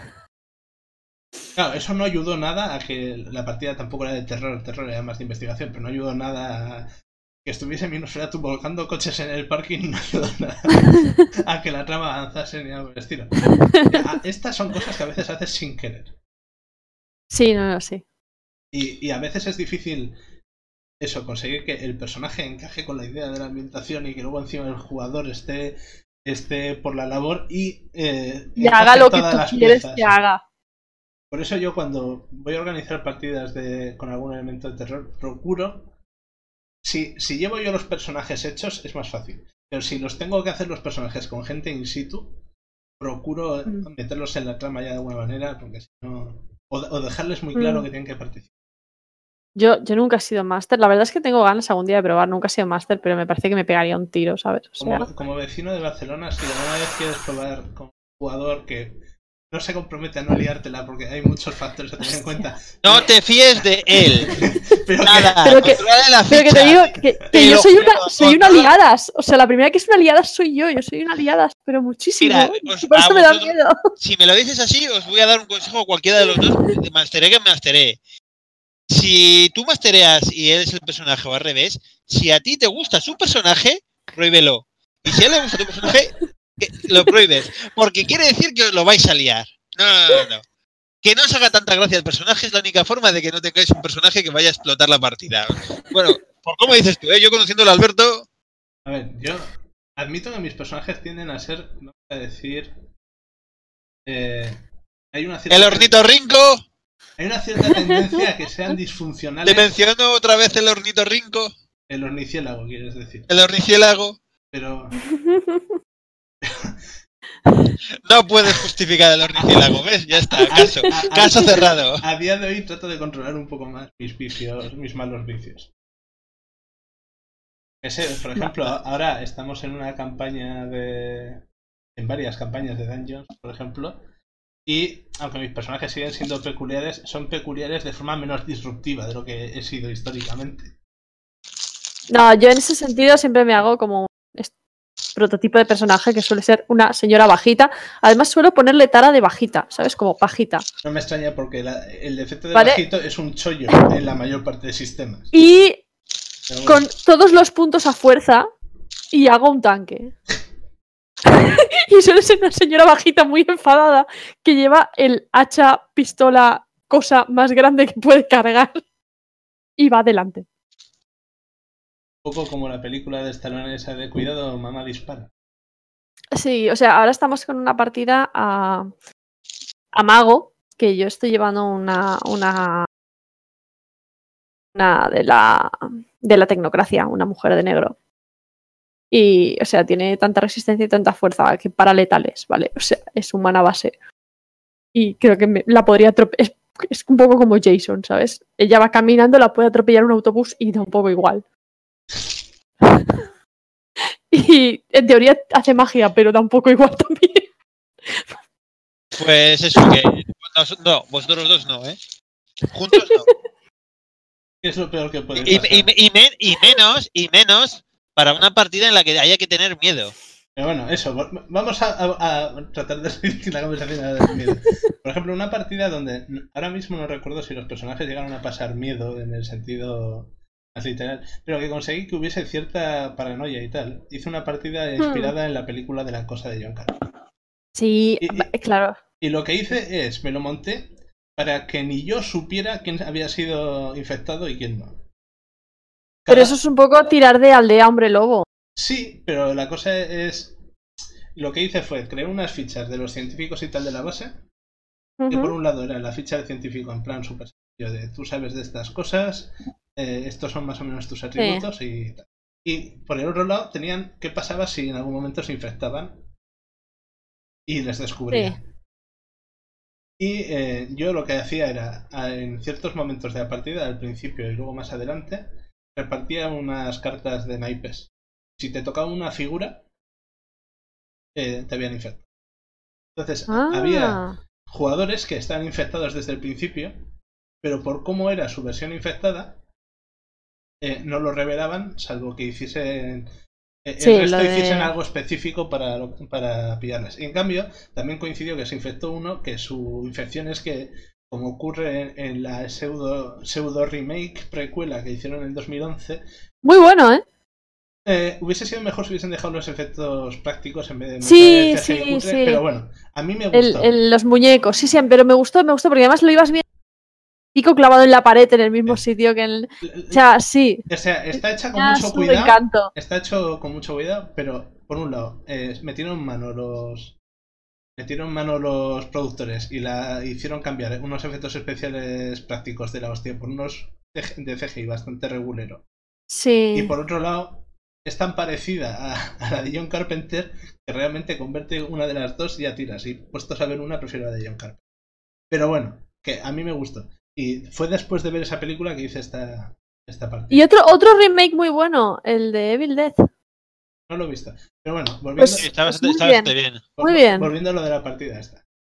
Claro, eso no ayudó nada a que la partida tampoco era de terror, el terror era más de investigación, pero no ayudó nada a que estuviese mi Nosferatu volcando coches en el parking, no ayudó nada a que la trama avanzase ni nada por el estilo. Estas son cosas que a veces haces sin querer.
Sí, no, no, sí.
Y, y a veces es difícil eso, conseguir que el personaje encaje con la idea de la ambientación y que luego encima el jugador esté, esté por la labor y, eh,
y haga lo que tú quieres piezas. que haga.
Por eso yo cuando voy a organizar partidas de, con algún elemento de terror, procuro... Si, si llevo yo los personajes hechos, es más fácil. Pero si los tengo que hacer los personajes con gente in situ, procuro mm. meterlos en la trama ya de alguna manera, porque si no... O, o dejarles muy claro mm. que tienen que participar.
Yo, yo nunca he sido máster. La verdad es que tengo ganas algún día de probar. Nunca he sido máster, pero me parece que me pegaría un tiro, ¿sabes? O sea...
como, como vecino de Barcelona, si alguna vez quieres probar con un jugador que no se compromete a no liártela porque hay muchos factores a tener en cuenta.
No te fíes de él.
Pero
Nada,
Pero que-
controla la
Pero que
ficha.
te digo que, que
Te
yo
lo
soy
juro,
una, soy una
controla-
liadas. O sea, la primera que es una liadas soy yo. Yo soy una liadas, pero muchísimo.
Mira,
Y
os-
por
a
eso me da
vosotros-
miedo.
Si me lo dices así, os voy a dar un consejo a cualquiera de los dos, de masteré que masteré. Si tú mastereas y él es el personaje o al revés, si a ti te gusta su personaje, prohíbelo. Y si a él le gusta tu personaje, que lo prohíbes. Porque quiere decir que os lo vais a liar. No, no, no, no. Que no os haga tanta gracia el personaje es la única forma de que no tengáis un personaje que vaya a explotar la partida. Bueno, por cómo dices tú, ¿eh? Yo conociéndolo a Alberto,
A ver, yo admito que mis personajes tienden a ser, vamos a decir, eh, hay una cierta
el ornitorrinco,
hay una cierta tendencia a que sean
te
disfuncionales.
menciono otra vez el ornitorrinco,
El orniciélago, quieres decir.
el orniciélago.
Pero
No puedes justificar el orniciólago, ¿ves? Ya está, caso,
a- a-
caso cerrado.
a día de hoy trato de controlar un poco más mis vicios, mis malos vicios. Ese, por ejemplo, ahora estamos en una campaña de... en varias campañas de Dungeons, por ejemplo, y aunque mis personajes siguen siendo peculiares, son peculiares de forma menos disruptiva de lo que he sido históricamente.
No, yo en ese sentido siempre me hago como un est- prototipo de personaje que suele ser una señora bajita. Además suelo ponerle tara de bajita, ¿sabes? Como bajita.
No me extraña porque la- el defecto de
Vale.
bajito es un chollo en la mayor parte de sistemas.
Y
Pero bueno,
con todos los puntos a fuerza y hago un tanque. Y suele ser una señora bajita muy enfadada que lleva el hacha, pistola, cosa más grande que puede cargar y va adelante.
un poco como la película de Stallone esa de Cuidado, mamá dispara.
Sí, o sea, ahora estamos con una partida a, a mago, que yo estoy llevando una, una, una de la, de la tecnocracia, una mujer de negro. Y, o sea, tiene tanta resistencia y tanta fuerza que para letales, ¿vale? O sea, es humana base. Y creo que me- la podría atropellar. Es, es un poco como Jason, ¿sabes? Ella va caminando, la puede atropellar un autobús y da un poco igual. Y en teoría hace magia, pero da un poco igual también.
Pues eso, que no, no, vosotros dos no, ¿eh? Juntos no.
¿Qué es lo peor que puede
Y,
pasar?
y, y, men- y menos, y menos para una partida en la que haya que tener miedo.
Pero bueno, eso, vo- vamos a, a- a tratar de dirigir la conversación a dar miedo. Por ejemplo, una partida donde n- ahora mismo no recuerdo si los personajes llegaron a pasar miedo en el sentido más literal, pero que conseguí que hubiese cierta paranoia y tal. Hice una partida inspirada en la película de La Cosa de John Carpenter.
Sí,
Y- y-
claro.
Y lo que hice es, me lo monté para que ni yo supiera quién había sido infectado y quién no.
Pero
Cada-
eso es un poco tirar de aldea hombre lobo.
Sí, pero la cosa es... Lo que hice fue, creé unas fichas de los científicos y tal de la base, que por
Ujú.
un lado era la ficha del científico en plan súper sencillo de tú sabes de estas cosas, eh, estos son más o menos tus atributos y tal. Y por el otro lado tenían qué pasaba si en algún momento se infectaban y les descubrían.
Sí.
Y eh, yo lo que hacía era, a- en ciertos momentos de la partida, al principio y luego más adelante, repartía unas cartas de naipes. Si te tocaba una figura, eh, te habían infectado. Entonces,
Ah.
había jugadores que estaban infectados desde el principio, pero por cómo era su versión infectada, eh, no lo revelaban, salvo que hiciesen... eh,
Sí,
el resto
lo de-
hiciesen algo específico para, lo- para pillarlas. En cambio, también coincidió que se infectó uno que su infección es que, como ocurre en, en la pseudo, pseudo remake precuela que hicieron en dos mil once,
Muy bueno, ¿eh?
eh, hubiese sido mejor si hubiesen dejado los efectos prácticos en vez de
Sí,
meter C G I
sí,
cutre,
sí.
pero bueno, a mí me
El,
gustó.
el- los muñecos, sí, sí, pero me gustó, me gustó, porque además lo ibas viendo pico clavado en la pared en el mismo
Sí.
sitio que en el... O sea, sí.
O sea, está hecha con
Ya,
mucho
su
cuidado.
encanto.
Está hecho con mucho cuidado, pero por un lado, eh, metieron mano los. Metieron mano los productores y la hicieron cambiar unos efectos especiales prácticos de la hostia por unos de C G I bastante regulero.
Sí.
Y por otro lado, es tan parecida a, a la de John Carpenter que realmente convierte una de las dos y ya tiras. Y puestos a ver una, prefiero la de John Carpenter. Pero bueno, que a mí me gustó. Y fue después de ver esa película que hice esta, esta partida.
Y otro, otro remake muy bueno, el de Evil Dead.
No lo he visto. Pero bueno, volviendo,
Pues-
Sí, está
pues
bastante,
muy
está
bien.
bastante bien.
Muy bien.
volviendo a lo de la partida esta.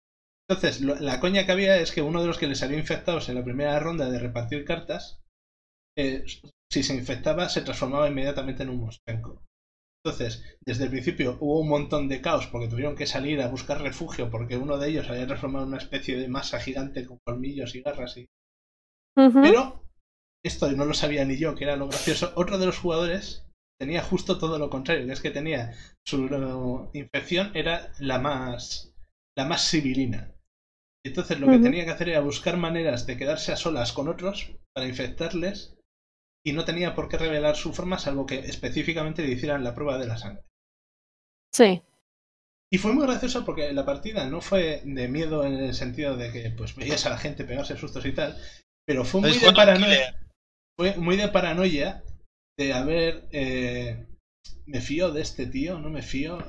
Entonces, lo, la coña que había es que uno de los que les había infectados en la primera ronda de repartir cartas, eh, si se infectaba, se transformaba inmediatamente en un mostrenco. Entonces, desde el principio hubo un montón de caos porque tuvieron que salir a buscar refugio porque uno de ellos había transformado en una especie de masa gigante con colmillos y garras. Y...
Uh-huh.
Pero, esto no lo sabía ni yo, que era lo gracioso, otro de los jugadores tenía justo todo lo contrario, que es que tenía su uh, infección era la más, la más sibilina. Entonces lo que uh-huh. tenía que hacer era buscar maneras de quedarse a solas con otros para infectarles y no tenía por qué revelar su forma salvo que específicamente le hicieran la prueba de la sangre.
Sí.
Y fue muy gracioso porque la partida no fue de miedo en el sentido de que pues veías a la gente pegarse sustos y tal, pero fue muy de paranoia. Fue muy de paranoia de haber... Eh, ¿me fío de este tío? ¿No me fío?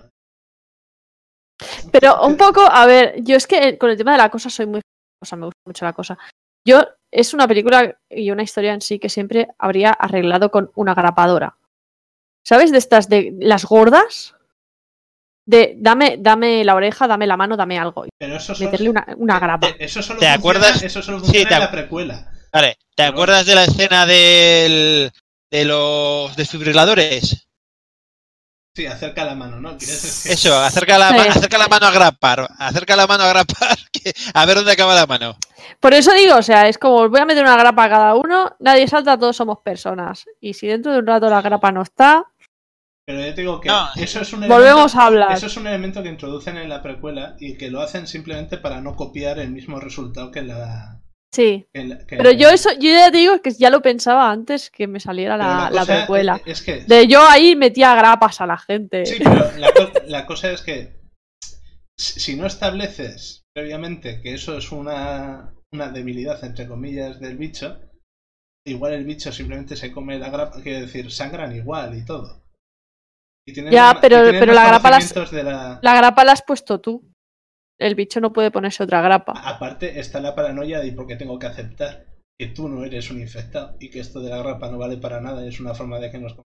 Pero un poco, a ver, yo es que con el tema de la cosa soy muy... O sea, me gusta mucho la cosa. Yo, es una película y una historia en sí que siempre habría arreglado con una grapadora. ¿Sabes? De estas, de las gordas. De dame, dame la oreja, dame la mano, dame algo.
Pero eso solo,
meterle una, una grapa.
Eso solo
¿Te
funciona,
acuerdas?
Eso solo funciona
Sí, te...
en la precuela.
Vale, ¿te Pero... acuerdas de la escena del, de los desfibriladores?
Sí, acerca la mano, ¿no? Decir?
Eso, acerca la, sí. acerca la mano a grapar. Acerca la mano a grapar, que, a ver dónde acaba la mano.
Por eso digo, o sea, es como voy a meter una grapa a cada uno, nadie salta, todos somos personas. Y si dentro de un rato la grapa no está...
Pero yo te digo que no. eso es un
elemento, volvemos a hablar.
Eso es un elemento que introducen en la precuela y que lo hacen simplemente para no copiar el mismo resultado que en la...
Sí,
que en la, que
pero
en
yo eso, yo ya te digo que ya lo pensaba antes que me saliera la, la, la precuela.
Es que,
de yo ahí metía grapas a la gente.
Sí, pero la, la cosa es que si no estableces previamente que eso es una, una debilidad, entre comillas, del bicho, igual el bicho simplemente se come la grapa, quiero decir, sangran igual y todo. Y
ya,
más,
pero, pero la grapa las,
de la...
la grapa la has puesto tú. El bicho no puede ponerse otra grapa.
Aparte está la paranoia de porque tengo que aceptar que tú no eres un infectado y que esto de la grapa no vale para nada y es una forma de que nos...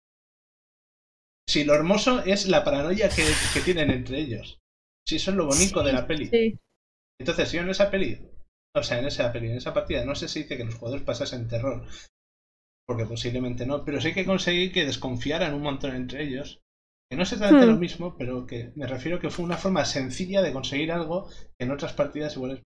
Si lo hermoso es la paranoia que, que tienen entre ellos. Si eso es lo bonito sí, de la peli.
Sí.
Entonces yo en esa peli, o sea, en esa peli, en esa partida, no sé si dice que los jugadores pasasen terror, porque posiblemente no, pero sí que conseguí que desconfiaran un montón entre ellos. Que no se trata de hmm. lo mismo, pero que me refiero que fue una forma sencilla de conseguir algo que en otras partidas igual es...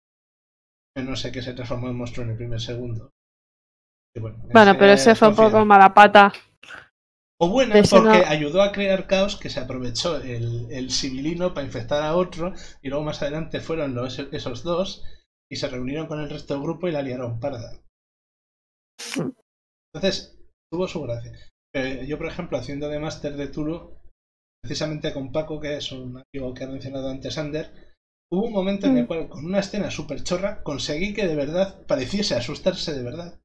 Yo no sé qué se transformó en monstruo en el primer segundo. Y bueno,
bueno ese pero ese fue un poco mala pata.
O buena, porque no... ayudó a crear caos que se aprovechó el, el civilino para infectar a otro y luego más adelante fueron los, esos dos y se reunieron con el resto del grupo y la liaron parda. Entonces, tuvo su gracia. Eh, yo, por ejemplo, haciendo de máster de Tulu, precisamente con Paco, que es un amigo que ha mencionado antes Ander, hubo un momento en el cual, con una escena súper chorra, conseguí que de verdad pareciese asustarse de verdad.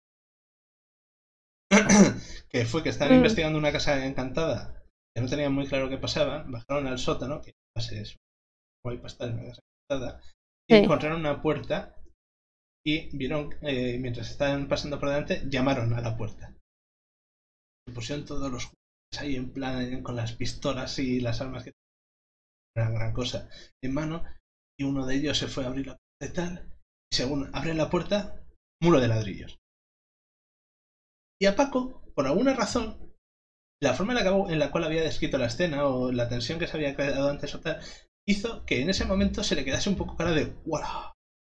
Que fue que estaban mm. investigando una casa encantada, que no tenían muy claro qué pasaba, bajaron al sótano, que pase eso, no hay para estar en una casa encantada, y sí. encontraron una puerta y vieron, eh, mientras estaban pasando por delante, llamaron a la puerta. Se pusieron todos los jugadores ahí en plan con las pistolas y las armas que tenían, una gran cosa en mano, y uno de ellos se fue a abrir la puerta y tal, y según abren la puerta, muro de ladrillos. Y a Paco, por alguna razón, la forma en la, que, en la cual había descrito la escena o la tensión que se había creado antes o tal, hizo que en ese momento se le quedase un poco cara de ¡wow!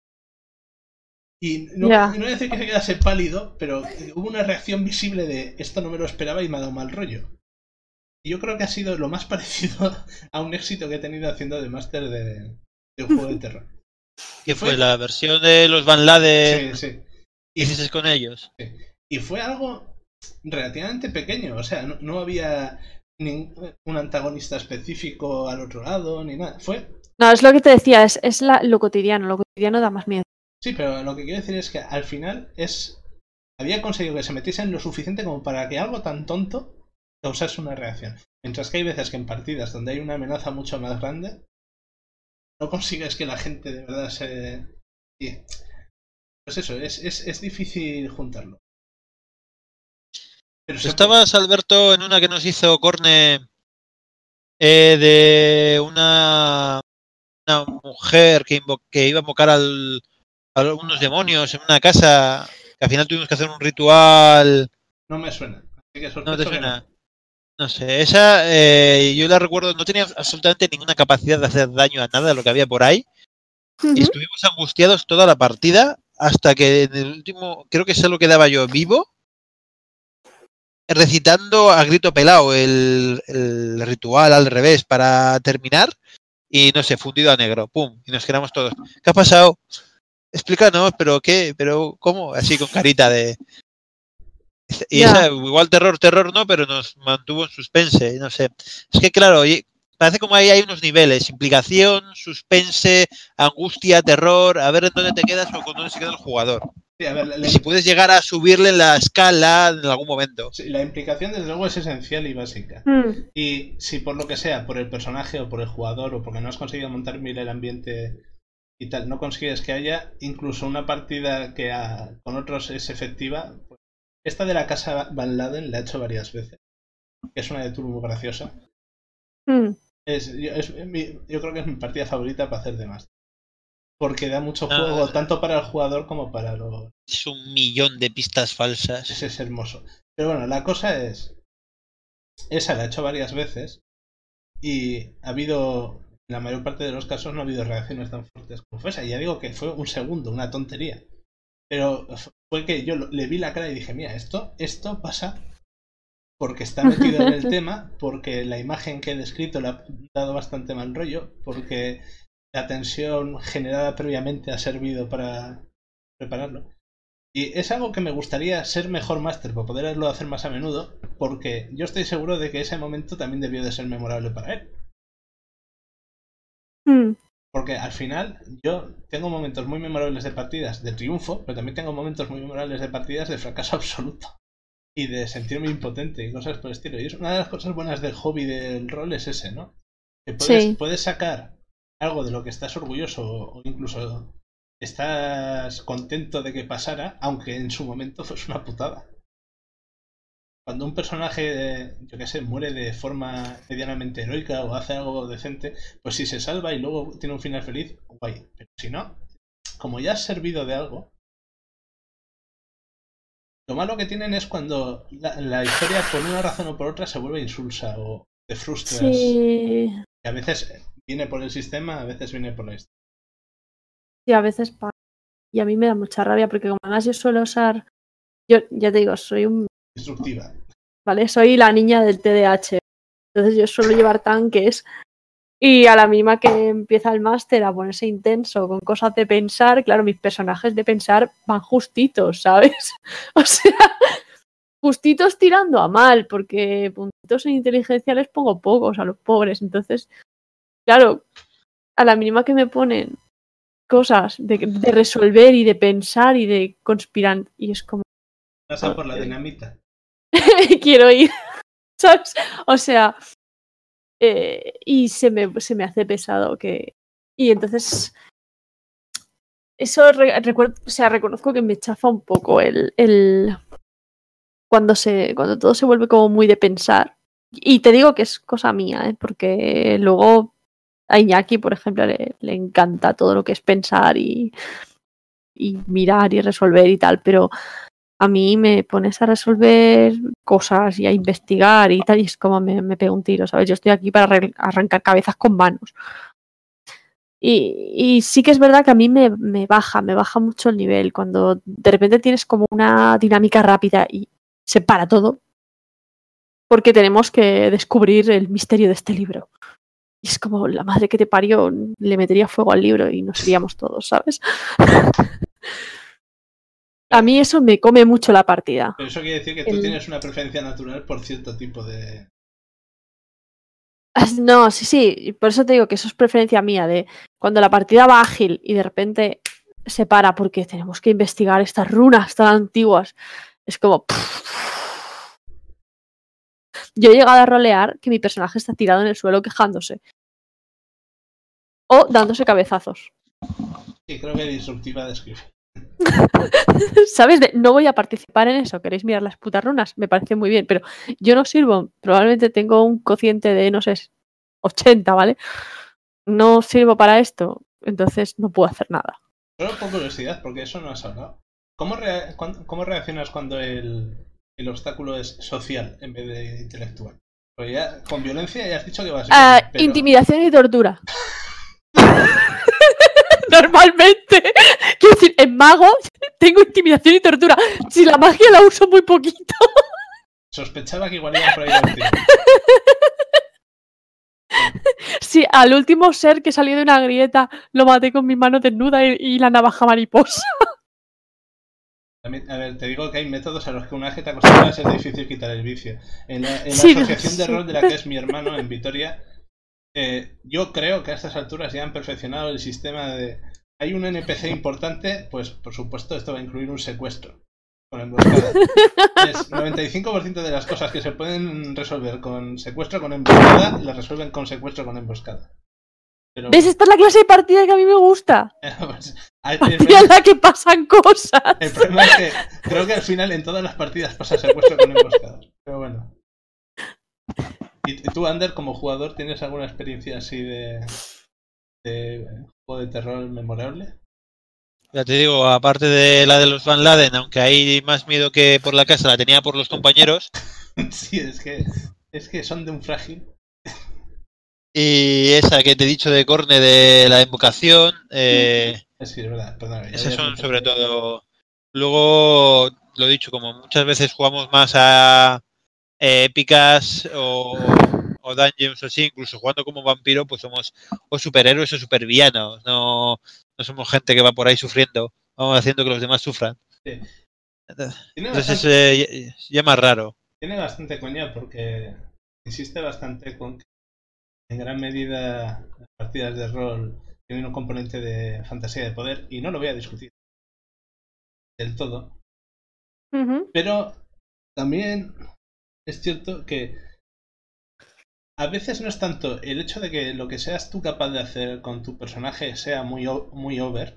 Y no, yeah. no voy a decir que se quedase pálido, pero hubo una reacción visible de esto no me lo esperaba y me ha dado mal rollo. Y yo creo que ha sido lo más parecido a un éxito que he tenido haciendo de máster de, de un juego de terror.
¿Qué fue? ¿La versión de los Van Laden?
Sí, sí.
¿Y hiciste con ellos?
Sí. Y fue algo relativamente pequeño, o sea, no, no había ni un antagonista específico al otro lado, ni nada. Fue...
No, es lo que te decía, es, es la, lo cotidiano, lo cotidiano da más miedo.
Sí, pero lo que quiero decir es que al final es había conseguido que se metiesen lo suficiente como para que algo tan tonto causase una reacción. Mientras que hay veces que en partidas donde hay una amenaza mucho más grande, no consigues que la gente de verdad se... Sí. Pues eso, es, es, es difícil juntarlo.
Pero estabas, puede... Alberto, en una que nos hizo Corne eh, de una una mujer que, invo- que iba a invocar al, a unos demonios en una casa, que al final tuvimos que hacer un ritual.
No me suena. Así que
¿No te
sospecho que
suena?
no.
No sé, esa eh, yo la recuerdo, no tenía absolutamente ninguna capacidad de hacer daño a nada de lo que había por ahí. Y
Ujú.
estuvimos angustiados toda la partida hasta que en el último, creo que solo quedaba yo vivo, recitando a grito pelado el, el ritual al revés para terminar y no sé, fundido a negro, pum, y nos quedamos todos. ¿Qué ha pasado? Explícanos, pero qué, pero cómo, así con carita de... Y esa,
Ya,
igual terror, terror no, pero nos mantuvo en suspense, no sé. Es que claro, y- parece como ahí hay unos niveles, implicación, suspense, angustia, terror, a ver en dónde te quedas o con dónde se queda el jugador.
Sí, a ver, la,
Y si
la-
puedes llegar a subirle la escala en algún momento.
sí, la implicación desde luego es esencial y básica.
mm,
Y si por lo que sea, por el personaje o por el jugador o porque no has conseguido montar bien el ambiente y tal, no consigues que haya incluso una partida que a- con otros es efectiva, pues, esta de la casa Van Laden la he hecho varias veces, que es una de turno muy graciosa.
mm.
Es, yo, es mi- yo creo que es mi partida favorita para hacer de más. Porque da mucho
Ah,
juego, tanto para el jugador como para los...
es un millón de pistas falsas.
Ese es hermoso. Pero bueno, la cosa es... Esa la he hecho varias veces y ha habido... En la mayor parte de los casos no ha habido reacciones tan fuertes como fue esa. Y ya digo que fue un segundo, una tontería. Pero fue que yo le vi la cara y dije, mira, esto, esto pasa porque está metido en el tema, porque la imagen que he descrito le ha dado bastante mal rollo, porque la tensión generada previamente ha servido para prepararlo. Y es algo que me gustaría ser mejor máster para poderlo hacer más a menudo, porque yo estoy seguro de que ese momento también debió de ser memorable para él.
Mm.
Porque al final yo tengo momentos muy memorables de partidas de triunfo, pero también tengo momentos muy memorables de partidas de fracaso absoluto. Y de sentirme impotente y cosas por el estilo. Y es una de las cosas buenas del hobby del rol es ese, ¿no? Que puedes,
Sí,
puedes sacar algo de lo que estás orgulloso o incluso estás contento de que pasara, aunque en su momento fuese una putada. Cuando un personaje, yo qué sé, muere de forma medianamente heroica o hace algo decente, pues si se salva y luego tiene un final feliz, guay. Pero si no, como ya has servido de algo, lo malo que tienen es cuando la, la historia por una razón o por otra se vuelve insulsa o te frustras.
sí,
Que a veces viene por el sistema, a veces viene por la historia.
sí, a veces pasa. Y a mí me da mucha rabia porque como además yo suelo usar, yo ya te digo, soy un,
Destructiva.
¿vale? Soy la niña del T D A H. Entonces yo suelo llevar tanques y a la misma que empieza el máster a ponerse intenso con cosas de pensar, claro, mis personajes de pensar van justitos, ¿sabes? O sea, justitos tirando a mal, porque puntitos en inteligencia les pongo pocos a los pobres. Entonces, claro, a la mínima que me ponen cosas de, de resolver y de pensar y de conspirar, y es como,
Pasa por la dinamita.
quiero ir, ¿sabes? O sea, eh, y se me, se me hace pesado que... Y entonces, eso re- recuerdo, o sea, reconozco que me chafa un poco el, el cuando se, cuando todo se vuelve como muy de pensar. Y te digo que es cosa mía, ¿eh? Porque luego a Iñaki, por ejemplo, le, le encanta todo lo que es pensar y, y mirar y resolver y tal, pero a mí me pones a resolver cosas y a investigar y tal, y es como me, me pego un tiro, ¿sabes? Yo estoy aquí para arran- arrancar cabezas con manos. Y, y sí que es verdad que a mí me, me baja, me baja mucho el nivel cuando de repente tienes como una dinámica rápida y se para todo porque tenemos que descubrir el misterio de este libro. Y es como la madre que te parió, le metería fuego al libro y nos iríamos todos, ¿sabes? A mí eso me come mucho la partida.
Pero eso quiere decir que tú
El...
tienes una preferencia natural por cierto tipo de...
No, sí, sí, por eso te digo que eso es preferencia mía, de cuando la partida va ágil y de repente se para porque tenemos que investigar estas runas tan antiguas. Es como... Yo he llegado a rolear que mi personaje está tirado en el suelo quejándose. O dándose cabezazos.
Sí, creo que disruptiva descripción.
¿Sabes? De, no voy a participar en eso. ¿Queréis mirar las putas runas? Me parece muy bien, pero yo no sirvo. Probablemente tengo un cociente de, no sé, ochenta, ¿vale? no sirvo para esto, entonces no puedo hacer nada.
Solo por curiosidad, porque eso no has hablado. ¿Cómo, rea cuando, ¿cómo reaccionas cuando el, el obstáculo es social en vez de intelectual? Porque ya con violencia ya has dicho que vas a
Uh, pero... Intimidación y tortura. Normalmente, quiero decir, en mago tengo intimidación y tortura. Si la magia la uso muy poquito.
Sospechaba que igual iba por ahí el tío.
Sí, al último ser que salió de una grieta lo maté con mi mano desnuda y, y la navaja mariposa.
A ver, te digo que hay métodos a los que una vez que te acostumbras es difícil quitar el vicio. En la, en la
sí,
asociación
no,
de
sí.
rol de la que es mi hermano en Vitoria, eh, yo creo que a estas alturas ya han perfeccionado el sistema de... Hay un N P C importante, pues por supuesto esto va a incluir un secuestro con emboscada. Es noventa y cinco por ciento de las cosas que se pueden resolver con secuestro con emboscada, las resuelven con secuestro con emboscada. Pero,
¿ves? Esta es la clase de partida que a mí me gusta.
pues,
partida en la que pasan cosas.
El problema es que creo que al final en todas las partidas pasa secuestro con emboscadas. Pero bueno. ¿Y tú, Ander, como jugador, tienes alguna experiencia así de, de juego de terror memorable?
Ya te digo, aparte de la de los Van Laden, aunque hay más miedo que por la casa, la tenía por los compañeros.
Sí, es que, es que son de un frágil.
Y esa que te he dicho de Corne de la invocación. Eh,
sí, es verdad, perdón.
Esas son sobre todo. Luego, lo he dicho, como muchas veces jugamos más a eh, épicas o, o dungeons o así, incluso jugando como vampiro, pues somos o superhéroes o supervillanos. No, no somos gente que va por ahí sufriendo. Vamos haciendo que los demás sufran. Sí. Entonces bastante, es eh, ya más raro.
Tiene bastante coña porque insiste bastante con que en gran medida las partidas de rol tienen un componente de fantasía de poder y no lo voy a discutir del todo. Uh-huh. Pero también es cierto que a veces no es tanto el hecho de que lo que seas tú capaz de hacer con tu personaje sea muy, muy over,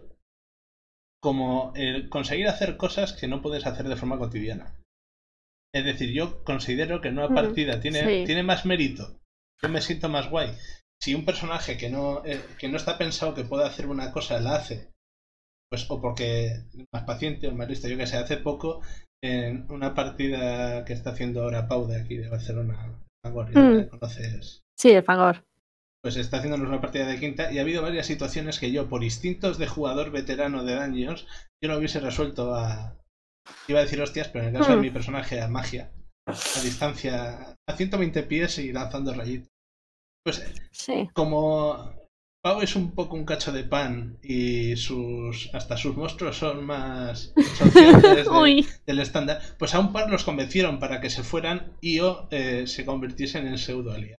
como el conseguir hacer cosas que no puedes hacer de forma cotidiana. Es decir, yo considero que en una partida tiene, sí. tiene más mérito. Yo me siento más guay. Si un personaje que no, eh, que no está pensado que pueda hacer una cosa la hace, pues o porque es más paciente o más listo. Yo que sé, hace poco en una partida que está haciendo ahora Pau de aquí de Barcelona, Fangor, mm. ¿la conoces?
Sí, el Fangor.
Pues está haciéndonos una partida de quinta y ha habido varias situaciones que yo, por instintos de jugador veterano de Dungeons, yo lo hubiese resuelto a... Iba a decir hostias, pero en el caso mm. de mi personaje a magia, a distancia, a ciento veinte pies y lanzando rayitos. Pues sí. Como Pau es un poco un cacho de pan y sus hasta sus monstruos son más sociales de, del estándar, pues a un par los convencieron para que se fueran y o eh, se convirtiesen en pseudo aliados.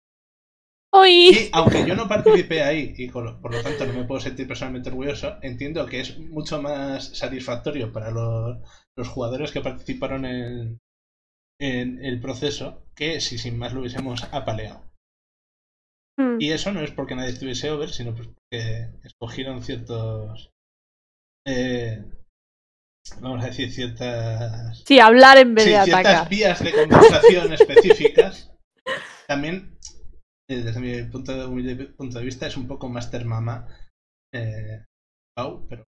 Y aunque yo no participé ahí y por lo tanto no me puedo sentir personalmente orgulloso, entiendo que es mucho más satisfactorio para los, los jugadores que participaron en, en el proceso que si sin más lo hubiésemos apaleado. Mm. Y eso no es porque nadie estuviese over, sino porque escogieron ciertos... Eh, vamos a decir, ciertas...
Sí, hablar en vez
sí,
de
ciertas
atacar.
vías de conversación específicas. También... Desde mi punto de, mi punto de vista es un poco Master Mama eh, Pau, pero...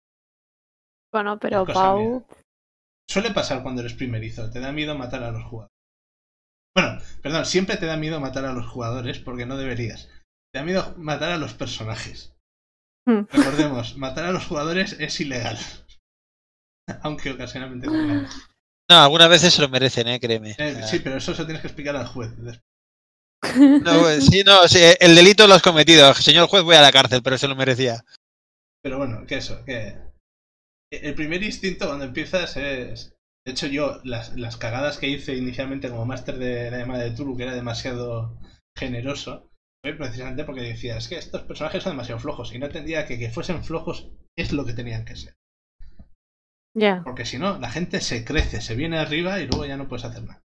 Bueno, pero Pau...
Mía. Suele pasar cuando eres primerizo, te da miedo matar a los jugadores. Bueno, perdón, siempre te da miedo matar a los jugadores porque no deberías. Te da miedo matar a los personajes. Hmm. Recordemos, matar a los jugadores es ilegal. Aunque ocasionalmente...
No, algunas veces se lo merecen, eh, créeme.
Eh, sí, pero eso se tienes que explicar al juez después.
No, sí, no, sí, el delito lo has cometido. Señor juez, voy a la cárcel, pero se lo merecía.
Pero bueno, que eso, que el primer instinto cuando empiezas es... De hecho yo, las, las cagadas que hice inicialmente como máster de la llamada de Tulu, que era demasiado generoso, fue precisamente porque decía, es que estos personajes son demasiado flojos y no entendía que que fuesen flojos es lo que tenían que ser.
Ya. Yeah.
Porque si no, la gente se crece, se viene arriba y luego ya no puedes hacer nada.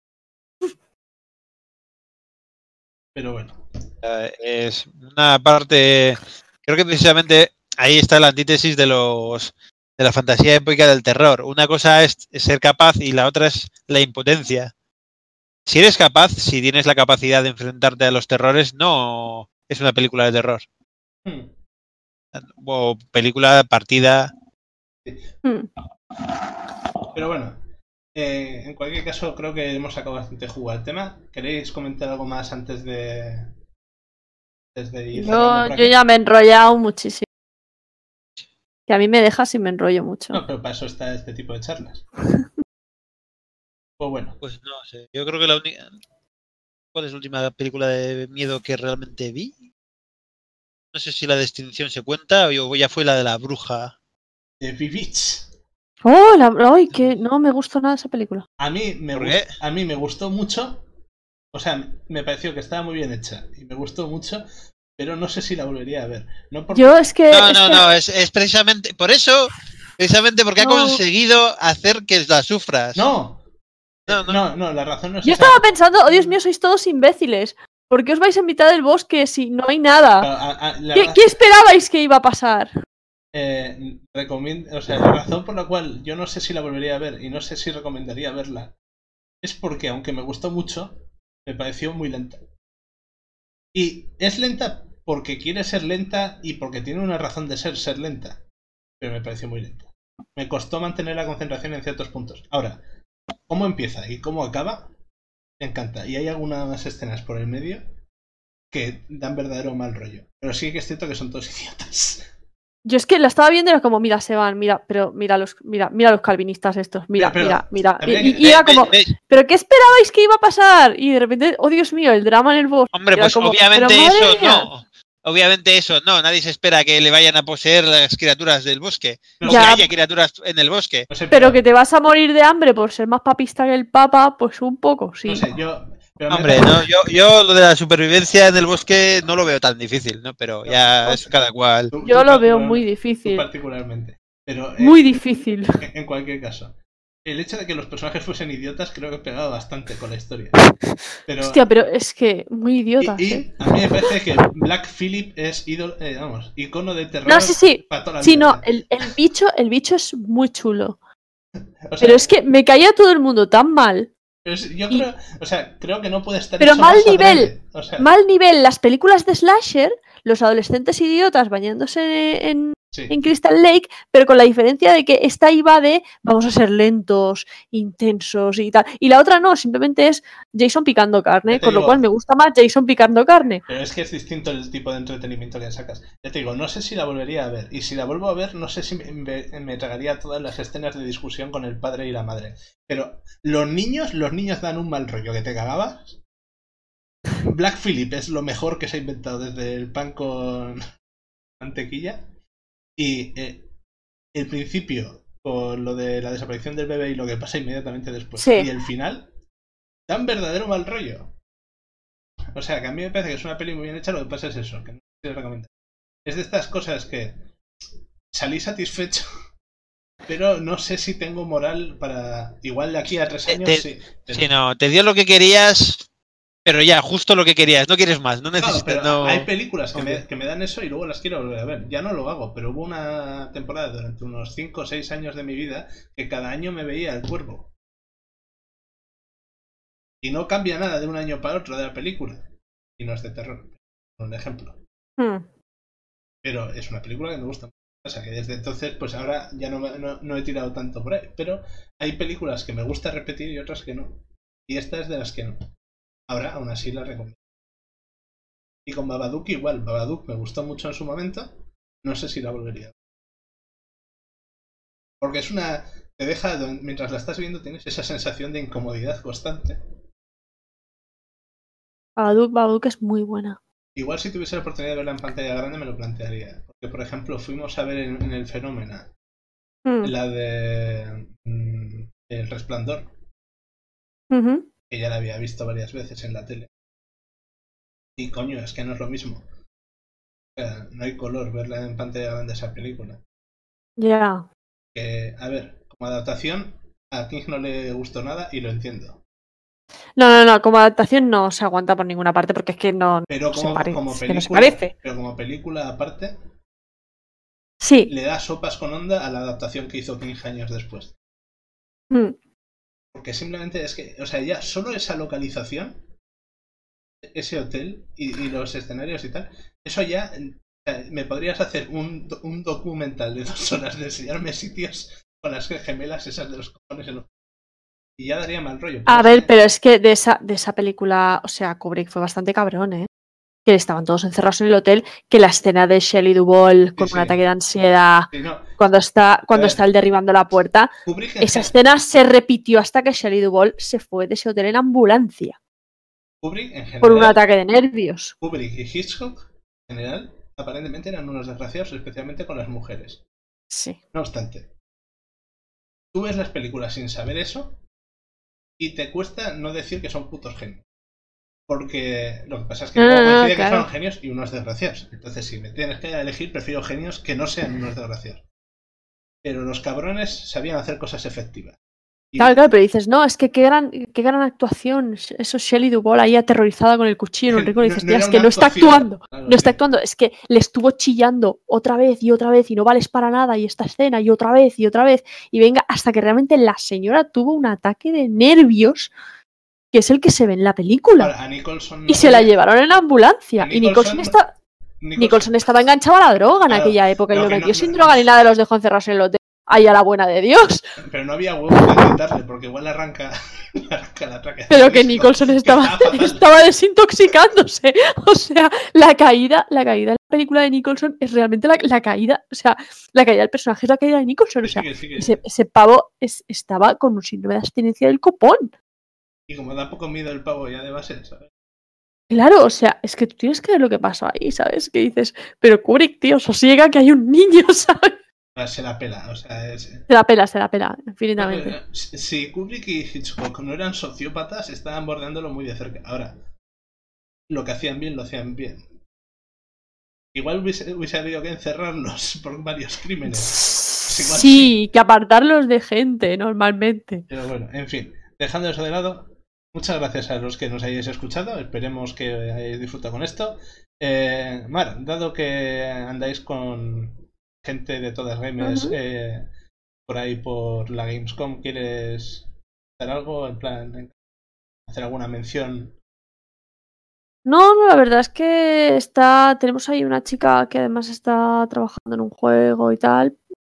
Pero bueno.
Uh, es una parte. Creo que precisamente ahí está la antítesis de los de la fantasía épica del terror. Una cosa es ser capaz y la otra es la impotencia. Si eres capaz, si tienes la capacidad de enfrentarte a los terrores, no, es una película de terror.
Hmm.
O película partida.
Hmm.
Pero bueno, eh, en cualquier caso creo que hemos sacado bastante jugo al tema. ¿Queréis comentar algo más antes de, antes de ir cerrando
Yo,
por
yo
aquí?
ya me he enrollado muchísimo. Que a mí me deja si me enrollo mucho.
No, pero para eso está este tipo de charlas. Pues bueno,
Pues no sé. Yo creo que la única. ¿Cuál es la última película de miedo que realmente vi? No sé si la de extinción se cuenta o ya fue la de la bruja.
The Vivitch.
¡Oh! La... ¡Ay! Que no me gustó nada esa película.
A mí me
¿Por
gust-
qué?
a mí me gustó mucho. O sea, me pareció que estaba muy bien hecha y me gustó mucho, pero no sé si la volvería a ver. No porque...
Yo es que.
No,
es
no,
que...
no, es, es precisamente por eso, precisamente porque
No.
ha conseguido hacer que la sufras.
No.
No, no.
no, no, la razón no es
Yo
esa.
estaba pensando, oh Dios mío, sois todos imbéciles. ¿Por qué os vais a mitad del bosque si no hay nada?
Pero, a- a- la
¿Qué,
ra-
qué esperabais que iba a pasar?
eh, recomiendo, o sea, la razón por la cual yo no sé si la volvería a ver y no sé si recomendaría verla es porque, aunque me gustó mucho, me pareció muy lenta. Y es lenta porque quiere ser lenta y porque tiene una razón de ser ser lenta. Pero me pareció muy lenta. Me costó mantener la concentración en ciertos puntos. Ahora, cómo empieza y cómo acaba, me encanta. Y hay algunas escenas por el medio que dan verdadero mal rollo. Pero sí que es cierto que son todos idiotas.
Yo es que la estaba viendo y era como, mira, se van, mira, pero mira los, mira, mira los calvinistas estos, mira,
Pero-
mira, mira. Y,
también-
y- y era
Ve-
como,
ve- ve-
¿pero qué esperabais que iba a pasar? Y de repente, oh Dios mío, el drama en el bosque.
Hombre,
Era
pues
como,
obviamente
"Pero madre
eso
mía".
no. Obviamente eso no. Nadie se espera que le vayan a poseer las criaturas del bosque.
No
O
Ya.
que haya criaturas en el bosque.
No sé,
Pero que te vas a morir de hambre por ser más papista que el papa, pues un poco, sí.
No sé, yo... pero me
Hombre,
parece-
no, yo, yo lo de la supervivencia en el bosque no lo veo tan difícil, ¿no? Pero ya es cada cual.
tú-
Yo
tú
lo veo
particular-
muy
tú
difícil.
particularmente. Pero, eh,
Muy difícil.
en- en cualquier caso. El hecho de que los personajes fuesen idiotas creo que pegaba bastante con la historia. Pero,
Hostia, pero es que muy idiotas,
y, y
¿eh?
a mí me parece que Black Phillip es ídolo, eh, vamos, icono de terror.
No, sí, sí.
para toda la
Sí,
vida.
no, el, el bicho, el bicho es muy chulo.
O sea,
Pero es que me caía todo el mundo tan mal.
pero es- yo
y-
creo, o sea, creo que no puede estar
Pero
hecho
mal
más
nivel,
adrede. O sea,
Mal nivel, las películas de slasher, los adolescentes idiotas bañándose en,
sí.
en Crystal Lake, pero con la diferencia de que esta iba de vamos a ser lentos, intensos y tal. Y la otra no, simplemente es Jason picando carne,
Ya te
con lo
digo.
cual me gusta más Jason picando carne.
Pero es que es distinto el tipo de entretenimiento que sacas. Ya te digo, no sé si la volvería a ver. Y si la vuelvo a ver, no sé si me, me- me tragaría todas las escenas de discusión con el padre y la madre. Pero los niños, los niños dan un mal rollo que te cagabas. Black Phillip es lo mejor que se ha inventado desde el pan con mantequilla. Y eh, el principio, con lo de la desaparición del bebé y lo que pasa inmediatamente después.
Sí.
Y el final, dan verdadero mal rollo. O sea, que a mí me parece que es una peli muy bien hecha, lo que pasa es eso, que no quiero recomendar. Es de estas cosas que salí satisfecho, pero no sé si tengo moral para... Igual de aquí a tres
Te-
años,
te-
sí. Pero-
Sí, no, te dio lo que querías, pero ya, justo lo que querías. No quieres más, no
Claro,
necesitas.
pero
no...
hay películas que me,
Obvio.
que me dan eso y luego las quiero volver a ver. Ya no lo hago, pero hubo una temporada durante unos cinco o seis años de mi vida que cada año me veía El Cuervo. Y no cambia nada de un año para otro de la película. Y no es de terror. Un ejemplo.
Hmm.
Pero es una película que me gusta mucho. O sea que desde entonces, pues ahora ya no, me- no, no he tirado tanto por ahí. Pero hay películas que me gusta repetir y otras que no. Y esta es de las que no. Ahora, aún así la recomiendo. Y con Babadook igual. Babadook me gustó mucho en su momento. No sé si la volvería a ver. Porque es una... Te deja, mientras la estás viendo, tienes esa sensación de incomodidad constante.
Babadook, Babadook es muy buena.
Igual si tuviese la oportunidad de verla en pantalla grande me lo plantearía. Porque, por ejemplo, fuimos a ver en, en el Fenómeno
Hmm.
la de mm, El Resplandor,
Ujú.
que ya la había visto varias veces en la tele. Y coño, es que no es lo mismo. O sea, no hay color verla en pantalla grande esa película.
Ya.
Que, a ver, como adaptación, a King no le gustó nada y lo entiendo.
No, no, no, como adaptación no se aguanta por ninguna parte porque es que no,
Pero
no se
como,
parece.
como
es que no se
película,
parece.
pero como película aparte,
Sí.
le da sopas con onda a la adaptación que hizo King años después.
Hmm.
Porque simplemente es que, o sea, ya solo esa localización ese hotel y, y los escenarios y tal, eso ya, o sea, me podrías hacer un, un documental de dos horas de enseñarme sitios con las gemelas esas de los cojones en los... y ya daría mal rollo.
A ver, que... pero es que de esa, de esa película, o sea, Kubrick fue bastante cabrón, ¿eh? Que estaban todos encerrados en el hotel, que la escena de Shelley Duvall con sí, sí. un ataque de ansiedad, sí, no. cuando está cuando está él derribando la puerta,
Kubrick
esa escena se repitió hasta que Shelley Duvall se fue de ese hotel en ambulancia.
Kubrick, en general,
por un ataque de nervios.
Kubrick y Hitchcock, en general, aparentemente eran unos desgraciados, especialmente con las mujeres.
Sí.
No obstante, tú ves las películas sin saber eso y te cuesta no decir que son putos genios. Porque lo que pasa es que luego
no, no,
coincide
claro.
que son genios y unos desgraciados. Entonces, si me tienes que elegir, prefiero genios que no sean unos desgraciados. Pero los cabrones sabían hacer cosas efectivas. Y...
Claro, claro, pero dices, no, es que qué gran, qué gran actuación. Eso Shelley Duvall ahí aterrorizada con el cuchillo en un rincón. Y dices,
no, no
es que no está
actuación.
actuando.
Claro,
no está
sí.
actuando. Es que le estuvo chillando otra vez y otra vez y no vales para nada. Y esta escena y otra vez y otra vez. Y venga, hasta que realmente la señora tuvo un ataque de nervios, que es el que se ve en la película.
Ahora, a Nicholson no
y se la llevaron en ambulancia.
Nicholson,
y Nicholson, está...
Nicholson...
Nicholson estaba enganchado a la droga en
claro,
aquella época y lo metió
no,
sin
no,
droga
no.
ni nada, de los dejó encerrados en el hotel. Ahí a la buena de Dios.
Pero no había huevos de quitarle, porque igual le arranca, le arranca la traca.
Pero que Nicholson estaba, estaba desintoxicándose. O sea, la caída, la caída en la película de Nicholson es realmente la, la caída. O sea, la caída del personaje es la caída de Nicholson. O sea,
sí, sí, sí.
Ese, ese pavo es, estaba con un síndrome de abstinencia del copón.
Y como da poco miedo el pavo ya de base, ¿sabes?
Claro, o sea, es que tú tienes que ver lo que pasó ahí, ¿sabes? Que dices, pero Kubrick, tío, sosiega que hay un niño, ¿sabes?
Se la pela, o sea, es...
Se la pela, se la pela, infinitamente.
Bueno, si Kubrick y Hitchcock no eran sociópatas, estaban bordeándolo muy de cerca. Ahora, lo que hacían bien, lo hacían bien. Igual hubiese, hubiese habido que encerrarlos por varios crímenes.
Pues igual sí, sí, que apartarlos de gente, normalmente.
Pero bueno, en fin, dejando eso de lado, muchas gracias a los que nos hayáis escuchado. Esperemos que hayáis disfrutado con esto. Eh, Mar, dado que andáis con gente de todas gamers uh-huh. eh, por ahí por la Gamescom, ¿quieres hacer algo? En plan, hacer alguna mención.
No, no, la verdad es que está, tenemos ahí una chica que además está trabajando en un juego y tal,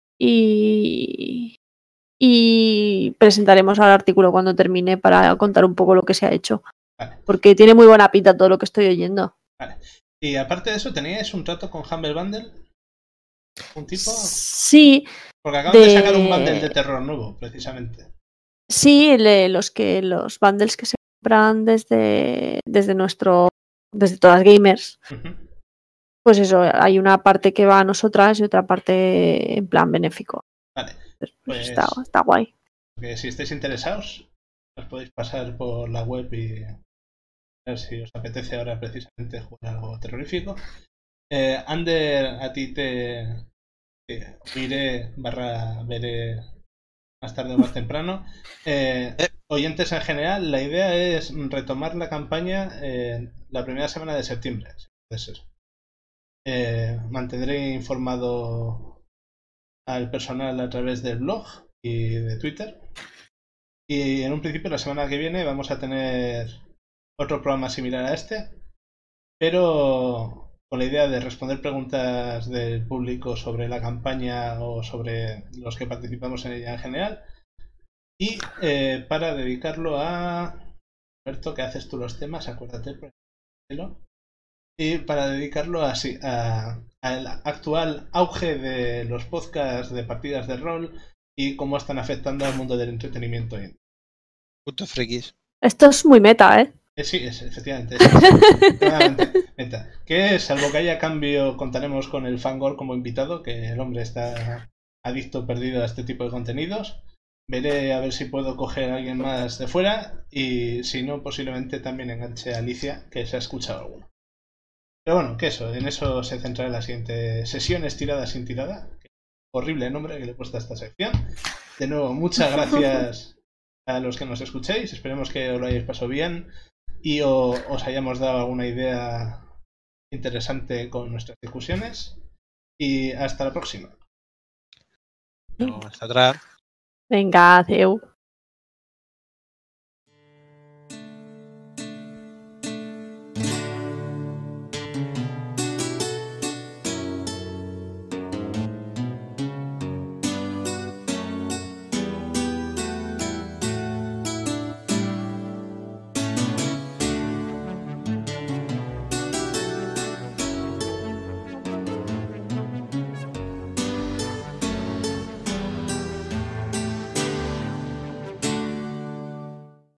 y, y presentaremos el artículo cuando termine para contar un poco lo que se ha hecho,
vale.
Porque tiene muy buena pinta todo lo que estoy oyendo.
Vale. Y aparte de eso, ¿teníais un trato con Humble Bundle? ¿Un tipo?
Sí.
Porque acaban de... de sacar un bundle de terror nuevo, precisamente.
Sí, le, los que los bundles que se compran desde, desde nuestro, desde todas gamers.
Uh-huh.
Pues eso, hay una parte que va a nosotras y otra parte en plan benéfico.
Vale.
Pues,
Pues
está, está guay.
Que si estáis interesados, os podéis pasar por la web y a ver si os apetece ahora precisamente jugar algo terrorífico. Eh, Ander, a ti te, te oiré barra veré más tarde o más temprano. Eh, oyentes en general, la idea es retomar la campaña eh, la primera semana de septiembre, si puede ser. Eh, mantendré informado al personal a través del blog y de Twitter. Y en un principio la semana que viene vamos a tener otro programa similar a este, pero con la idea de responder preguntas del público sobre la campaña o sobre los que participamos en ella en general, y eh, para dedicarlo a Alberto, que haces tú los temas, acuérdate, y para dedicarlo a, a, al actual auge de los podcasts de partidas de rol y cómo están afectando al mundo del entretenimiento.
Punto frikis.
Esto es muy meta, ¿eh?
Eh, sí, es, efectivamente. Es, es, meta. Que salvo que haya cambio, contaremos con el Fangor como invitado, que el hombre está adicto, perdido a este tipo de contenidos. Veré a ver si puedo coger a alguien más de fuera y si no, posiblemente también enganche a Alicia, que se ha escuchado alguno. Pero bueno, que eso, en eso se centrará la siguiente sesión, estirada sin tirada. Horrible nombre que le he puesto a esta sección. De nuevo, muchas gracias a los que nos escuchéis. Esperemos que os lo hayáis pasado bien y o, os hayamos dado alguna idea interesante con nuestras discusiones. Y hasta la próxima.
No, hasta atrás.
Venga, adeu.